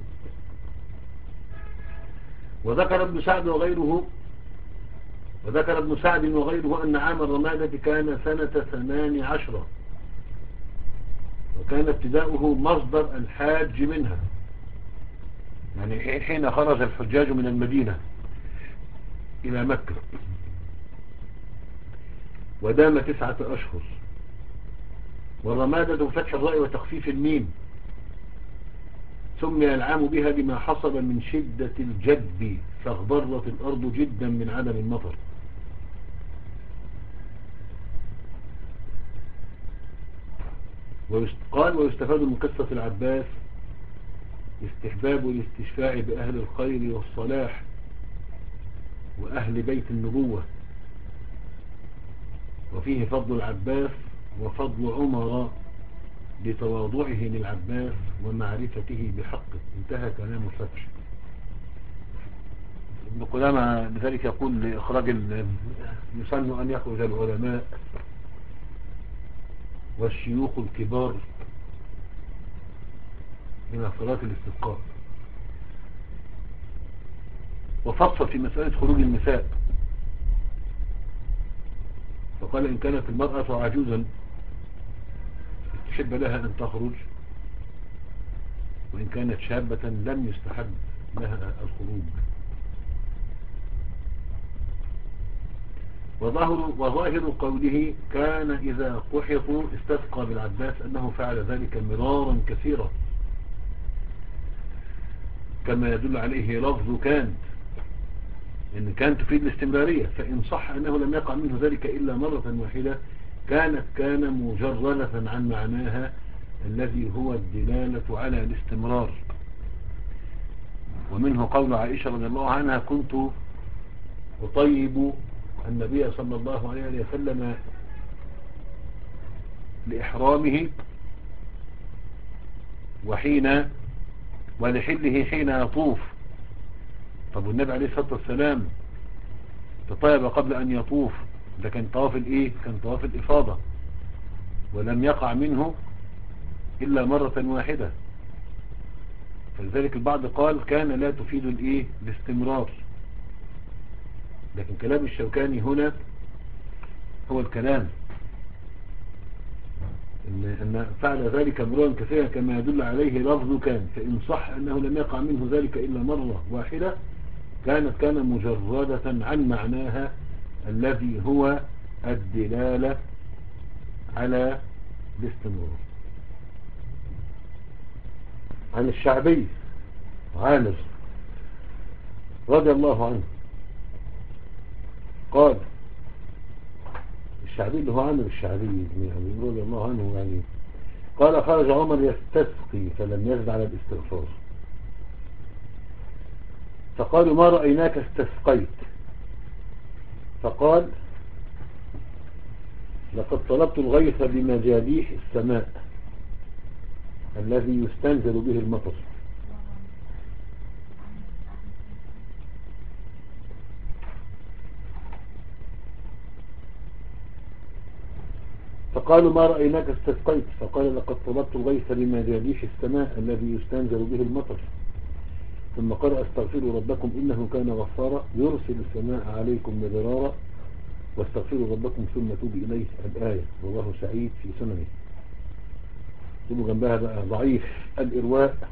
وذكر ابن سعد وغيره وذكر ابن سعد وغيره أن عام الرمادة كان سنة ثمان عشرة، وكان ابتداؤه مصدر الحاج منها، يعني حين خرج الحجاج من المدينة إلى مكة، ودام تسعة أشهر. والرمادة فتح الراء وتخفيف الميم، سمي العام بها لما حصل من شدة الجدب، فاغبرت الأرض جدا من عدم المطر. قال ويستفاد من قصة العباس استحباب الاستشفاع بأهل الخير والصلاح وأهل بيت النبوة، وفيه فضل العباس وفضل عمر لتواضعه للعباس ومعرفته بحقه. انتهى كلام الفتح. ابن قدامة لذلك يقول لإخراج يسن أن يخرج العلماء والشيوخ الكبار إلى صلاة الاستسقاء. وفصل في مسألة خروج النساء فقال إن كانت المرأة عجوزا استحب لها أن تخرج، وإن كانت شابة لم يستحب لها الخروج. وظاهر, وظاهر قوله كان إذا قحطوا استسقى بالعباس أنه فعل ذلك مرارا كثيرا، كما يدل عليه لفظ كانت، إن كانت تفيد الاستمرارية، فإن صح أنه لم يقع منه ذلك إلا مرة واحدة كانت كان مجردة عن معناها الذي هو الدلالة على الاستمرار. ومنه قول عائشة رضي الله عنها كنت أطيب النبي صلى الله عليه وسلم لإحرامه وحين ولحله حين يطوف. طب والنبي عليه الصلاة والسلام تطيب قبل أن يطوف، ده كان طواف الإيه؟ كان طواف الإفاضة، ولم يقع منه إلا مرة واحدة، فلذلك البعض قال كان لا تفيد الإيه؟ الاستمرار. لكن كلام الشوكاني هنا هو الكلام إن, إن فعل ذلك مرارا كثيرا كما يدل عليه لفظ كان، فإن صح أنه لم يقع منه ذلك إلا مرة واحدة كانت كان مجردة عن معناها الذي هو الدلالة على الاستمرار. عن الشعبي عامر رضي الله عنه قال، الشعبي اللي هو عامر الشعبي يعني رضي الله عنه يعني قال خرج عمر يستسقي فلم يزد على الاستغفار، فقالوا ما رأيناك استسقيت، فقال لقد طلبت الغيث بمجاديح السماء الذي يستنزل به المطر. فقالوا ما رأيناك استسقيت، فقال لقد طلبت الغيث بمجاديح السماء الذي يستنزل به المطر. ثم قال استغفروا ربكم إنه كان غفارا يرسل السماء عليكم مدرارا واستغفروا ربكم ثم توبوا إليه. الآية. والله سعيد في سننه. تبوا جنبها بقى ضعيف الإرواء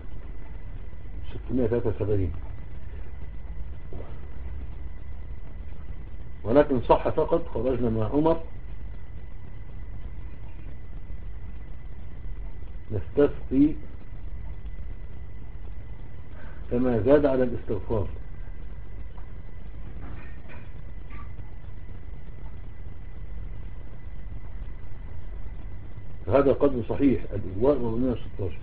ستمائة وثلاثة وسبعين. ولكن صح فقط خرجنا مع عمر نستسقي كما زاد على الاستغفار. هذا قدر صحيح الإجواء أربعمائة وستة عشر.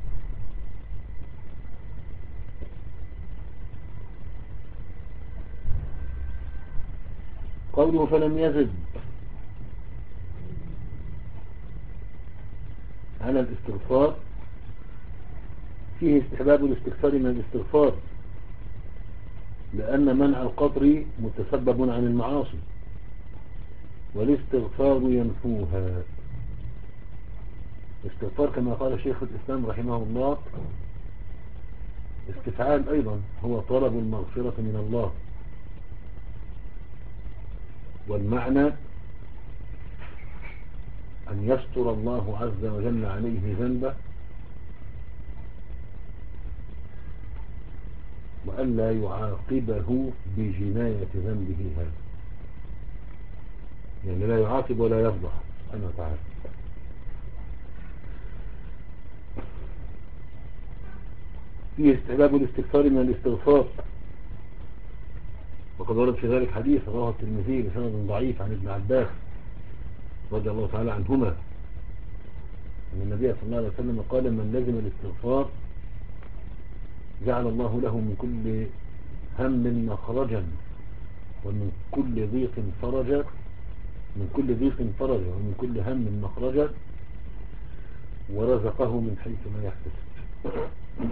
قوله فلم يزد على الاستغفار فيه استحباب الاستكثار من الاستغفار، لأن منع القطر متسبب عن المعاصي والاستغفار ينفوها. الاستغفار كما قال شيخ الإسلام رحمه الله استفعال أيضا، هو طلب المغفرة من الله، والمعنى أن يستر الله عز وجل عليه ذنبه وألا يعاقبه بجناية ذنبه هذا، يعني لا يعاقب ولا يفضح سبحانه وتعالى. فيه استحباب الاستكثار من الاستغفار، وقد ورد في ذلك حديث رواه الترمذي بسند ضعيف عن ابن عباس رضي الله تعالى عنهما أن النبي صلى الله عليه وسلم قال: من لزم الاستغفار جعل الله له من كل هم مخرجا ومن كل ضيق فرجا من كل ضيق فرجا ومن كل هم مخرجا ورزقه من حيث لا يحتسب.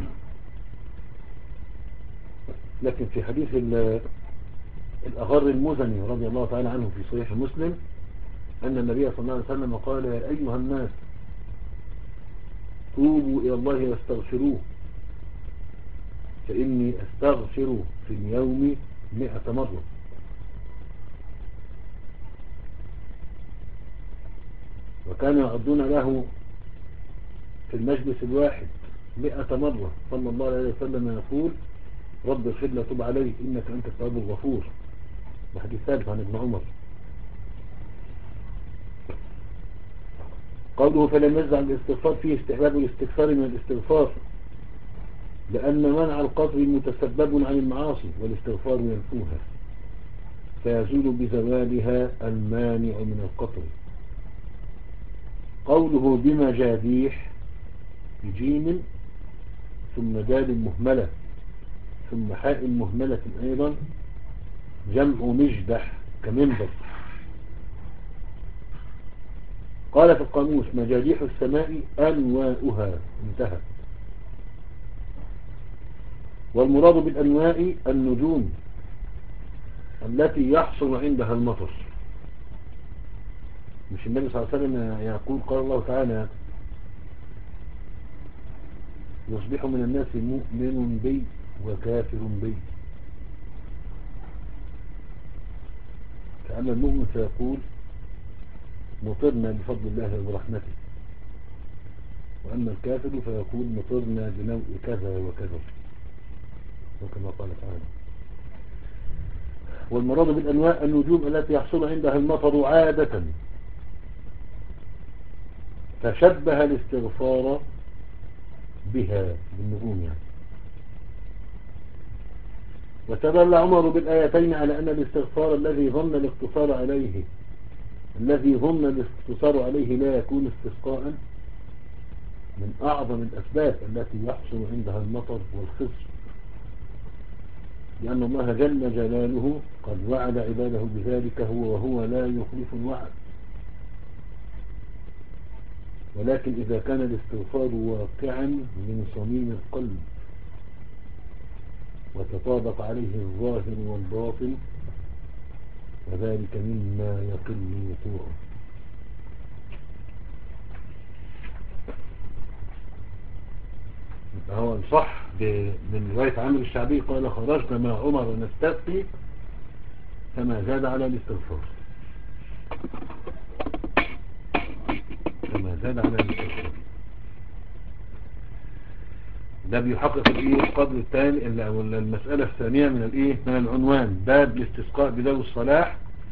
لكن في حديث الأغر المزني رضي الله تعالى عنه في صحيح مسلم أن النبي صلى الله عليه وسلم قال: يا أيها الناس توبوا إلى الله واستغفروه فإني أستغفر في اليوم مئة مرة. وكانوا يعدون له في المجلس الواحد مئة مرة صلى الله عليه وسلم يقول: رب اغفر لي وتب علي إنك أنت التواب الغفور. بحديث ثالث عن ابن عمر. قوله فلم يزع الاستغفار فيه استحباب الاستكثار من الاستغفار، لأن منع القطر متسبب عن المعاصي والاستغفار ينفوها فيزول بزوالها المانع من القطر. قوله بمجاديح بجيم ثم دال مهملة ثم حاء مهملة أيضا جمع مجدح كمنبر. قال في القاموس: مجاديح السماء أنواؤها، انتهى. والمراد بالأنواء النجوم التي يحصل عندها المطر. مش النبي صلى الله عليه وسلم يقول قال الله تعالى: يصبح من الناس مؤمن بي وكافر بي. فأما المؤمن فيقول: مطرنا بفضل الله وبرحمته، وأما الكافر فيقول: مطرنا بنوء كذا وكذا، وكما قال تعالى. والمراد بالأنواء النجوم التي يحصل عندها المطر عادة، فشبه الاستغفار بها بالنجوم يعني. وتدل عمر بالآيتين على أن الاستغفار الذي ظن الاقتصار عليه الذي ظن الاقتصار عليه لا يكون استسقاء من أعظم الأسباب التي يحصل عندها المطر والخسر، لأن الله جل جلاله قد وعد عباده بذلك هو وهو لا يخلف الوعد. ولكن إذا كان الاستغفار واقعا من صميم القلب وتطابق عليه الظاهر والباطن وذلك مما يقل وقوعه. هو صح من رواية عامر الشعبي قال: خرجنا مع عمر نستسقي فما زاد على الاستغفار فما زاد على الاستغفار. ده بيحقق الايه القدر الثاني، المسألة الثانية من الايه من العنوان: باب الاستسقاء بذوي الصلاح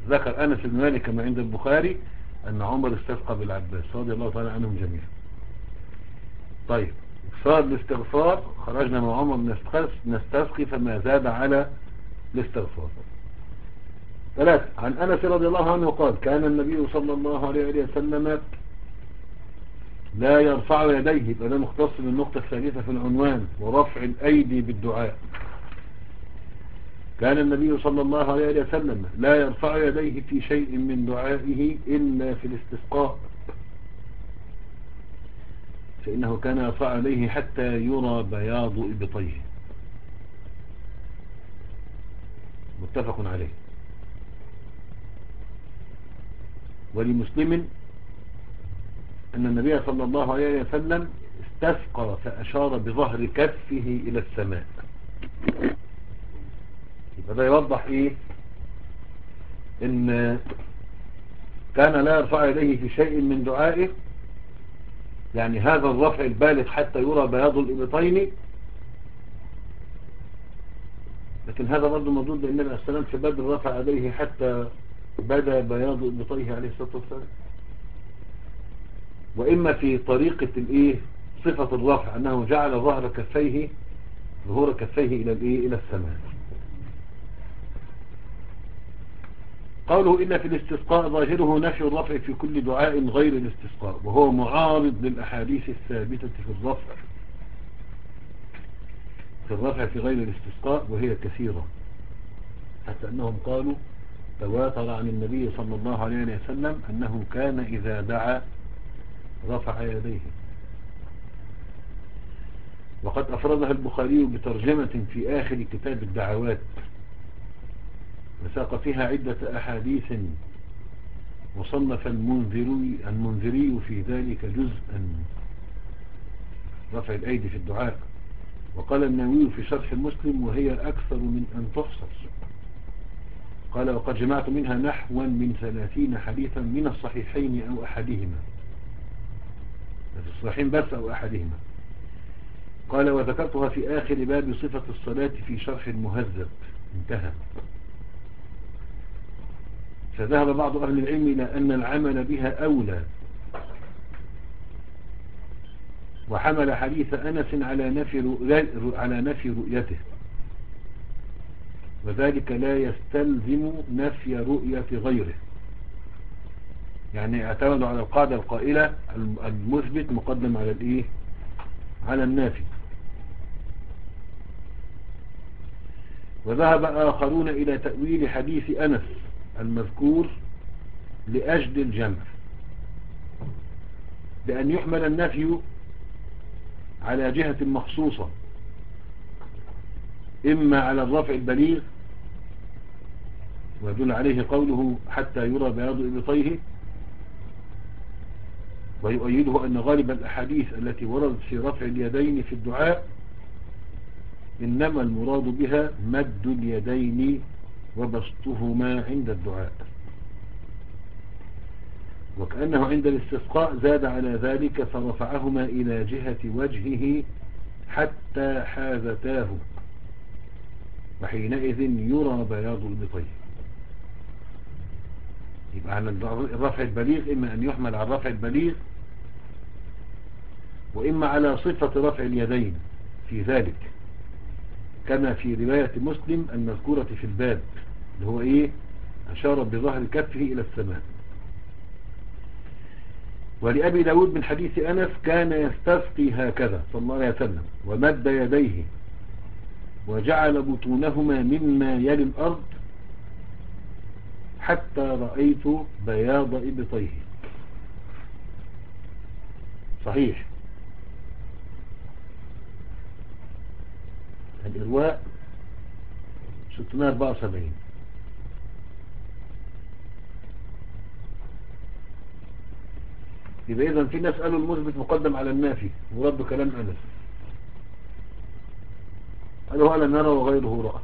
ذكر أنس بن مالك كما عند البخاري أن عمر استسقى بالعباس رضي الله تعالى عنهم جميعا. طيب صار الاستغفار، خرجنا مع عمر نستسقي فما زاد على الاستغفار. ثلاثة، عن أنس رضي الله عنه قال كان النبي صلى الله عليه وسلم لا يرفع يديه، فده مختص بالنقطة الثالثة في العنوان، ورفع الأيدي بالدعاء. كان النبي صلى الله عليه وسلم لا يرفع يديه في شيء من دعائه إلا في الاستسقاء، فإنه كان يرفع يديه حتى يرى بياض إبطيه. متفق عليه. ولمسلم أن النبي صلى الله عليه وسلم استسقى فأشار بظهر كفه إلى السماء. هذا يوضح إيه؟ إن كان لا يرفع يديه في شيء من دعائه، يعني هذا الرفع البالغ حتى يرى بياض الإبطين. لكن هذا برضه موجود لأن النبي عليه السلام في بدر رفع يديه حتى بدا بياض إبطيه عليه الصلاة والسلام. وإما في طريقة الإيه صفة الرفع أنه جعل ظهر كفيه ظهور كفيه إلى الإيه إلى السماء. قوله إلا في الاستسقاء ظاهره نفي الرفع في كل دعاء غير الاستسقاء، وهو معارض للأحاديث الثابتة في الرفع في الرفع في غير الاستسقاء، وهي كثيرة حتى أنهم قالوا تواتر عن النبي صلى الله عليه وسلم أنه كان إذا دعا رفع يديه. وقد أفردها البخاري بترجمة في آخر كتاب الدعوات، وساق فيها عدة أحاديث، وصنف المنذري, المنذري في ذلك جزءا رفع الأيدي في الدعاء. وقال النووي في شرح المسلم وهي أكثر من أن تحصر، قال وقد جمعت منها نحوا من ثلاثين حديثا من الصحيحين أو أحدهما، في الصحيحين بس أو أحدهما. قال وذكرتها في آخر باب صفة الصلاة في شرح المهذب، انتهى. فذهب بعض أهل العلم إلى أن العمل بها أولى، وحمل حديث أنس على نفي على نفي رؤيته، وذلك لا يستلزم نفي رؤية غيره. يعني اعتمدوا على القاعدة القائلة المثبت مقدم على الإيه على النافي. وذهب آخرون إلى تأويل حديث أنس المذكور لأجل الجمع، بأن يحمل النفي على جهة مخصوصة، إما على الرفع البليغ ويدل عليه قوله حتى يرى بياض إبطيه، ويؤيده أن غالب الأحاديث التي وردت في رفع اليدين في الدعاء إنما المراد بها مد اليدين وبسطهما عند الدعاء، وكأنه عند الاستسقاء زاد على ذلك فرفعهما إلى جهة وجهه حتى حاذتاه، وحينئذ يرى بياض الإبطين. يبقى على الرفع البليغ إما أن يحمل على الرفع البليغ، وإما على صفة رفع اليدين في ذلك، كما في رواية مسلم المذكورة في الباب اللي هو إيه أشار بظهر كفه إلى السماء. ولأبي داود من حديث أنس كان يستسقي هكذا صلى الله عليه وسلم ومد يديه وجعل بطونهما مما يلي الأرض حتى رأيت بياض إبطيه. صحيح. الإرواء ستمائة وأربعة وسبعين. يبقى إذن في ناس قالوا المثبت مقدم على النافي ورد كلام أنس، قالوا هذا نرى وغيره رأى.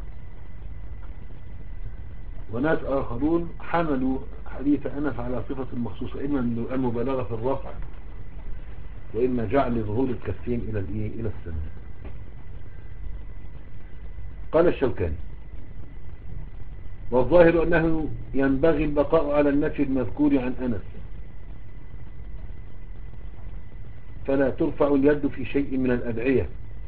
وناس آخرون حملوا حديث أنس على صفة المخصوصة، إما المبالغة في الرفع، وإما جعل ظهور الكفين إلى الإيه إلى السماء. قال الشوكاني والظاهر أنه ينبغي البقاء على النفي المذكور عن أنس، فلا ترفع اليد في شيء من الأدعية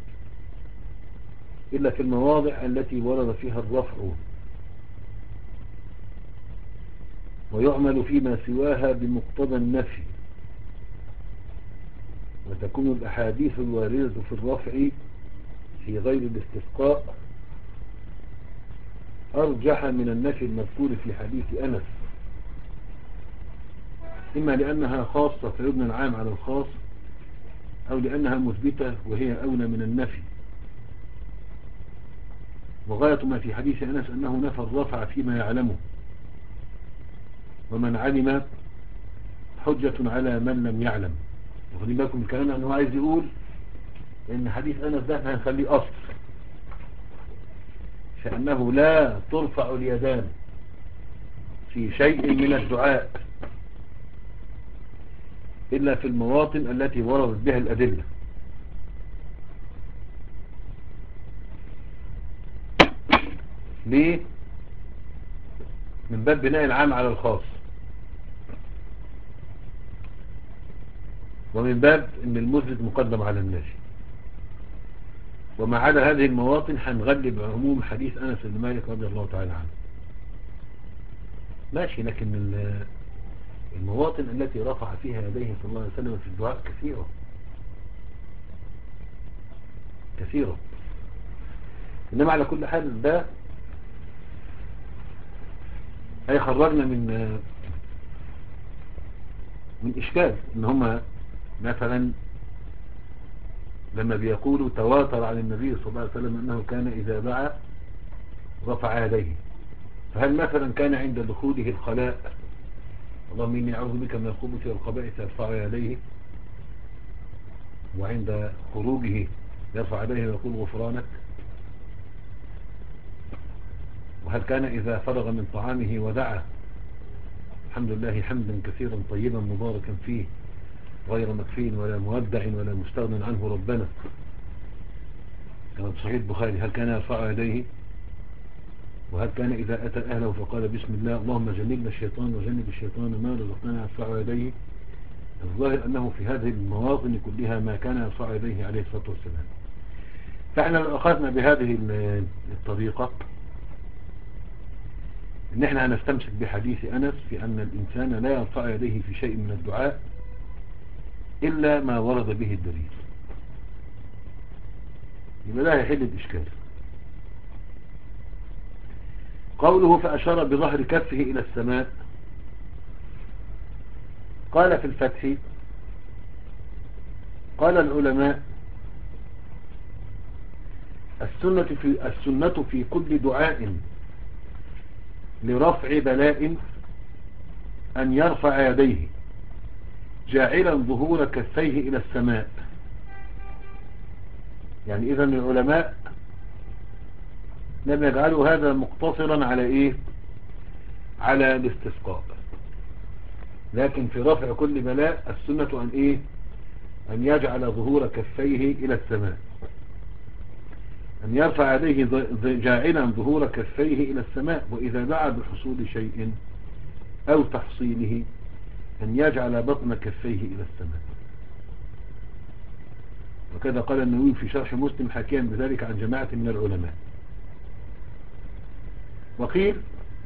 إلا في المواضع التي ورد فيها الرفع، ويعمل فيما سواها بمقتضى النفي، وتكون الأحاديث الواردة في الرفع في غير الاستسقاء أرجح من النفي المذكور في حديث أنس، إما لأنها خاصة فيبنى العام على الخاص، أو لأنها مثبتة وهي أولى من النفي. وغاية ما في حديث أنس أنه نفى الرفع فيما يعلمه، ومن علم حجة على من لم يعلم. وخلي بالكم الكلام أنه عايز يقول إن حديث أنس ده هنخليه أصل، فأنه لا ترفع اليدان في شيء من الدعاء إلا في المواطن التي وردت بها الأدلة. ليه؟ من باب بناء العام على الخاص، ومن باب ان المثبت مقدم على النافي. وما عدا هذه المواطن هنغلب عموم حديث أنس بن مالك رضي الله تعالى عنه، ماشي. لكن المواطن التي رفع فيها يديه صلى الله عليه وسلم في الدعاء كثيرة كثيرة. إنما على كل حال ده هيخرجنا من من إشكال إن هما مثلا لما بيقولوا تواتر عن النبي صلى الله عليه وسلم أنه كان إذا دعا رفع يديه، فهل مثلا كان عند دخوله الخلاء اللهم إني أعوذ بك من الخبث والخبائث يرفع يديه، وعند خروجه يرفع يديه ويقول غفرانك؟ وهل كان إذا فرغ من طعامه ودعا الحمد لله حمدا كثيرا طيبا مباركا فيه غير مكفين ولا مودع ولا مستغن عنه ربنا، كما في صحيح البخاري، هل كان يرفع يديه؟ وهل كان إذا أتى أهله فقال بسم الله اللهم جنبنا الشيطان وجنب الشيطان ما رزقنا يرفع يديه؟ الظاهر أنه في هذه المواطن كلها ما كان يرفع يديه عليه الصلاة والسلام. فإحنا لو أخذنا بهذه الطريقة إن إحنا هنستمسك بحديث أنس في أن الإنسان لا يرفع يديه في شيء من الدعاء إلا ما ورد به الدليل، يبقى لا يحل الإشكال. قوله فأشار بظهر كفه إلى السماء، قال في الفتح قال العلماء السنة في, السنة في كل دعاء لرفع بلاء أن يرفع يديه جاعلا ظهور كفيه إلى السماء. يعني إذن العلماء لم يجعلوا هذا مقتصرا على إيه؟ على الاستسقاء، لكن في رفع كل بلاء السنة أن إيه؟ أن يجعل ظهور كفيه إلى السماء، أن يرفع يديه جاعلا ظهور كفيه إلى السماء. وإذا دعا بحصول شيء أو تحصيله أن يجعل بطن كفيه إلى السماء. وكذا قال النووي في شرح مسلم حكيا بذلك عن جماعة من العلماء. وقيل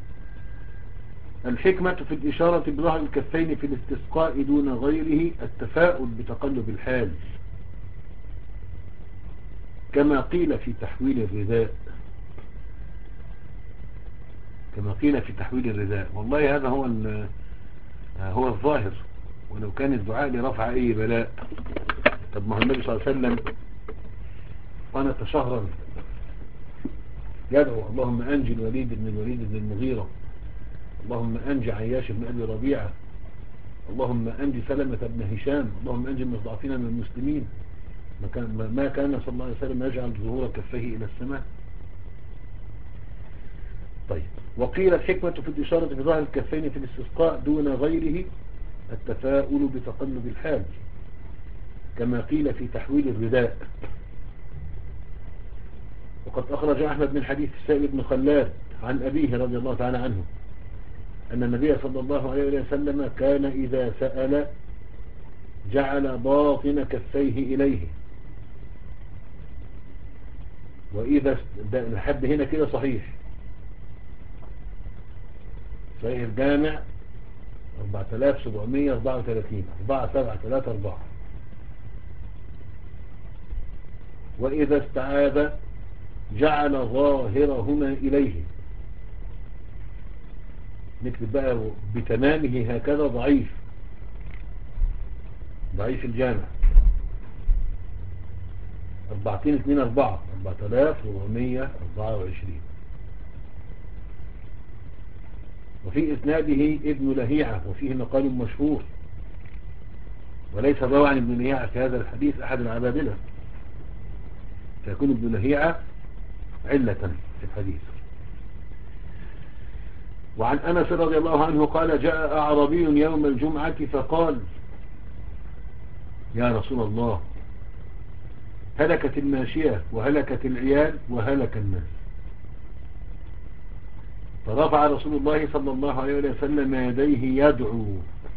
الحكمة في الإشارة بظهر الكفين في الاستسقاء دون غيره التفاؤل بتقلب الحال، كما قيل في تحويل الرداء كما قيل في تحويل الرداء والله هذا هو هو الظاهر. ولو كان الدعاء لرفع أي بلاء، طب ما هو النبي صلى الله عليه وسلم قنت شهرا يدعو اللهم أنجي الوليد بن الوليد بن المغيرة، اللهم أنجي عياش بن أبي ربيعة، اللهم أنجي سلمة بن هشام، اللهم أنجي المستضعفين من المسلمين. ما كان, ما كان صلى الله عليه وسلم يجعل ظهور كفيه إلى السماء. طيب، وقيل الحكمة في الإشارة بظهر الكفين في الاستسقاء دون غيره التفاؤل بتقلب الحال، كما قيل في تحويل الرداء. وقد أخرج أحمد من حديث السائب بن خلاد عن أبيه رضي الله تعالى عنه أن النبي صلى الله عليه وسلم كان إذا سأل جعل باطن كفيه إليه، وإذا لحد هنا كده صحيح صحيح الجامع أربعة آلاف وسبعمائة وأربعة وثلاثين أربعة سبعة ثلاثة أربعة. وإذا استعاذ جعل ظاهرهما إليه، نكتب بقى بتمامه هكذا ضعيف ضعيف الجامع أربعة اثنين أربعة أربعة آلاف وأربعمائة وأربعة وعشرين. وفي إسناده ابن لهيعة وفيه مقال مشهور، وليس روى عن ابن لهيعة في هذا الحديث أحد العبادلة، فيكون ابن لهيعة علة في الحديث. وعن أنس رضي الله عنه قال جاء أعرابي يوم الجمعة فقال يا رسول الله هلكت الماشية وهلكت العيال وهلك الناس، فرفع رسول الله صلى الله عليه وسلم يديه يدعو،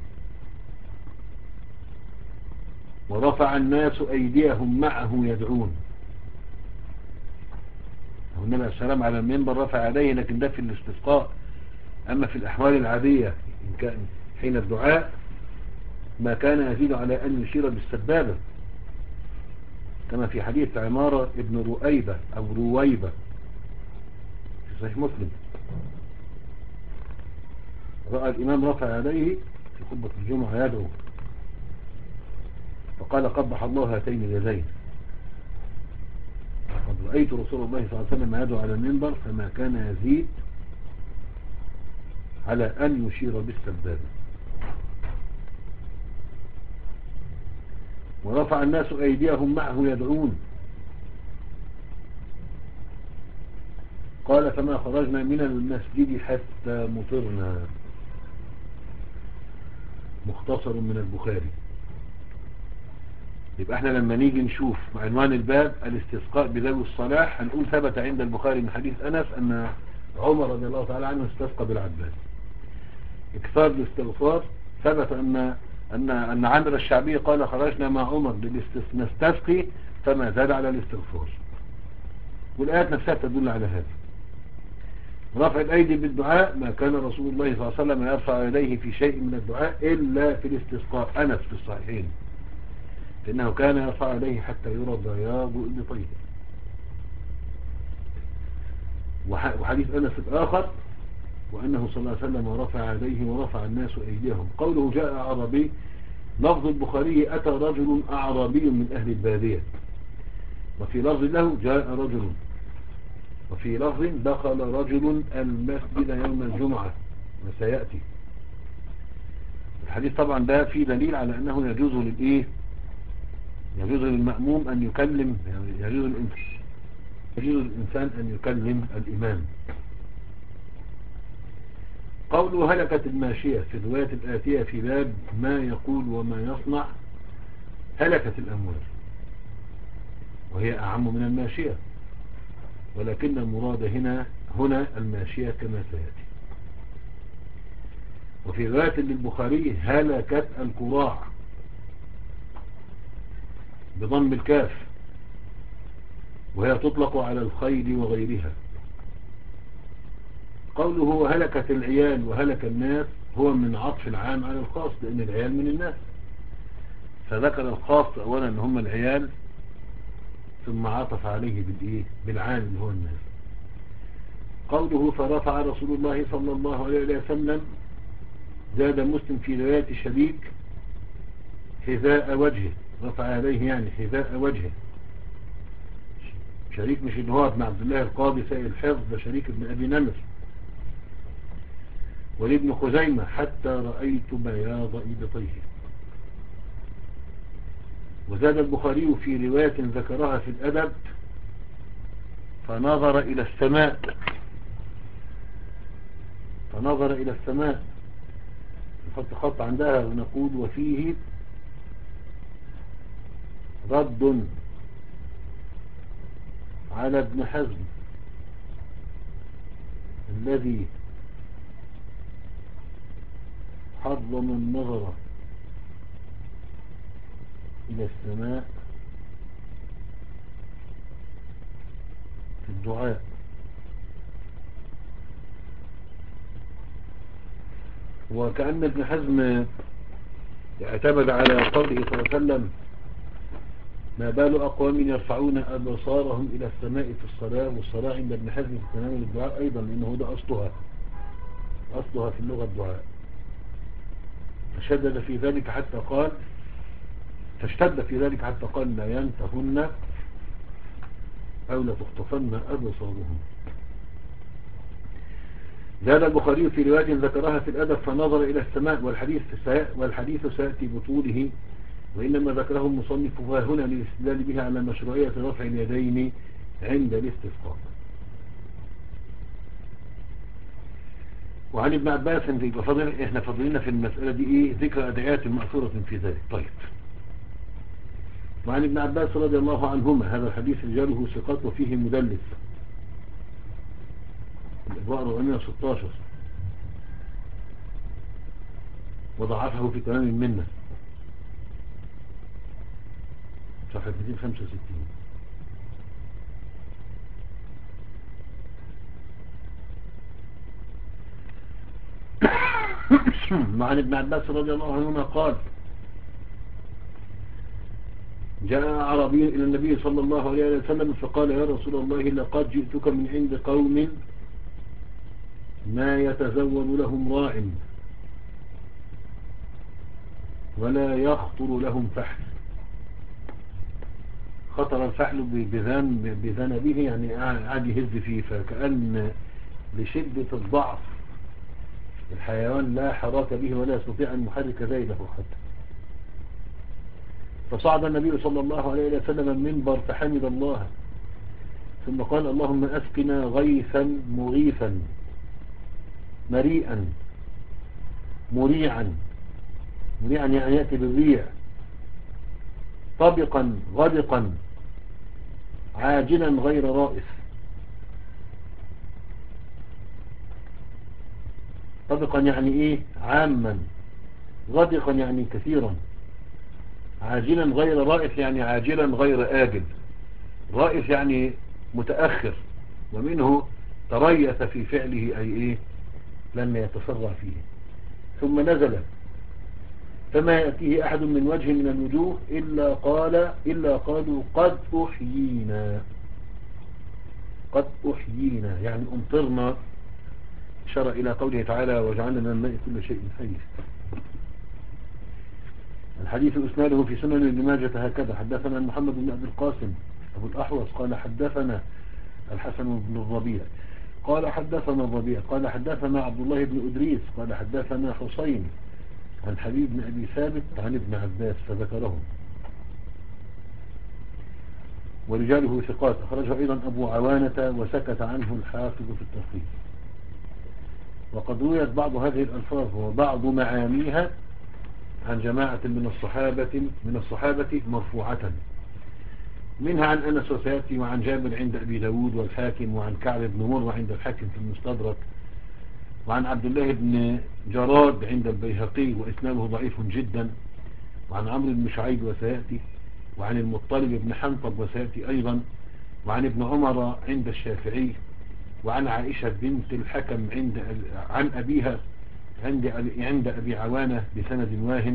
ورفع الناس أيديهم معه يدعون. النبي عليه السلام على المنبر رفع يديه، لكن ده في الاستسقاء. أما في الأحوال العادية إن كان حين الدعاء ما كان يزيد على أن يشير بالسبابة، كما في حديث عمارة ابن رؤيبة أو رويبة في صحيح مسلم، رأى الإمام رفع يديه في خطبة الجمعة يدعو فقال قبح الله هاتين اليدين، قد رأيت رسول الله صلى الله عليه وسلم يدعو على المنبر فما كان يزيد على أن يشير بالسبابة. ورفع الناس أيديهم معه يدعون، قال فما خرجنا من المسجد حتى مطرنا. مختصر من البخاري. يبقى احنا لما نيجي نشوف عنوان الباب الاستسقاء بذوي الصلاح هنقول ثبت عند البخاري من حديث أنس أن عمر رضي الله تعالى عنه استسقى بالعباس. اكثار الاستغفار ثبت أن أن أن عامر الشعبي قال خرجنا مع عمر نستسقي فما زاد على الاستغفار، والآيات نفسها تدل على هذا. رفع الأيدي بالدعاء ما كان رسول الله صلى الله عليه وسلم يرفع يديه في شيء من الدعاء إلا في الاستسقاء. أنس في الصحيحين فإنه كان يرفع يديه حتى يرى بياض إبطيه. وحديث أنس الآخر وأنه صلى الله عليه وسلم رفع يديه ورفع الناس أيديهم. قوله جاء أعرابي، لفظ البخاري أتى رجل أعرابي من أهل البادية، وفي لفظ له جاء رجل، وفي لفظ دخل رجل المسجد يوم الجمعة وسيأتي. الحديث طبعا ده فيه دليل على أنه يجوز للإيه يجوز للمأموم أن يكلم، يجوز الإنسان يجوز الإنسان أن يكلم الإمام. قوله هلكت الماشية في الرواية الآتية في باب ما يقول وما يصنع هلكت الأموال، وهي أعم من الماشية، ولكن المراد هنا هنا الماشية كما سيأتي. وفي رواية للبخاري هلكت الكراع بضم الكاف، وهي تطلق على الخيل وغيرها. قوله هلكت العيال وهلك الناس هو من عطف العام على الخاص، لأن العيال من الناس، فذكر الخاص أولا أن هم العيال ثم عطف عليه بالإيه بالعام اللي هو الناس. قوله فرفع رسول الله صلى الله عليه وسلم، زاد مسلم في رواية شريك حذاء وجهه، رفع يديه يعني حذاء وجهه. شريك مش اللي هو ابن عبد الله القاضي سائل الحفظ، ده شريك ابن أبي نمر. ولابن خزيمة حتى رأيت بياض إبطيه. وزاد البخاري في رواية ذكرها في الأدب فنظر إلى السماء فنظر إلى السماء نحط خط عندها ونقول وفيه رد على ابن حزم الذي حرم النظر إلى السماء في الدعاء. وكأن ابن حزم اعتمد على قوله صلى الله عليه وسلم: ما بال أقوام يرفعون أبصارهم إلى السماء في الصلاة. والصلاة عند ابن حزم في تناول الدعاء أيضا، لأنه ده أصلها أصلها في اللغة الدعاء. فشدد في ذلك حتى قال فاشتد في ذلك حتى قال: لا ينتهن أو لتخطفن أبصارهم. زاد البخاري في رواية ذكرها في الأدب: فنظر إلى السماء. والحديث والحديث سيأتي بطوله، وإنما ذكره المصنف هنا للاستدلال به على مشروعية رفع اليدين عند الاستسقاء. وعن ابن عباس فضل احنا فضلنا في المسألة دي ايه ذكر أدعيات مأثورة في ذلك. طيب. وعن ابن عباس رضي الله عنهما هذا الحديث رجاله ثقات وفيه مدلس. الإضواء أربعمائة وستاشر وضعفه في تمام المنة صفحة مئتين وخمسة وستين. وعن ابن عباس رضي الله عنهما قال: جاء عربي إلى النبي صلى الله عليه وسلم فقال: يا رسول الله، لقد جئتك من عند قوم ما يتزود لهم راع ولا يخطر لهم فحل. خطر الفحل بذن بذنبه يعني عاد يهز فيه، فكأن لشدة الضعف الحيوان لا حراك به ولا يستطيع أن يحرك ذيله حتى. فصعد النبي صلى الله عليه وسلم المنبر فحمد الله، ثم قال: اللهم أسقنا غيثا مغيثا مريئا مريعا. مريعا يعني يأتي بالريع. طبقا غدقا عاجلا غير رائس. طبقا يعني ايه؟ عاما. غدقا يعني كثيرا. عاجلا غير رائس يعني عاجلا غير آجل. رائس يعني متأخر، ومنه تريث في فعله أي إيه؟ لم يتسرع فيه. ثم نزل فما يأتيه أحد من وجه من الوجوه إلا قال إلا قالوا: قد أحيينا. قد أحيينا يعني أمطرنا. شرع إلى قوله تعالى: وجعلنا من الماء كل شيء حي. الحديث إسناده في سنن ابن ماجه هكذا: حدثنا محمد بن أبي القاسم أبو الأحوص قال حدثنا الحسن بن الربيع قال حدثنا الربيع قال حدثنا عبد الله بن أدريس قال حدثنا حسين عن حبيب بن أبي ثابت عن ابن عباس فذكرهم. ورجاله ثقات. أخرجه أيضا أبو عوانة وسكت عنه الحافظ في التلخيص. وقد رويت بعض هذه الألفاظ وبعض معانيها عن جماعة من الصحابة من الصحابة مرفوعة، منها عن أنس وسيأتي، وعن جابر عند أبي داود والحاكم، وعن كعب بن مرة عند الحاكم في المستدرك، وعن عبد الله بن جراد عند البيهقي وإسناده ضعيف جدا، وعن عمرو بن شعيب وسيأتي، وعن المطلب بن حنطب وسيأتي أيضا، وعن ابن عمر عند الشافعي، وعن عائشة بنت الحكم عند عن أبيها عند عند أبي عوانة بسند واهن،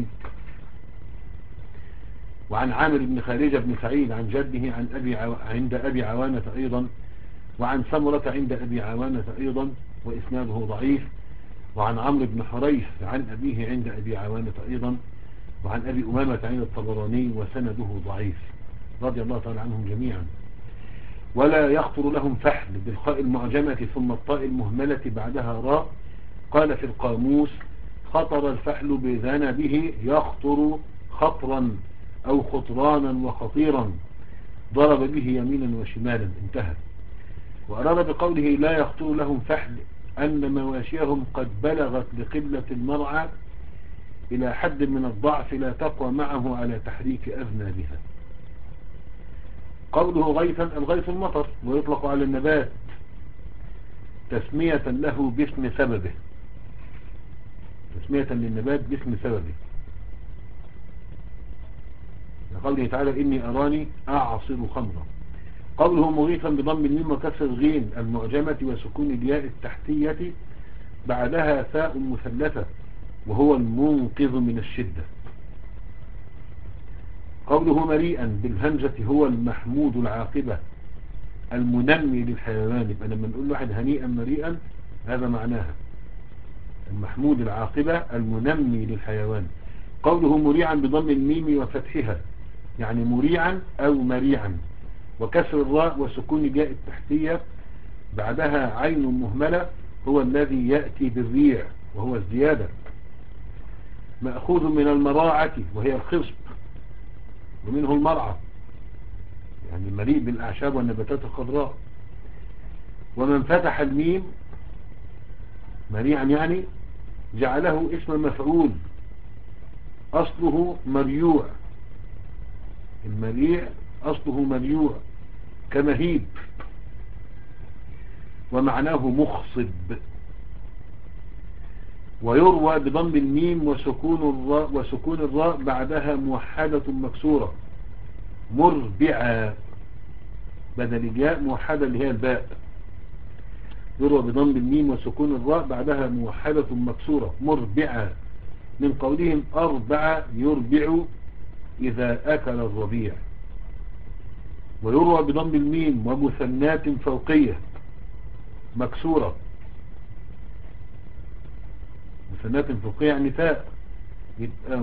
وعن عامر بن خارجة بن سعيد عن جده عن أبي عو... عند أبي عوانة أيضا، وعن سمرة عند أبي عوانة أيضا وإسناده ضعيف، وعن عمرو بن حريث عن أبيه عند أبي عوانة أيضا، وعن أبي أمامة عند الطبراني وسنده ضعيف رضي الله تعالى عنهم جميعا. ولا يخطر لهم فحل بالخاء المعجمة ثم الطاء المهملة بعدها راء. قال في القاموس: خطر الفحل بذنبه يخطر خطرا أو خطرانا وخطيرا، ضرب به يمينا وشمالا. انتهى. وأراد بقوله لا يخطر لهم فحل أن مواشيهم قد بلغت لقلة المرعى إلى حد من الضعف لا تقوى معه على تحريك أذنابها. قوله غيثا: الغيث المطر، ويطلق على النبات تسمية له باسم سببه، تسمية للنبات باسم سببه، لقوله تعالى إني أراني أعصر خمرا. قوله مغيثا بضم الميم وكسر الغين المعجمة وسكون الياء التحتية بعدها ثاء مثلثة وهو المنقذ من الشدة. قوله مريئا بالهمزة هو المحمود العاقبة المنمي للحيوان. يبقى لما نقول واحد هنيئا مريئا هذا معناها المحمود العاقبة المنمي للحيوان. قوله مريعا بضم الميم وفتحها يعني مريعا أو مريعا، وكسر الراء وسكون الياء التحتية بعدها عين مهملة هو الذي يأتي بالريع وهو الزيادة. مأخوذ من المراعة وهي الخصب، ومنه المرعى يعني المليء بالأعشاب والنباتات الخضراء. ومن فتح الميم مريعا يعني جعله اسم مفعول أصله مريوع، المريع أصله مريوع كمهيب، ومعناه مخصب. ويروى بضم الميم وسكون الراء وسكون الراء بعدها موحدة مكسورة مربعة بدل الياء موحدة اللي هي الباء. يروى بضم الميم وسكون الراء بعدها موحدة مكسورة مربعة من قولهم أربع يربع إذا أكل الربيع. ويروى بضم الميم ومثنات فوقية مكسورة، مثنات فوقية يعني تاء، يبقى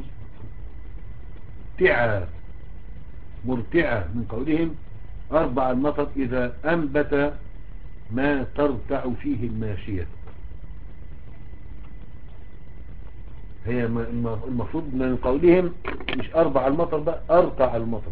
مرتعة مرتعة من قولهم أربع المطر إذا أنبت ما ترتع فيه الماشية. هي المفروض من قولهم مش أربع المطر بقى أرتع المطر.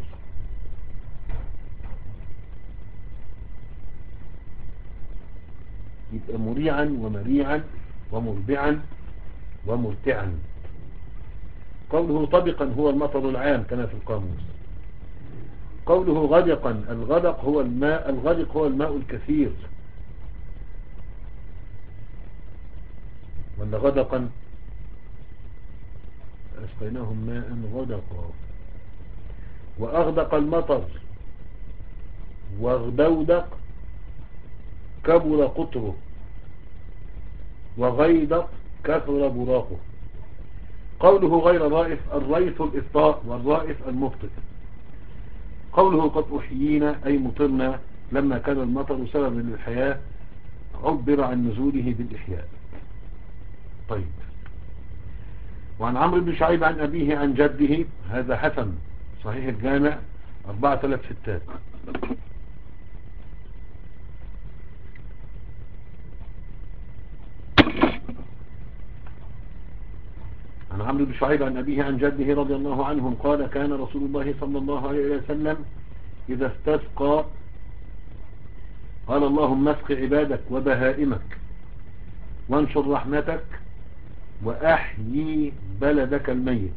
يبقى مريعا ومريعا ومربعا ومرتعا. قوله طبقا هو المطر العام كما في القاموس. قوله غدقا الغدق هو الماء الغدق هو الماء الكثير، ولا غدقا أسقيناهم ماء غدقا. وأغدق المطر واغدودق كبر قطره، وغيدق كثر براقه. قوله غير رائف الريث الإفطاء والرائف المبطئ. قوله قد أحيينا أي مطرنا لما كان المطر سببا للحياة عبر عن نزوله بالإحياء. طيب. وعن عمرو بن شعيب عن أبيه عن جده هذا حسن صحيح الجامع أربعة ثلاث ستات. عن عمرو بن شعيب عن أبيه عن جده رضي الله عنهم قال كان رسول الله صلى الله عليه وسلم إذا استسقى قال اللهم اسق عبادك وبهائمك وانشر رحمتك وأحيي بلدك الميت.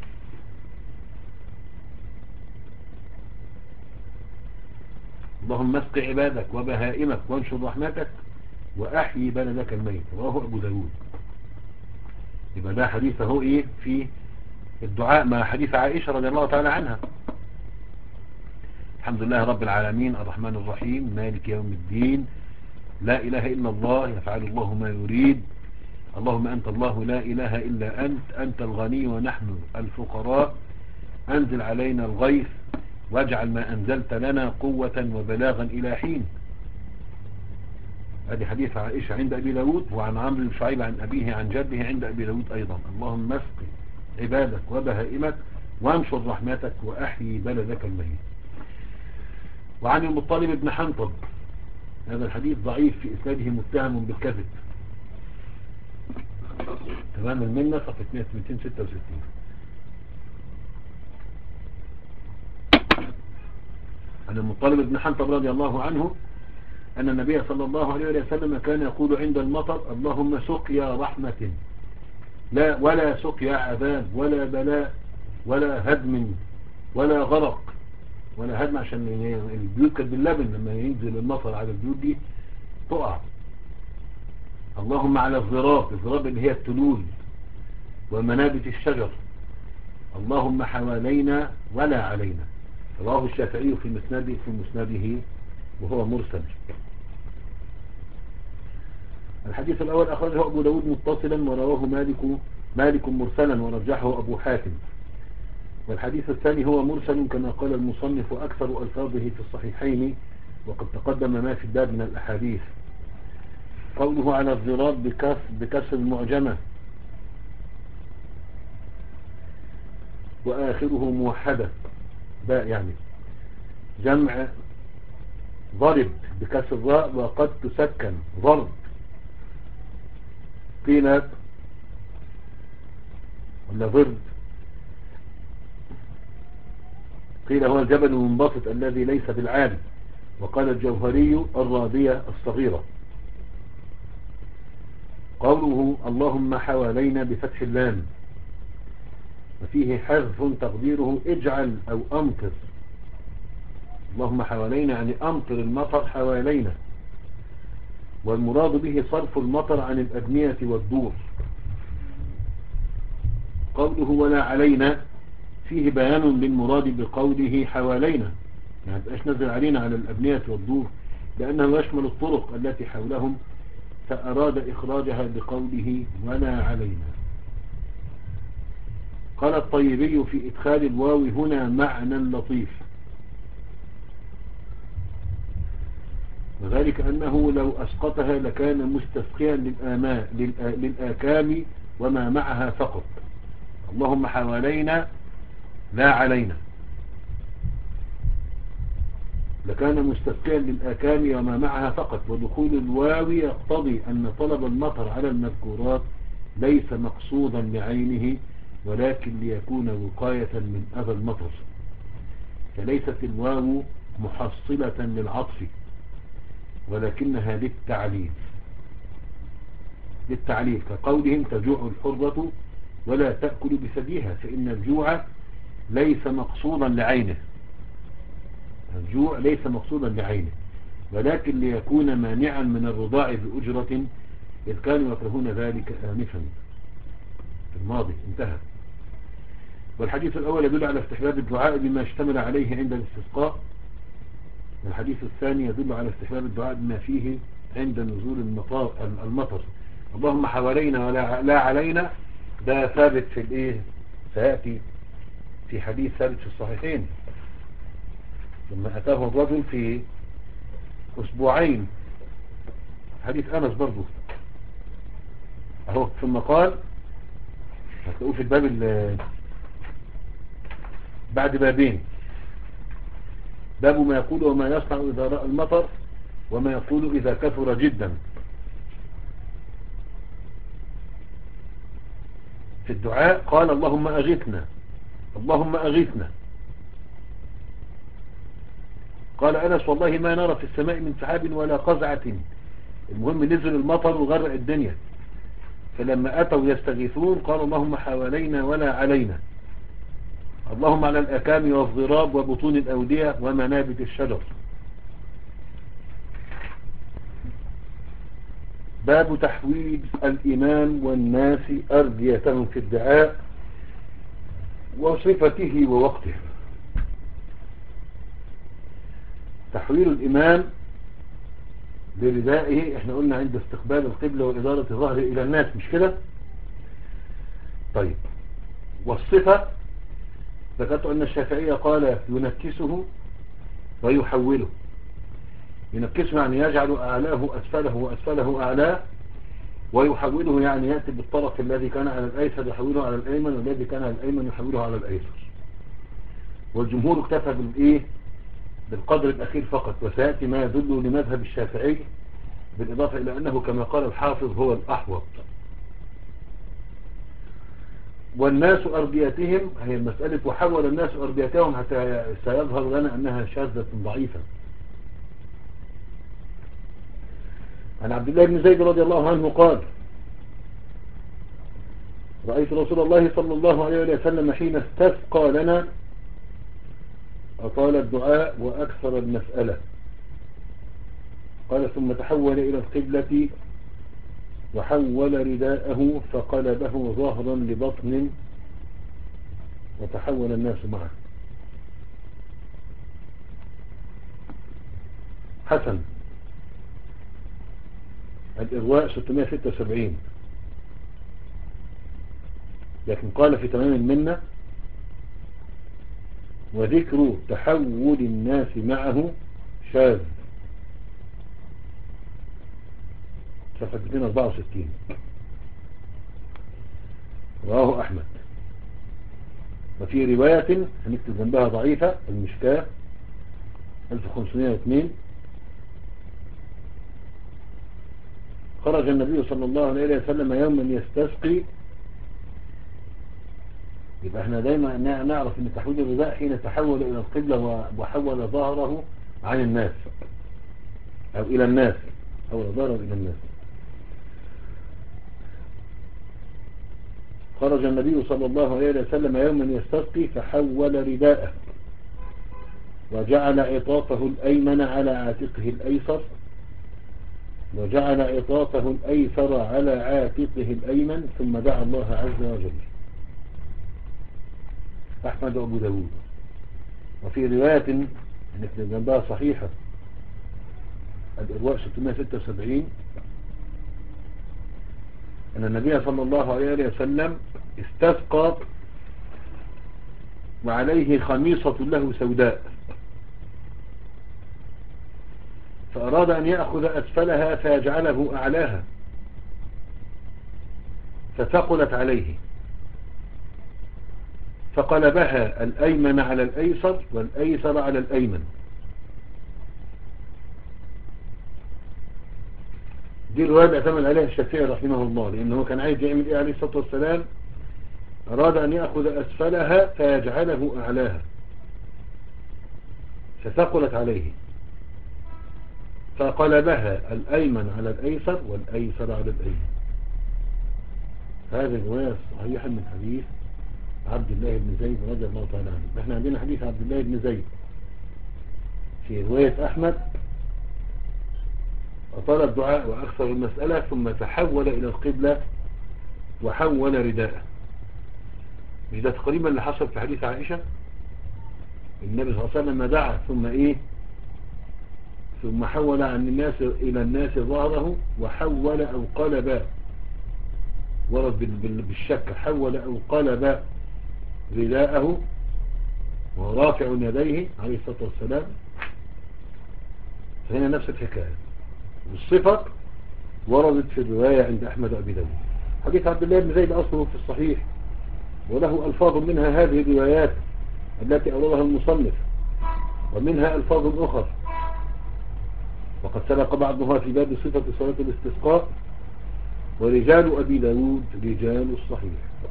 اللهم اسق عبادك وبهائمك وانشر رحمتك وأحيي بلدك الميت. رواه أبو داود. يبقى ده حديث هو إيه في الدعاء مع حديث عائشة رضي الله تعالى عنها. الحمد لله رب العالمين الرحمن الرحيم مالك يوم الدين لا إله إلا الله يفعل الله ما يريد اللهم أنت الله لا إله إلا أنت أنت الغني ونحن الفقراء أنزل علينا الغيث واجعل ما أنزلت لنا قوة وبلاغا إلى حين. هذه حديث عائشة عند أبي داود. وعن عمرو بن شعيب عن أبيه عن جده عند أبي داود أيضا اللهم اسق عبادك وبهائمك وانشر رحمتك وأحيي بلدك الميت. وعن المطلب بن حنطب هذا الحديث ضعيف في إسناده متهم بالكذب. تمام المنة صفحة مئتين وستة وستين. عن المطلب بن حنطب رضي الله عنه أن النبي صلى الله عليه وسلم كان يقول عند المطر اللهم سقيا رحمة لا ولا سقيا عذاب ولا بلاء ولا هدم ولا غرق. ولا هدم عشان البيوت كانت باللبن لما ينزل المطر على البيوت دي تقع اللهم على الضراب، الضراب اللي هي التلول ومنابت الشجر. اللهم حوالينا ولا علينا. رواه الشافعي في مسنده في مسنده وهو مرسل. الحديث الأول أخرجه أبو داود متصلا ورواه مالك مالك مرسلا ورجحه أبو حاتم. والحديث الثاني هو مرسل كما قال المصنف أكثر ألفاظه في الصحيحين، وقد تقدم ما في الباب من الأحاديث. قوله على الضراب بكسر المعجمة وآخره موحدة باء يعني جمع ضرب بكسر الراء وقد تسكن ضرب. قيل ولا ضرب، قيل هو الجبل المنبسط الذي ليس بالعالي، وقال الجوهري الرابية الصغيرة. قوله اللهم حوالينا بفتح اللام وفيه حذف تقديره اجعل أو أمطر. اللهم حوالينا يعني أمطر المطر حوالينا، والمراد به صرف المطر عن الأبنية والدور. قوله ولا علينا فيه بيان للمراد بقوله حوالينا، يعني مبقاش نزل علينا على الأبنية والدور، لأنه يشمل الطرق التي حولهم، فأراد إخراجها بقوله ولا علينا. قال الطيبي في إدخال الواو هنا معنى لطيف، وذلك أنه لو أسقطها لكان مستسقيا للآكام وما معها فقط. اللهم حوالينا لا علينا، لكان مستسقيا للآكام وما معها فقط. ودخول الواو يقتضي أن طلب المطر على المذكورات ليس مقصودا لعينه، ولكن ليكون وقاية من أذى المطر، فليست الواو محصلة للعطف، ولكنها للتعليل للتعليل كقولهم تجوع الحرة ولا تأكل بثديها، فإن الجوع ليس مقصودا لعينه، الجوع ليس مقصودا لعينه، ولكن ليكون مانعا من الرضاع بأجرة، إذ كانوا يكرهون ذلك آنفا في الماضي. انتهى. والحديث الأول يدل على استحباب الدعاء بما اشتمل عليه عند الاستسقاء، والحديث الثاني يدل على استحباب الدعاء بما فيه عند نزول المطر, المطر. اللهم حوالينا ولا لا علينا، ده ثابت في الايه، سيأتي في حديث ثابت في الصحيحين لما أتاه الرجل في أسبوعين، حديث أنس برضو أهو، ثم قال هتلاقوه في الباب بعد بابين، باب ما يقول وما يصنع إذا رأى المطر، وما يقول إذا كثر جدا. في الدعاء قال اللهم أغثنا، اللهم أغثنا. قال أنس والله ما نرى في السماء من سحاب ولا قزعة، المهم نزل المطر وغرق الدنيا. فلما أتوا يستغيثون قال اللهم حوالينا ولا علينا، اللهم على الأكام والضراب وبطون الأودية ومنابت الشجر. باب تحويل الإمام والناس أرديتهم في الدعاء وصفته ووقته. تحويل الإمام بردائه، احنا قلنا عند استقبال القبلة وإدارة الظهر إلى الناس، مش كده؟ طيب، والصفة ذكرت أن الشافعية قال ينكسه ويحوله. ينكسه يعني يجعل أعلاه أسفله وأسفله أعلاه، ويحوله يعني يأتي بالطرف الذي كان على الأيسر يحوله على الأيمن، والذي كان على الأيمن يحوله على الأيسر. والجمهور اكتفى بالإيه؟ بالقدر الأخير فقط، وسيأتي ما يدل لمذهب الشافعي، بالإضافة إلى أنه كما قال الحافظ هو الأحوط. والناس أرضيتهم، هي المسألة وحول الناس أرضيتهم حتى سيظهر لنا أنها شاذة ضعيفة. عن عبد الله بن زيد رضي الله عنه قال رأيت رسول الله صلى الله عليه وسلم حين استسقى لنا أطال الدعاء وأكثر المسألة. قال ثم تحول إلى القبلة وحول رداءه فقلبه ظهرا لبطن وتحول الناس معه. حسن الإغواء ستمائة وستة وسبعين، لكن قال في تمام المنة: وذكر تحول الناس معه شاذ. صفحة مئتين وأربعة وستين، رواه أحمد. وفي رواية هنكتب جنبها ضعيفة، المشكاة ألف وخمسمائة واثنين: خرج النبي صلى الله عليه وسلم يوما يستسقي. يبقى احنا دايما نعرف ان تحويل الرداء حين تحول الى القبلة وحول ظهره عن الناس او الى الناس، حول ظهره الى الناس. خرج النبي صلى الله عليه وسلم يوما يستسقي فحول رداءه وجعل عطافه الأيمن على عاتقه الأيسر وجعل عطافه الأيسر على عاتقه الأيمن، ثم دعا الله عز وجل. أحمد وأبو داود. وفي رواية نكتب جنبها صحيحة الإرواء ستمائة وستة وسبعين أن النبي صلى الله عليه وسلم استسقى وعليه خميصة له سوداء، فأراد أن يأخذ أسفلها فيجعله أعلاها فثقلت عليه، فقلبها الأيمن على الأيسر والأيسر على الأيمن. دي الرواية اللي اعتمد عليها الشافعي رحمه الله، لأنه كان عايز يعمل إيه عليه الصلاة والسلام؟ أراد أن يأخذ أسفلها فيجعله أعلاها فثقلت عليه، فقلبها الأيمن على الأيسر والأيسر على الأيمن. هذه الرواية صحيحة من حديث عبد الله بن زيد رضي الله تعالى عنه. احنا عندنا حديث عبد الله بن زيد في رواية أحمد: أطال الدعاء وأكثر المسألة ثم تحول إلى القبلة وحول رداءه. مش ده تقريبا اللي حصل في حديث عائشة؟ النبي صلى الله عليه وسلم دعا ثم إيه؟ ثم حول عن الناس إلى الناس ظهره وحول أو قلب، ورد بالشك، حول أو قلب رداءه وهو رافع يديه عليه الصلاة والسلام. فهنا نفس الحكاية بالصفة وردت في الرواية عند أحمد وأبي داود. حديث عبد الله بن زيد أصله في الصحيح وله ألفاظ منها هذه الروايات التي أوردها المصنف، ومنها ألفاظ أخرى، وقد سبق بعضها في باب صفة صلاة الاستسقاء. ورجال أبي داود رجال الصحيح.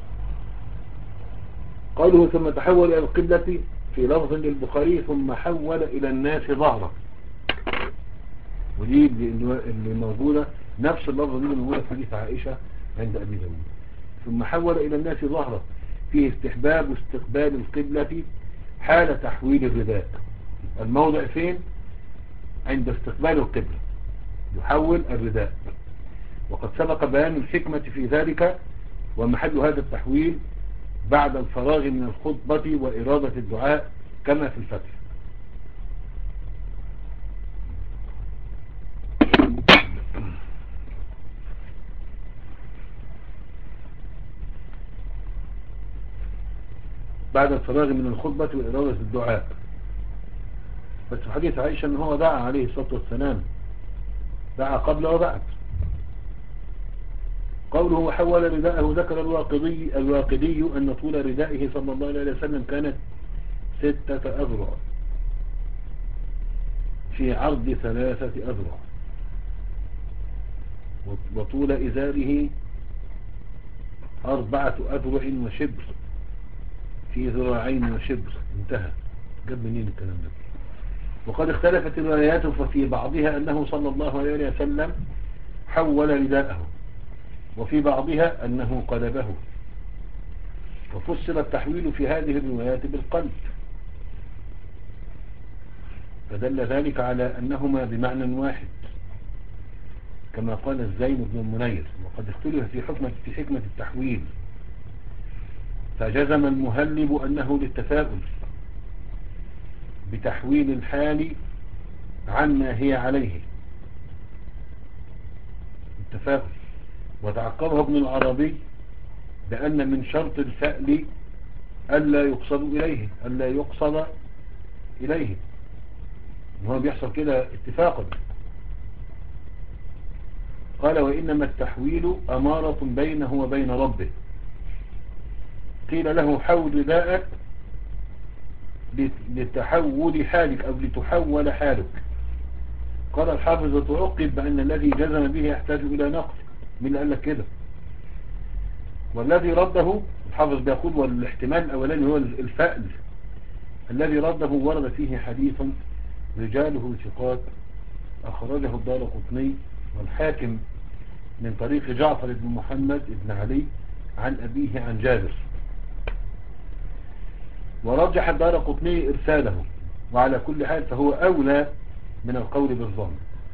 قوله ثم تحول إلى القبلة في لفظ للبخاري ثم حول إلى الناس ظهره، ودي اللي موجودة نفس اللفظ اللي موجودة في حديث عائشة عند أبي داود. ثم حول إلى الناس ظهره فيه استحباب استقبال القبلة حال تحويل الرداء. الموضع فين؟ عند استقبال القبلة يحول الرداء، وقد سبق بيان الحكمة في ذلك، ومحل هذا التحويل بعد الفراغ من الخطبة وإرادة الدعاء كما في الفتح. بعد الفراغ من الخطبة وإرادة الدعاء. بس في حديث عائشة أنه هو دعا عليه الصلاة والسلام، دعا قبل وبعد. قوله وحول رداءه ذكر الواقدي, الواقدي أن طول ردائه صلى الله عليه وسلم كانت ستة أذرع في عرض ثلاثة أذرع، وطول إزاره أربعة أذرع وشبر في ذراعين وشبر. انتهى. جاب منين الكلام ده؟ وقد اختلفت الروايات، ففي بعضها أنه صلى الله عليه وسلم حول رداءه، وفي بعضها أنه قلبه، وفسر التحويل في هذه الروايات بالقلب، فدل ذلك على أنهما بمعنى واحد، كما قال الزين بن المنير. وقد اختلف في حكمة في حكمة التحويل، فجزم المهلب أنه للتفاؤل بتحويل الحال عما هي عليه، التفاؤل. وتعقبه ابن العربي بأن من شرط الفأل ألا يقصد إليه ألا يقصد إليه وهو بيحصل كده اتفاقا. قال وإنما التحويل أمارة بينه وبين ربه. قيل له حول رداءك لتحول حالك أو لتحول حالك. قال الحافظ تعقب بأن الذي جزم به يحتاج إلى نقل. من اللي قال لك كده؟ والذي رده الحافظ بيقول والاحتمال الأولاني هو الفأل. الذي رده ورد فيه حديث رجاله ثقات أخرجه الدارقطني والحاكم من طريق جعفر بن محمد بن علي عن أبيه عن جابر. ورجح الدارقطني إرساله، وعلى كل حال فهو أولى من القول بالظن،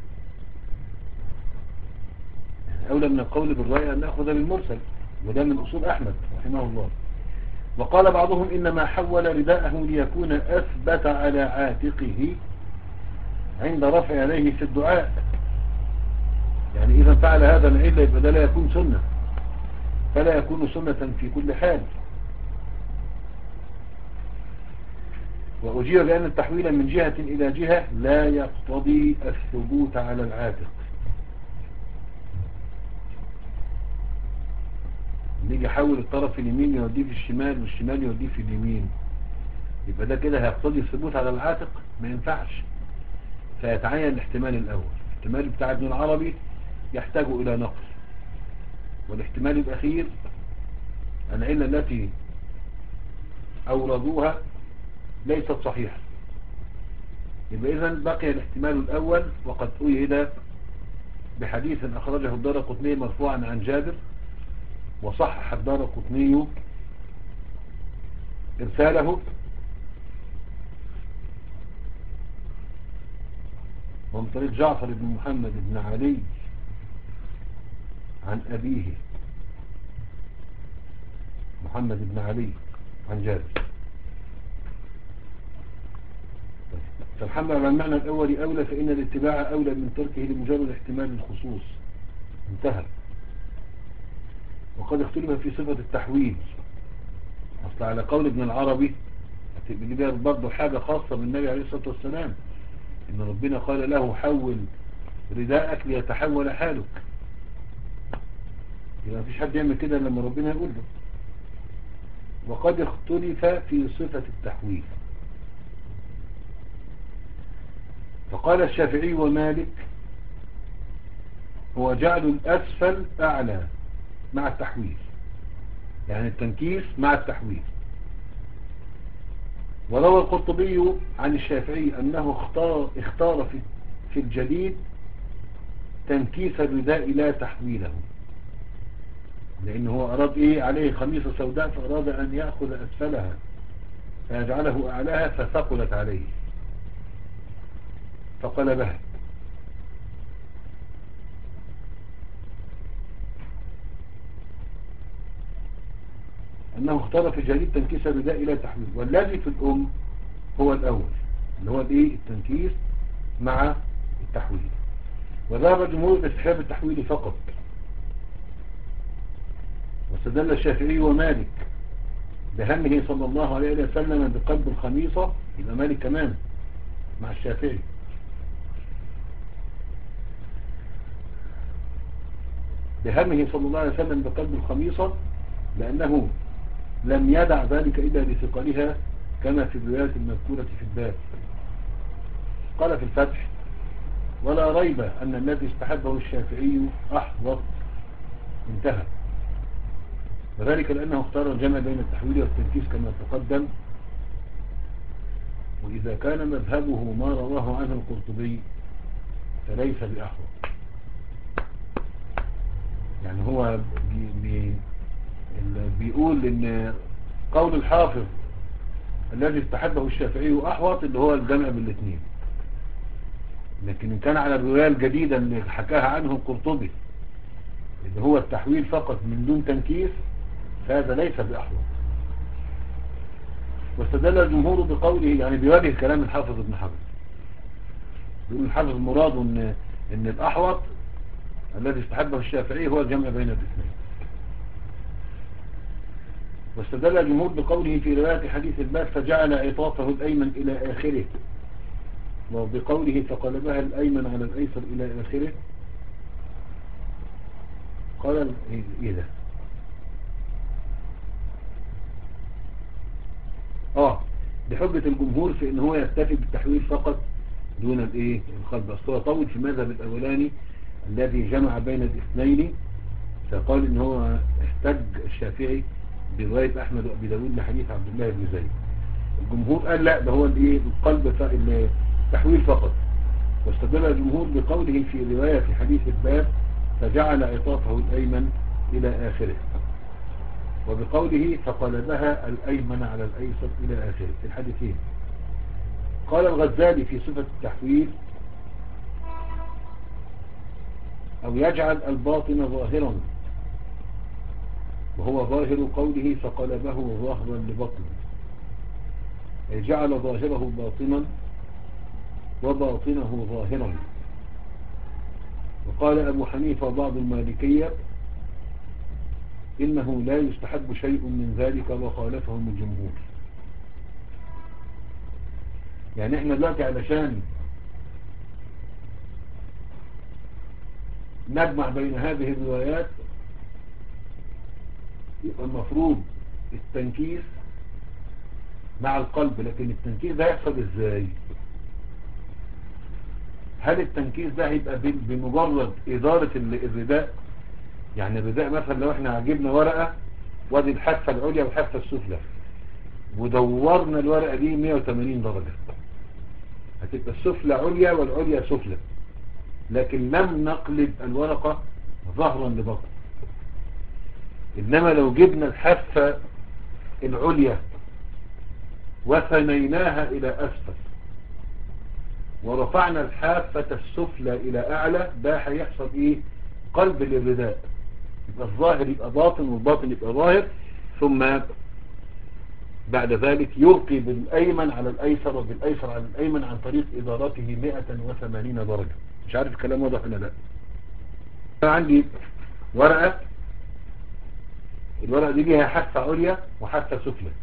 أولى من القول بالرأي أن نأخذ بالمرسل، وده من أصول أحمد رحمه الله. وقال بعضهم إنما حول رداءه ليكون أثبت على عاتقه عند رفع يديه في الدعاء. يعني إذا فعل هذا العلة يبقى ده لا يكون سنة، فلا يكون سنة في كل حال. وأجيب بأن التحويل من جهة إلى جهة لا يقتضي الثبوت على العاتق. نيجي يحول الطرف اليمين يوديه في الشمال والشمال يوديه في اليمين، يبقى ده كده هيقتضي الثبوت على العاتق؟ ما ينفعش. فيتعين الاحتمال الأول. الاحتمال بتاع ابن العربي يحتاج إلى نقل، والاحتمال الأخير العلة التي أوردوها ليست صحيحة. يبقى إذن بقي الاحتمال الأول، وقد أيد بحديث أخرجه الدارقطني مرفوعا عن جابر، وصحح الدارقطني إرساله ومن طريق جعفر بن محمد بن علي عن أبيه محمد بن علي عن جابر. فالحمل على المعنى الأول أولى، فإن الاتباع أولى من تركه لمجرد احتمال الخصوص. انتهى. وقد اختلف في صفة التحويل. أصل على قول ابن العربي هتبقى برضه حاجة خاصة بالنبي عليه الصلاة والسلام، إن ربنا قال له حول رداءك ليتحول حالك. يبقى مفيش حد يعمل كده لما ربنا يقول له. وقد اختلف في صفة التحويل، فقال الشافعي ومالك هو جعل الأسفل أعلى مع التحويل، يعني التنكيس مع التحويل. وروى القرطبي عن الشافعي أنه اختار, اختار في, في الجديد تنكيس الرداء لا تحويله، لأنه هو أراد إيه عليه خميصة سوداء، فأراد أن يأخذ أسفلها فيجعله أعلاها فثقلت عليه فقلبها. أنه اختار في الجديد تنكيس الرداء إلى تحويل، والذي في الأم هو الأول اللي هو الإيه التنكيس مع التحويل. وذهب الجمهور باستحباب التحويل فقط، واستدل الشافعي ومالك بهمه صلى الله عليه وسلم بقلب الخميصة. يبقى مالك كمان مع الشافعي. بهمه صلى الله عليه وسلم بقلب الخميصة لأنه لم يدع ذلك إلا لثقلها، كما في الروايات المذكورة في الباب. قال في الفتح ولا ريب أن الذي استحبه الشافعي أحوط. انتهى. وذلك لأنه اختار الجمع بين التحويل والتنكيس كما تقدم. وإذا كان مذهبه ما رواه عنه القرطبي فليس بأحوط. يعني هو بي بي بيقول ان قول الحافظ الذي استحبه الشافعي أحوط اللي هو الجمع بالاثنين. لكن إن كان على الرواية الجديدة اللي حكاها عنه القرطبي اللي هو التحويل فقط من دون تنكيس فهذا ليس بأحوط. واستدل الجمهور بقوله، يعني بيواجه كلام الحافظ ابن حجر، يقول الحافظ مراد ان, إن الأحوط الذي استحبه الشافعي هو الجمع بين الاثنين. واستدل الجمهور بقوله في رواية حديث الباب فجعل عطافه الأيمن إلى آخره، وبقوله فقلبها الأيمن على الأيسر إلى آخره. قال إيه ده؟ آه بحجة الجمهور في إن هو يكتفي بالتحويل فقط دون الإيه القلب. أصلا طول في المذهب الأولاني الذي جمع بين الاثنين، فقال إن هو احتج الشافعي برواية أحمد وأبي داود لحديث عبد الله بن زيد. الجمهور قال لا، ده هو الإيه القلب التحويل فقط. واستدل الجمهور بقوله في رواية في حديث الباب فجعل عطافه الأيمن إلى آخره، وبقوله فقلبها الأيمن على الأيسر إلى آخره في الحديثين. قال الغزالي في صفة التحويل أو يجعل الباطن ظاهرا، وهو ظاهر قوله فقلبه ظاهرا لبطنه، أي جعل ظاهره باطنا وباطنه ظاهرا. وقال أبو حنيفة وبعض المالكية إنه لا يستحب شيء من ذلك وخالفهم الجمهور. يعني احنا دلوقتي علشان نجمع بين هذه الروايات يبقى المفروض التنكيس مع القلب، لكن التنكيس ده يحصل ازاي؟ هل التنكيس ده هيبقى بمجرد إدارة الرداء؟ يعني الرداء مثلا لو احنا جبنا ورقة وادي الحافة العليا والحافة السفلى ودورنا الورقة دي مية وتمانين درجة، هتبقى السفلى عليا والعليا سفلى، لكن لم نقلب الورقة ظهرا لبطن. إنما لو جبنا الحافة العليا وثنيناها إلى أسفل ورفعنا الحافة السفلى إلى أعلى، ده هيحصل إيه؟ قلب للرداء، يبقى الظاهر يبقى باطن والباطن يبقى ظاهر، ثم بعد ذلك يلقي بالأيمن على الأيسر وبالأيسر على الأيمن عن طريق إدارته مئة وثمانين درجة. مش عارف الكلام واضح ولا لا؟ أنا عندي ورقة، الورقة دي ليها حافة عليا وحافة سفلى.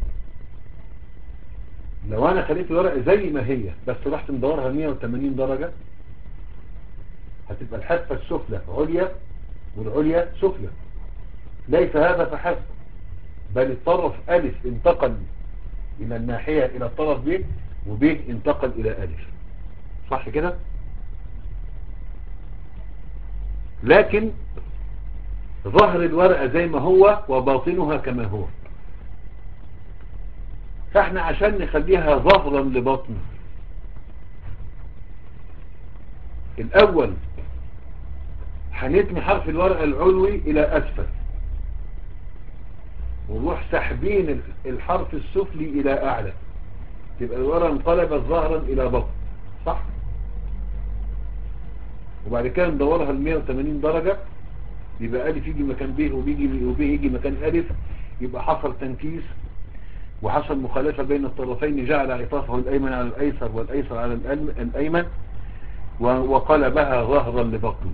لو أنا خليت الورقة زي ما هي بس رحت مدورها مئة وثمانين درجة، هتبقى الحافة السفلى عليا والعليا سفلى. ليس هذا فحسب، بل الطرف ألف انتقل إلى الناحية إلى الطرف ب، وب انتقل إلى ألف، صح كده؟ لكن ظهر الورقة زي ما هو وباطنها كما هو. فاحنا عشان نخليها ظهرا لبطن، الأول هنتني حرف الورقة العلوي إلى أسفل، ونروح سحبين الحرف السفلي إلى أعلى، تبقى الورقة انقلبت ظهرا إلى بطن، صح؟ وبعد كده ندورها ل مئة وثمانين درجة، يبقى ألف يجي مكان ب وبيجي وب يجي مكان ألف، يبقى حصل تنكيس وحصل مخالفة بين الطرفين، جعل عطافه الأيمن على الأيسر والأيسر على الأيمن وقلبها ظهرا لبطن.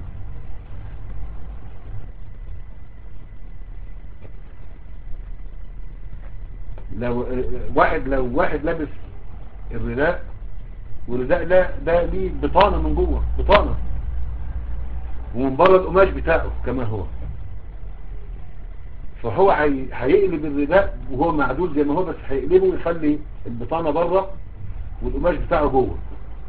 لو واحد لو واحد لابس الرداء والرداء ده ده ليه بطانة من جوه، بطانة، ومن بره القماش بتاعه كما هو، فهو هيقلب الرداء وهو معدول زي ما هو، بس هيقلبه ويخلي البطانة بره والقماش بتاعه جوه.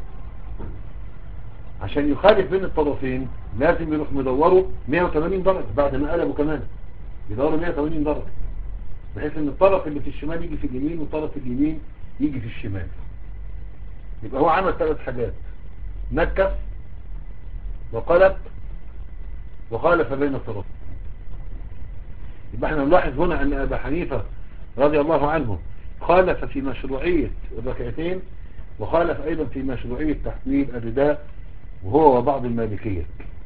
عشان يخالف بين الطرفين لازم يروح مدوره مئة وثمانين درجة بعد ما قلبه كمان، يدوره مئة وثمانين درجة، بحيث ان الطرف اللي في الشمال يجي في اليمين والطرف اليمين يجي في الشمال. يبقى هو عمل ثلاث حاجات: نكس وقلب وخالف بين الطرفين. يبقى احنا نلاحظ هنا ان ابا حنيفة رضي الله عنه خالف في مشروعية الركعتين، وخالف ايضا في مشروعية تحويل الرداء وهو وبعض المالكية.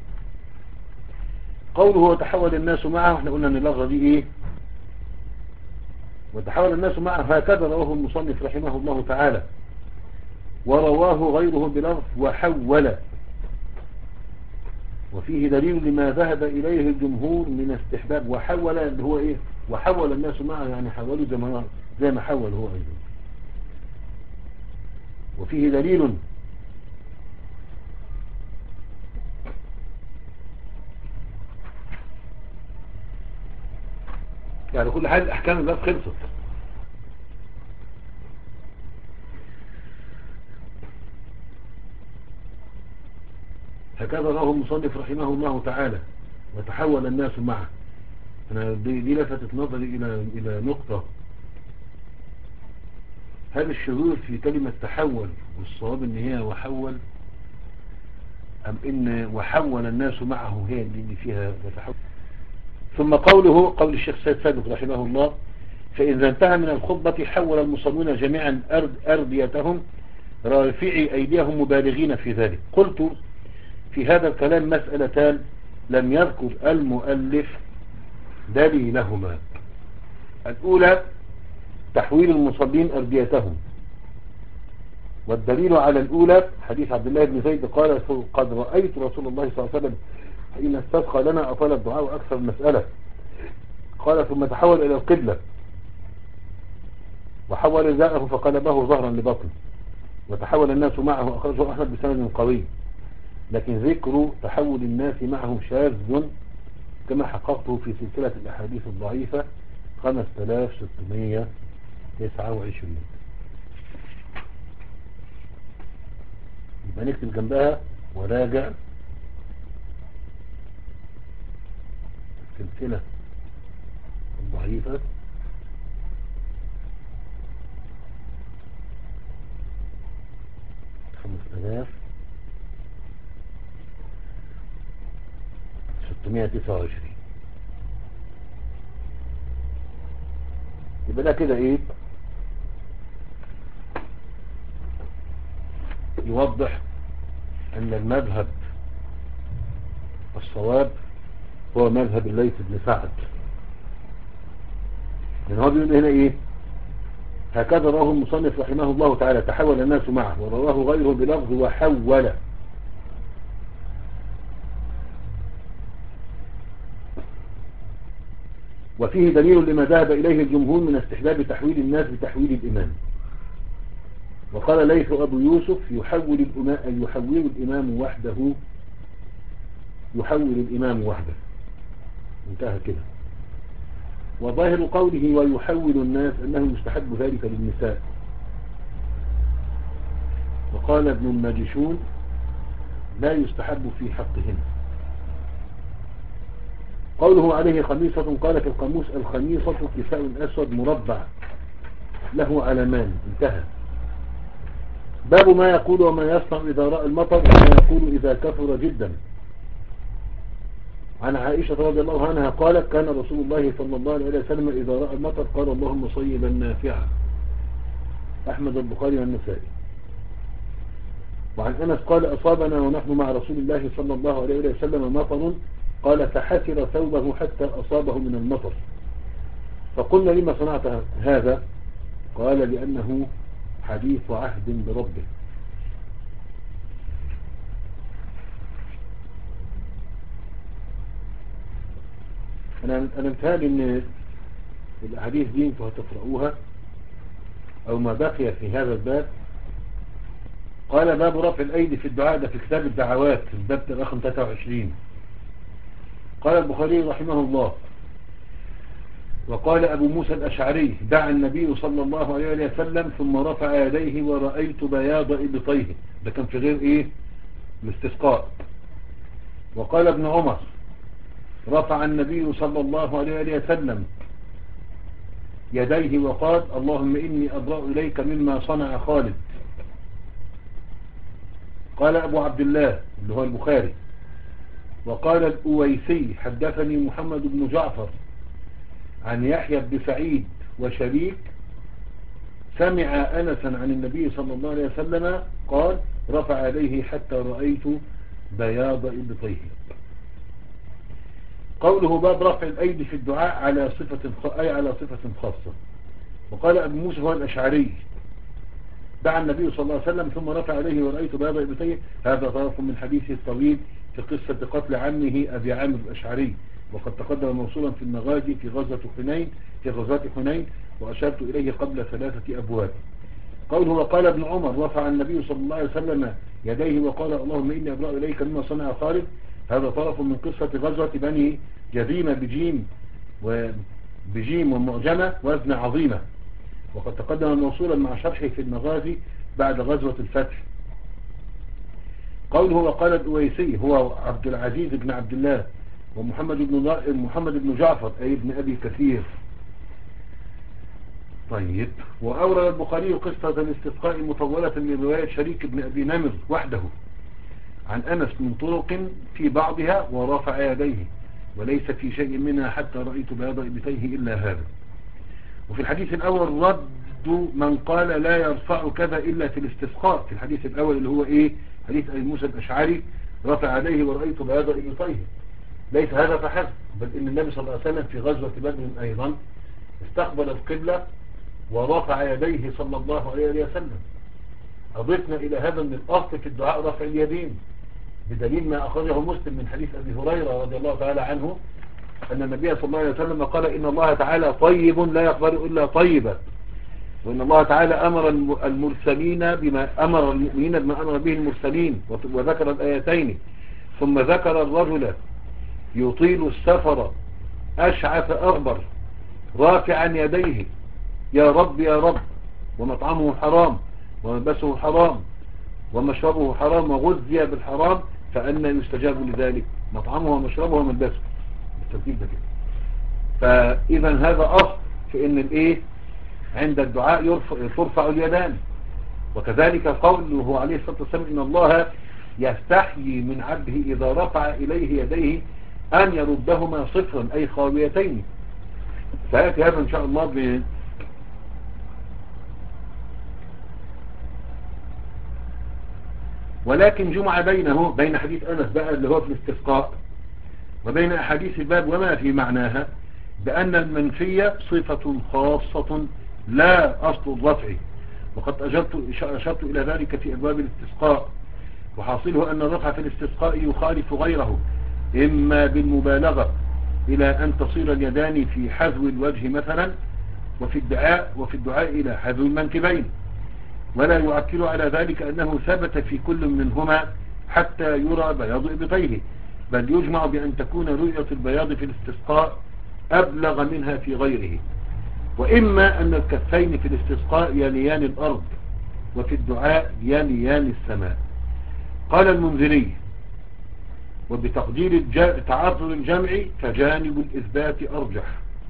قوله وتحول الناس معه، احنا قلنا ان اللفظة دي ايه؟ وتحول الناس معه هكذا رواه المصنف رحمه الله تعالى، ورواه غيره بلفظ وحول، وفيه دليل لما ذهب إليه الجمهور من استحباب. وحول اللي هو ايه؟ وحول الناس معه يعني حولوا زي ما زي ما حول هو أيضا. وفيه دليل يعني كل حاجة أحكام الباب خلصت. هكذا رواه المصنف رحمه الله تعالى، وتحول الناس معه. أنا دي, دي لفتت نظري إلى إلى نقطة. هل الشذوذ في كلمة تحول والصواب إن هي وحول، أم إن وحول الناس معه هي اللي فيها وتحول؟ ثم قوله قول الشيخ سيد سابق رحمه الله: فإذا انتهى من الخطبة حول المصلون جميعا أرد أرديتهم رافعي أيديهم مبالغين في ذلك. قلت في هذا الكلام مسألتان لم يذكر المؤلف دليلهما. الأولى تحويل المصلين أرديتهم، والدليل على الأولى حديث عبد الله بن زيد قال: قد رأيت رسول الله صلى الله عليه وسلم حين استسقى لنا أطال الدعاء أكثر المسألة. قال: ثم تحول إلى القبلة وحول رداءه فقلبه ظهرا لبطن، وتحول الناس معه، أخرجه أحمد بسند قوي. لكن ذكر تحول الناس معه شاذ كما حققته في سلسلة الأحاديث الضعيفة خمسة آلاف وستمائة وتسعة وعشرين. يبقى نكتب جنبها وراجع السلسلة الضعيفة خمسة آلاف وستمائة وتسعة وعشرين. يبقى ده كده ايه؟ يوضح ان المذهب الصواب هو مذهب الليث بن سعد. لأن هو بيقول هنا ايه؟ هكذا رواه المصنف رحمه الله تعالى: تحول الناس معه، ورواه غيره بلفظ وحول. وفيه دليل لما ذهب إليه الجمهور من استحباب تحويل الناس بتحويل الإمام. وقال ليث أبو يوسف: يحول الإمام يحول الإمام وحده يحول الإمام وحده. انتهى كده. وظاهر قوله ويحول الناس أنه يستحب ذلك للنساء. وقال ابن الماجشون: لا يستحب في حقهن. قوله عليه خميصة، قال في القاموس: الخميصة كساء أسود مربع له علمان. انتهى. باب ما يقول وما يصنع إذا رأى المطر، وما يقول إذا كثر جدا. عن عائشة رضي الله عنها قالت: كان رسول الله صلى الله عليه وسلم إذا رأى المطر قال: اللهم صيبا نافعا. أحمد البخاري والنسائي. وعن أنس قال: أصابنا ونحن مع رسول الله صلى الله عليه وسلم مطر، قال: فحسر ثوبه حتى أصابه من المطر، فقلنا: لما صنعت هذا؟ قال: لأنه حديث عهد بربه. أنا أنا متهيألي إن الأحاديث دي أنتوا هتقرؤوها أو ما بقي في هذا الباب. قال: باب رفع الأيدي في الدعاء، ده في كتاب الدعوات في الباب رقم ثلاثة وعشرين. قال البخاري رحمه الله: وقال أبو موسى الأشعري: دعا النبي صلى الله عليه وسلم ثم رفع يديه ورأيت بياض إبطيه. ده كان في غير إيه؟ الاستسقاء. وقال ابن عمر: رفع النبي صلى الله عليه وسلم يديه وقال: اللهم إني أبرأ إليك مما صنع خالد. قال أبو عبد الله اللي هو البخاري: وقال الأويسي: حدثني محمد بن جعفر عن يحيى بن سعيد وشريك سمع أنسا عن النبي صلى الله عليه وسلم قال: رفع يديه حتى رأيت بياض إبطيه. قوله باب رفع الأيدي في الدعاء على صفة أي على صفة خاصة. وقال أبو موسى هو الأشعري دعا النبي صلى الله عليه وسلم ثم رفع عليه ورأيت بياض إبطيه. هذا طرف من حديثه الطويل في قصة قتل عمه أبي عامر الأشعري، وقد تقدم موصولا في المغازي في غزوة حنين في غزوة حنين وأشرت إليه قبل ثلاثة أبواب. قوله وقال ابن عمر رفع النبي صلى الله عليه وسلم يديه وقال اللهم إني أبرأ إليك مما صنع خالد. هذا طرف من قصة غزوة بني جذيمة بجيم وبجيم ومعجمة وزن عظيمة، وقد تقدم موصولا مع شرحه في المغازي بعد غزوة الفتح. قوله وقال الأويسي هو عبد العزيز بن عبد الله ومحمد بن محمد بن جعفر أي ابن أبي كثير. طيب. وأورد البخاري قصة الاستسقاء مطولة من رواية شريك بن أبي نمر وحده عن أنس من طرق في بعضها ورفع يديه وليس في شيء منها حتى رأيت بياض إبطيه إلا هذا. وفي الحديث الأول رد من قال لا يرفع كذا إلا في الاستسقاء. في الحديث الأول اللي هو إيه حديث أبي موسى الأشعري رفع عليه ورأيت بياض إبطيه، ليس هذا فحسب، بل إن النبي صلى الله عليه وسلم في غزوة بدر أيضا استقبل القبلة ورفع يديه صلى الله عليه وسلم. أضفنا إلى هذا من الأصل في الدعاء رفع اليدين بدليل ما أخرجه مسلم من حديث أبي هريرة رضي الله تعالى عنه أن النبي صلى الله عليه وسلم قال إن الله تعالى طيب لا يقبل إلا طيبا، وإن الله تعالى أمر المرسلين بما أمر المؤمنين بما أمر به المرسلين، وذكر الآيتين ثم ذكر الرجل يطيل السفر أشعث أغبر رافعا يديه يا رب يا رب ومطعمه حرام وملبسه حرام ومشربه حرام وغذي بالحرام فأنا يستجاب لذلك مطعمه ومشربه وملبسه بالترتيب ده كده. فإذا هذا أصل في إن الإيه عند الدعاء يرفع ترفع اليدان. وكذلك قوله عليه الصلاة والسلام إن الله يستحيي من عبده إذا رفع إليه يديه أن يردهما صفرا أي خاويتين. فيأتي هذا إن شاء الله ب ولكن جمع بينه بين حديث أنس بقى اللي هو في الاستسقاء وبين أحاديث الباب وما في معناها بأن المنفية صفة خاصة لا أصل الرفع، وقد أجرت أشرت إلى ذلك في أبواب الاستسقاء. وحاصله أن الرفع في الاستسقاء يخالف غيره إما بالمبالغة إلى أن تصير اليدان في حذو الوجه مثلا وفي الدعاء وفي الدعاء إلى حذو المنكبين، ولا يؤكد على ذلك أنه ثبت في كل منهما حتى يرى بياض إبطيه، بل يجمع بأن تكون رؤية البياض في الاستسقاء أبلغ منها في غيره. وإما أن الكفين في الاستسقاء يليان الأرض وفي الدعاء يليان السماء. قال المنذري وبتقدير تعذر الجمع فجانب الإثبات أرجح.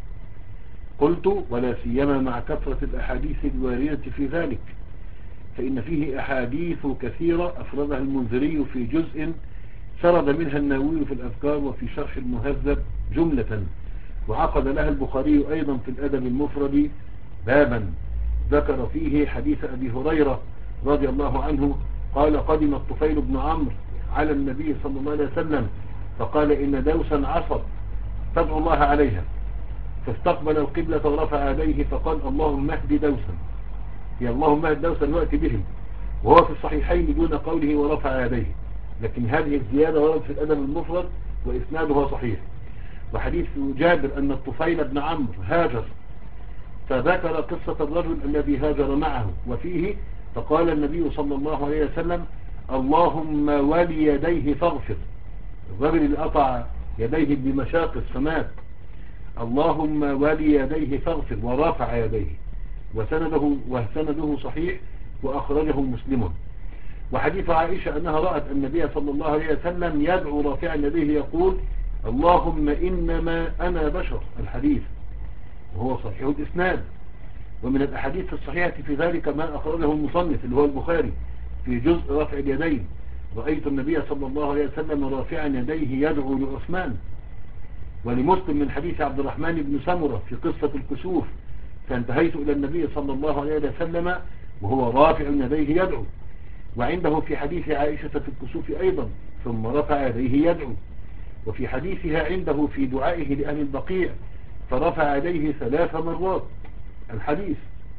قلت ولا سيما مع كثرة الأحاديث الواردة في ذلك، فإن فيه أحاديث كثيرة أفردها المنذري في جزء سرد منها النووي في الأذكار وفي شرح المهذب جملة، وعقد لها البخاري أيضا في الأدب المفرد بابا ذكر فيه حديث أبي هريرة رضي الله عنه قال قدم الطفيل بن عمرو على النبي صلى الله عليه وسلم فقال إن دوسا عصت تدعو الله عليها، فاستقبل القبلة ورفع يديه فقال اللهم اهد دوسا، يا اللهم اهد دوسا وأتي بهم، وهو في الصحيحين دون قوله ورفع يديه، لكن هذه الزيادة وردت في الأدب المفرد وإسنادها صحيح. وحديث جابر أن الطفيل بن عمرو هاجر فذكر قصة الرجل الذي هاجر معه وفيه فقال النبي صلى الله عليه وسلم اللهم ولي يديه فاغفر، الرجل اللي قطع يديه بمشاقص فمات، اللهم ولي يديه فاغفر ورافع يديه، وسنده, وسنده صحيح وأخرجه مسلم. وحديث عائشة أنها رأت النبي صلى الله عليه وسلم يدعو رافعا يديه يقول اللهم إنما أنا بشر، الحديث وهو صحيح الإسناد. ومن الأحاديث الصحيحة في ذلك ما أخرجه المصنف اللي هو البخاري في جزء رفع اليدين، رأيت النبي صلى الله عليه وسلم رافعا يديه يدعو لعثمان. ولمسلم من حديث عبد الرحمن بن سمرة في قصة الكسوف فانتهيت إلى النبي صلى الله عليه وسلم وهو رافع يديه يدعو. وعنده في حديث عائشة في الكسوف أيضا ثم رفع يديه يدعو. وفي حديثها عنده في دعائه لأهل البقيع فرفع يديه ثلاث مرات الحديث.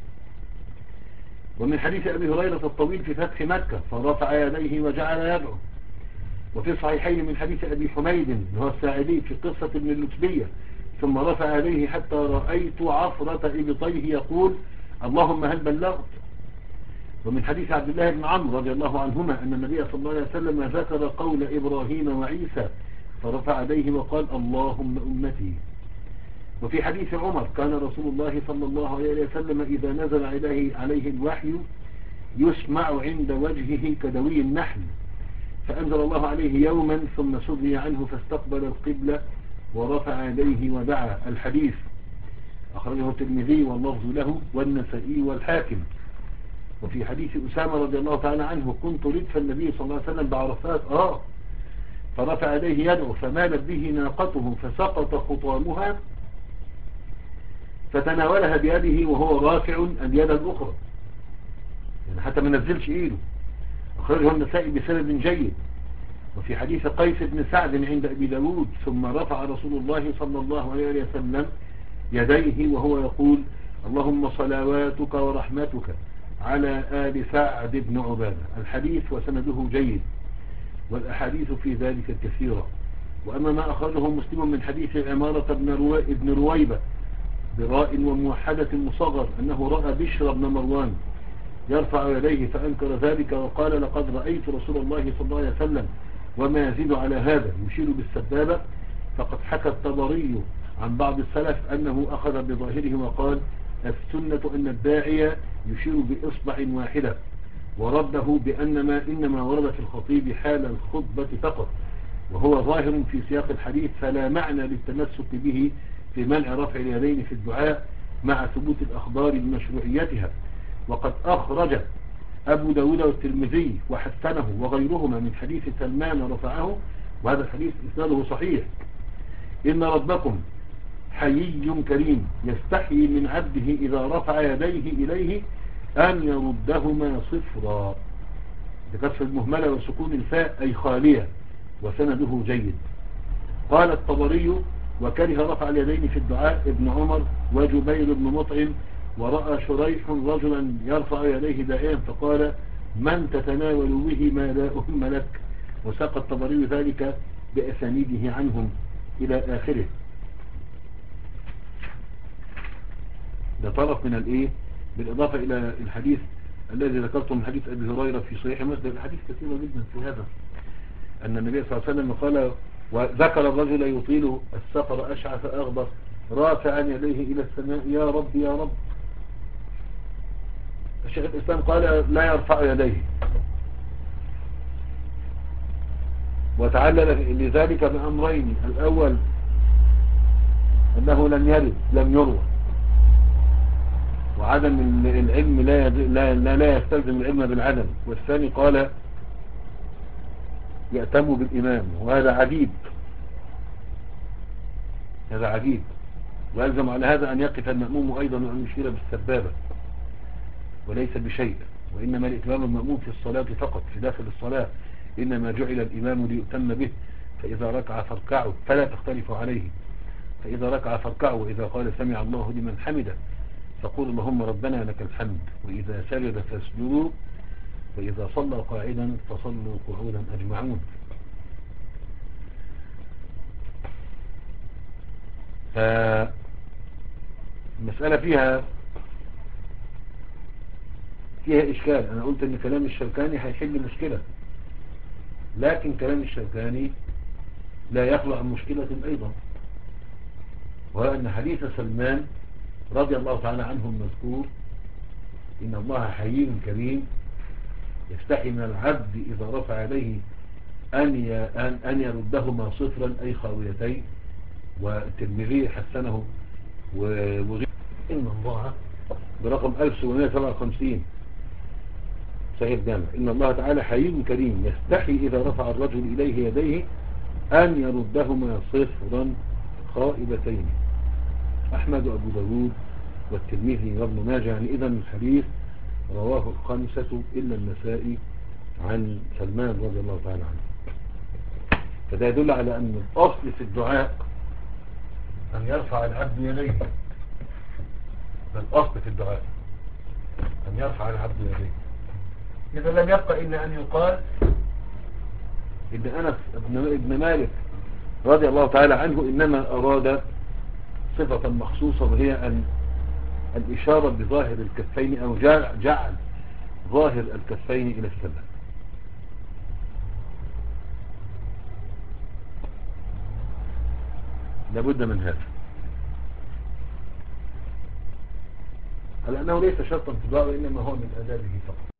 ومن حديث أبي هريرة الطويل في فتح مكة فرفع يديه وجعل يدعو. وفي الصحيحين من حديث أبي حميد هو الساعدي في قصة ابن اللتبية ثم رفع يديه حتى رأيت عفرة إبطيه يقول اللهم هل بلغت. ومن حديث عبد الله بن عمرو رضي الله عنهما أن النبي صلى الله عليه وسلم ذكر قول إبراهيم وعيسى فرفع يديه وقال اللهم أمتي. وفي حديث عمر كان رسول الله صلى الله عليه وسلم إذا نزل عليه, عليه الوحي يسمع عند وجهه كدوي النحل فأنزل الله عليه يوما ثم سري عنه فاستقبل القبلة ورفع يديه ودعا. الحديث أخرجه الترمذي واللفظ له والنسائي والحاكم. وفي حديث أسامة رضي الله تعالى عنه كنت ردف النبي صلى الله عليه وسلم بعرفات آه فرفع يديه يدعو فمالت به ناقته فسقط خطامها فتناولها بيده وهو رافع اليد الأخرى يعني حتى ما نزلش إيده. أخرجه النسائي بسند جيد. وفي حديث قيس بن سعد عند أبي داود ثم رفع رسول الله صلى الله عليه وسلم يديه وهو يقول اللهم صلواتك ورحمتك على آل سعد بن عبادة. الحديث وسنده جيد والأحاديث في ذلك كثيرة. وأما ما أخرجه مسلم من حديث عمارة بن, رو... بن رويبة براء وموحدة مصغر أنه رأى بشر بن مروان يرفع يديه فأنكر ذلك وقال لقد رأيت رسول الله صلى الله عليه وسلم وما يزيد على هذا يشير بالسبابة. فقد حكى الطبري عن بعض السلف أنه أخذ بظاهره وقال السنة أن الداعية يشير بإصبع واحدة ورده بأنما إنما ورد في الخطيب حال الخطبة فقط وهو ظاهر في سياق الحديث فلا معنى للتمسك به في منع رفع اليدين في الدعاء مع ثبوت الأخبار بمشروعيتها. وقد أخرج أبو داود والترمذي وحسنه وغيرهما من حديث سلمان رفعه وهذا الحديث إسناده صحيح إن ربكم حيي كريم يستحي من عبده إذا رفع يديه إليه أن يردهما صفرا بكسر المهملة وسكون الفاء أي خالية وسنده جيد. قال الطبري وكره رفع اليدين في الدعاء ابن عمر وجبير بن مطعم ورأى شريح رجلا يرفع يديه دائما فقال من تتناول به ما لا أهم لك وساق الطبري ذلك بأسانيده عنهم إلى آخره. ده طرف من الإيه بالإضافة إلى الحديث الذي ذكرته من حديث أبي هريرة في صحيح مسلم. الحديث كثيرة جدا في هذا أن النبي صلى الله عليه وسلم قال وذكر الرجل يطيل السفر أشعث أغبر رافعا يديه إلى السماء يا رب يا رب. الشيخ الإسلام قال لا يرفع يديه وتعلل لذلك بأمرين. الأول أنه لم يرد لم يروى وعدم العلم لا لا لا, لا يستلزم العلم بالعدم. والثاني قال يأتم بالإمام وهذا عجيب هذا عجيب ويلزم على هذا أن يقف المأموم أيضا وأن يشير بالسبابة وليس بشيء وإنما الإتمام المأموم في الصلاة فقط في داخل الصلاة إنما جعل الإمام ليؤتم به فإذا ركع فاركعوا فلا تختلفوا عليه فإذا ركع فاركعوا وإذا قال سمع الله لمن حمده فقول اللهم ربنا لك الحمد وإذا سجد فاسجدوا وإذا صلى قاعدا فصلوا قعودا أجمعون. فالمسألة فيها فيها إشكال. أنا قلت أن كلام الشوكاني هيحل مشكلة لكن كلام الشوكاني لا يخلو عن مشكلة أيضا وهو أن حديث سلمان رضي الله تعالى عنه المذكور إن الله حي كريم يستحي من العبد إذا رفع يديه أن أن يردهما صفرا أي خاويتين. والترمذي حسنه وغير إن الله برقم ألف وسبعمائة وسبعة وخمسين صحيح الجامع إن الله تعالى حي كريم يستحي إذا رفع الرجل إليه يديه أن يردهما صفرا خائبتين. أحمد وأبو داود والترمذي وابن ماجه يعني إذن الحديث رواه الخمسة إلا النسائي عن سلمان رضي الله تعالى عنه. فده يدل على أن الأصل في الدعاء أن يرفع العبد يديه. ده الأصل في الدعاء أن يرفع العبد يديه. إذا لم يبقى إلا أن يقال إن أنس ابن مالك رضي الله تعالى عنه إنما أراد صفة مخصوصة، وهي أن الإشارة بظاهر الكفين أو جعل, جعل ظاهر الكفين إلى السماء. لابد من هذا، على أنه ليس شرطا في الدعاء وإنما هو من آدابه فقط.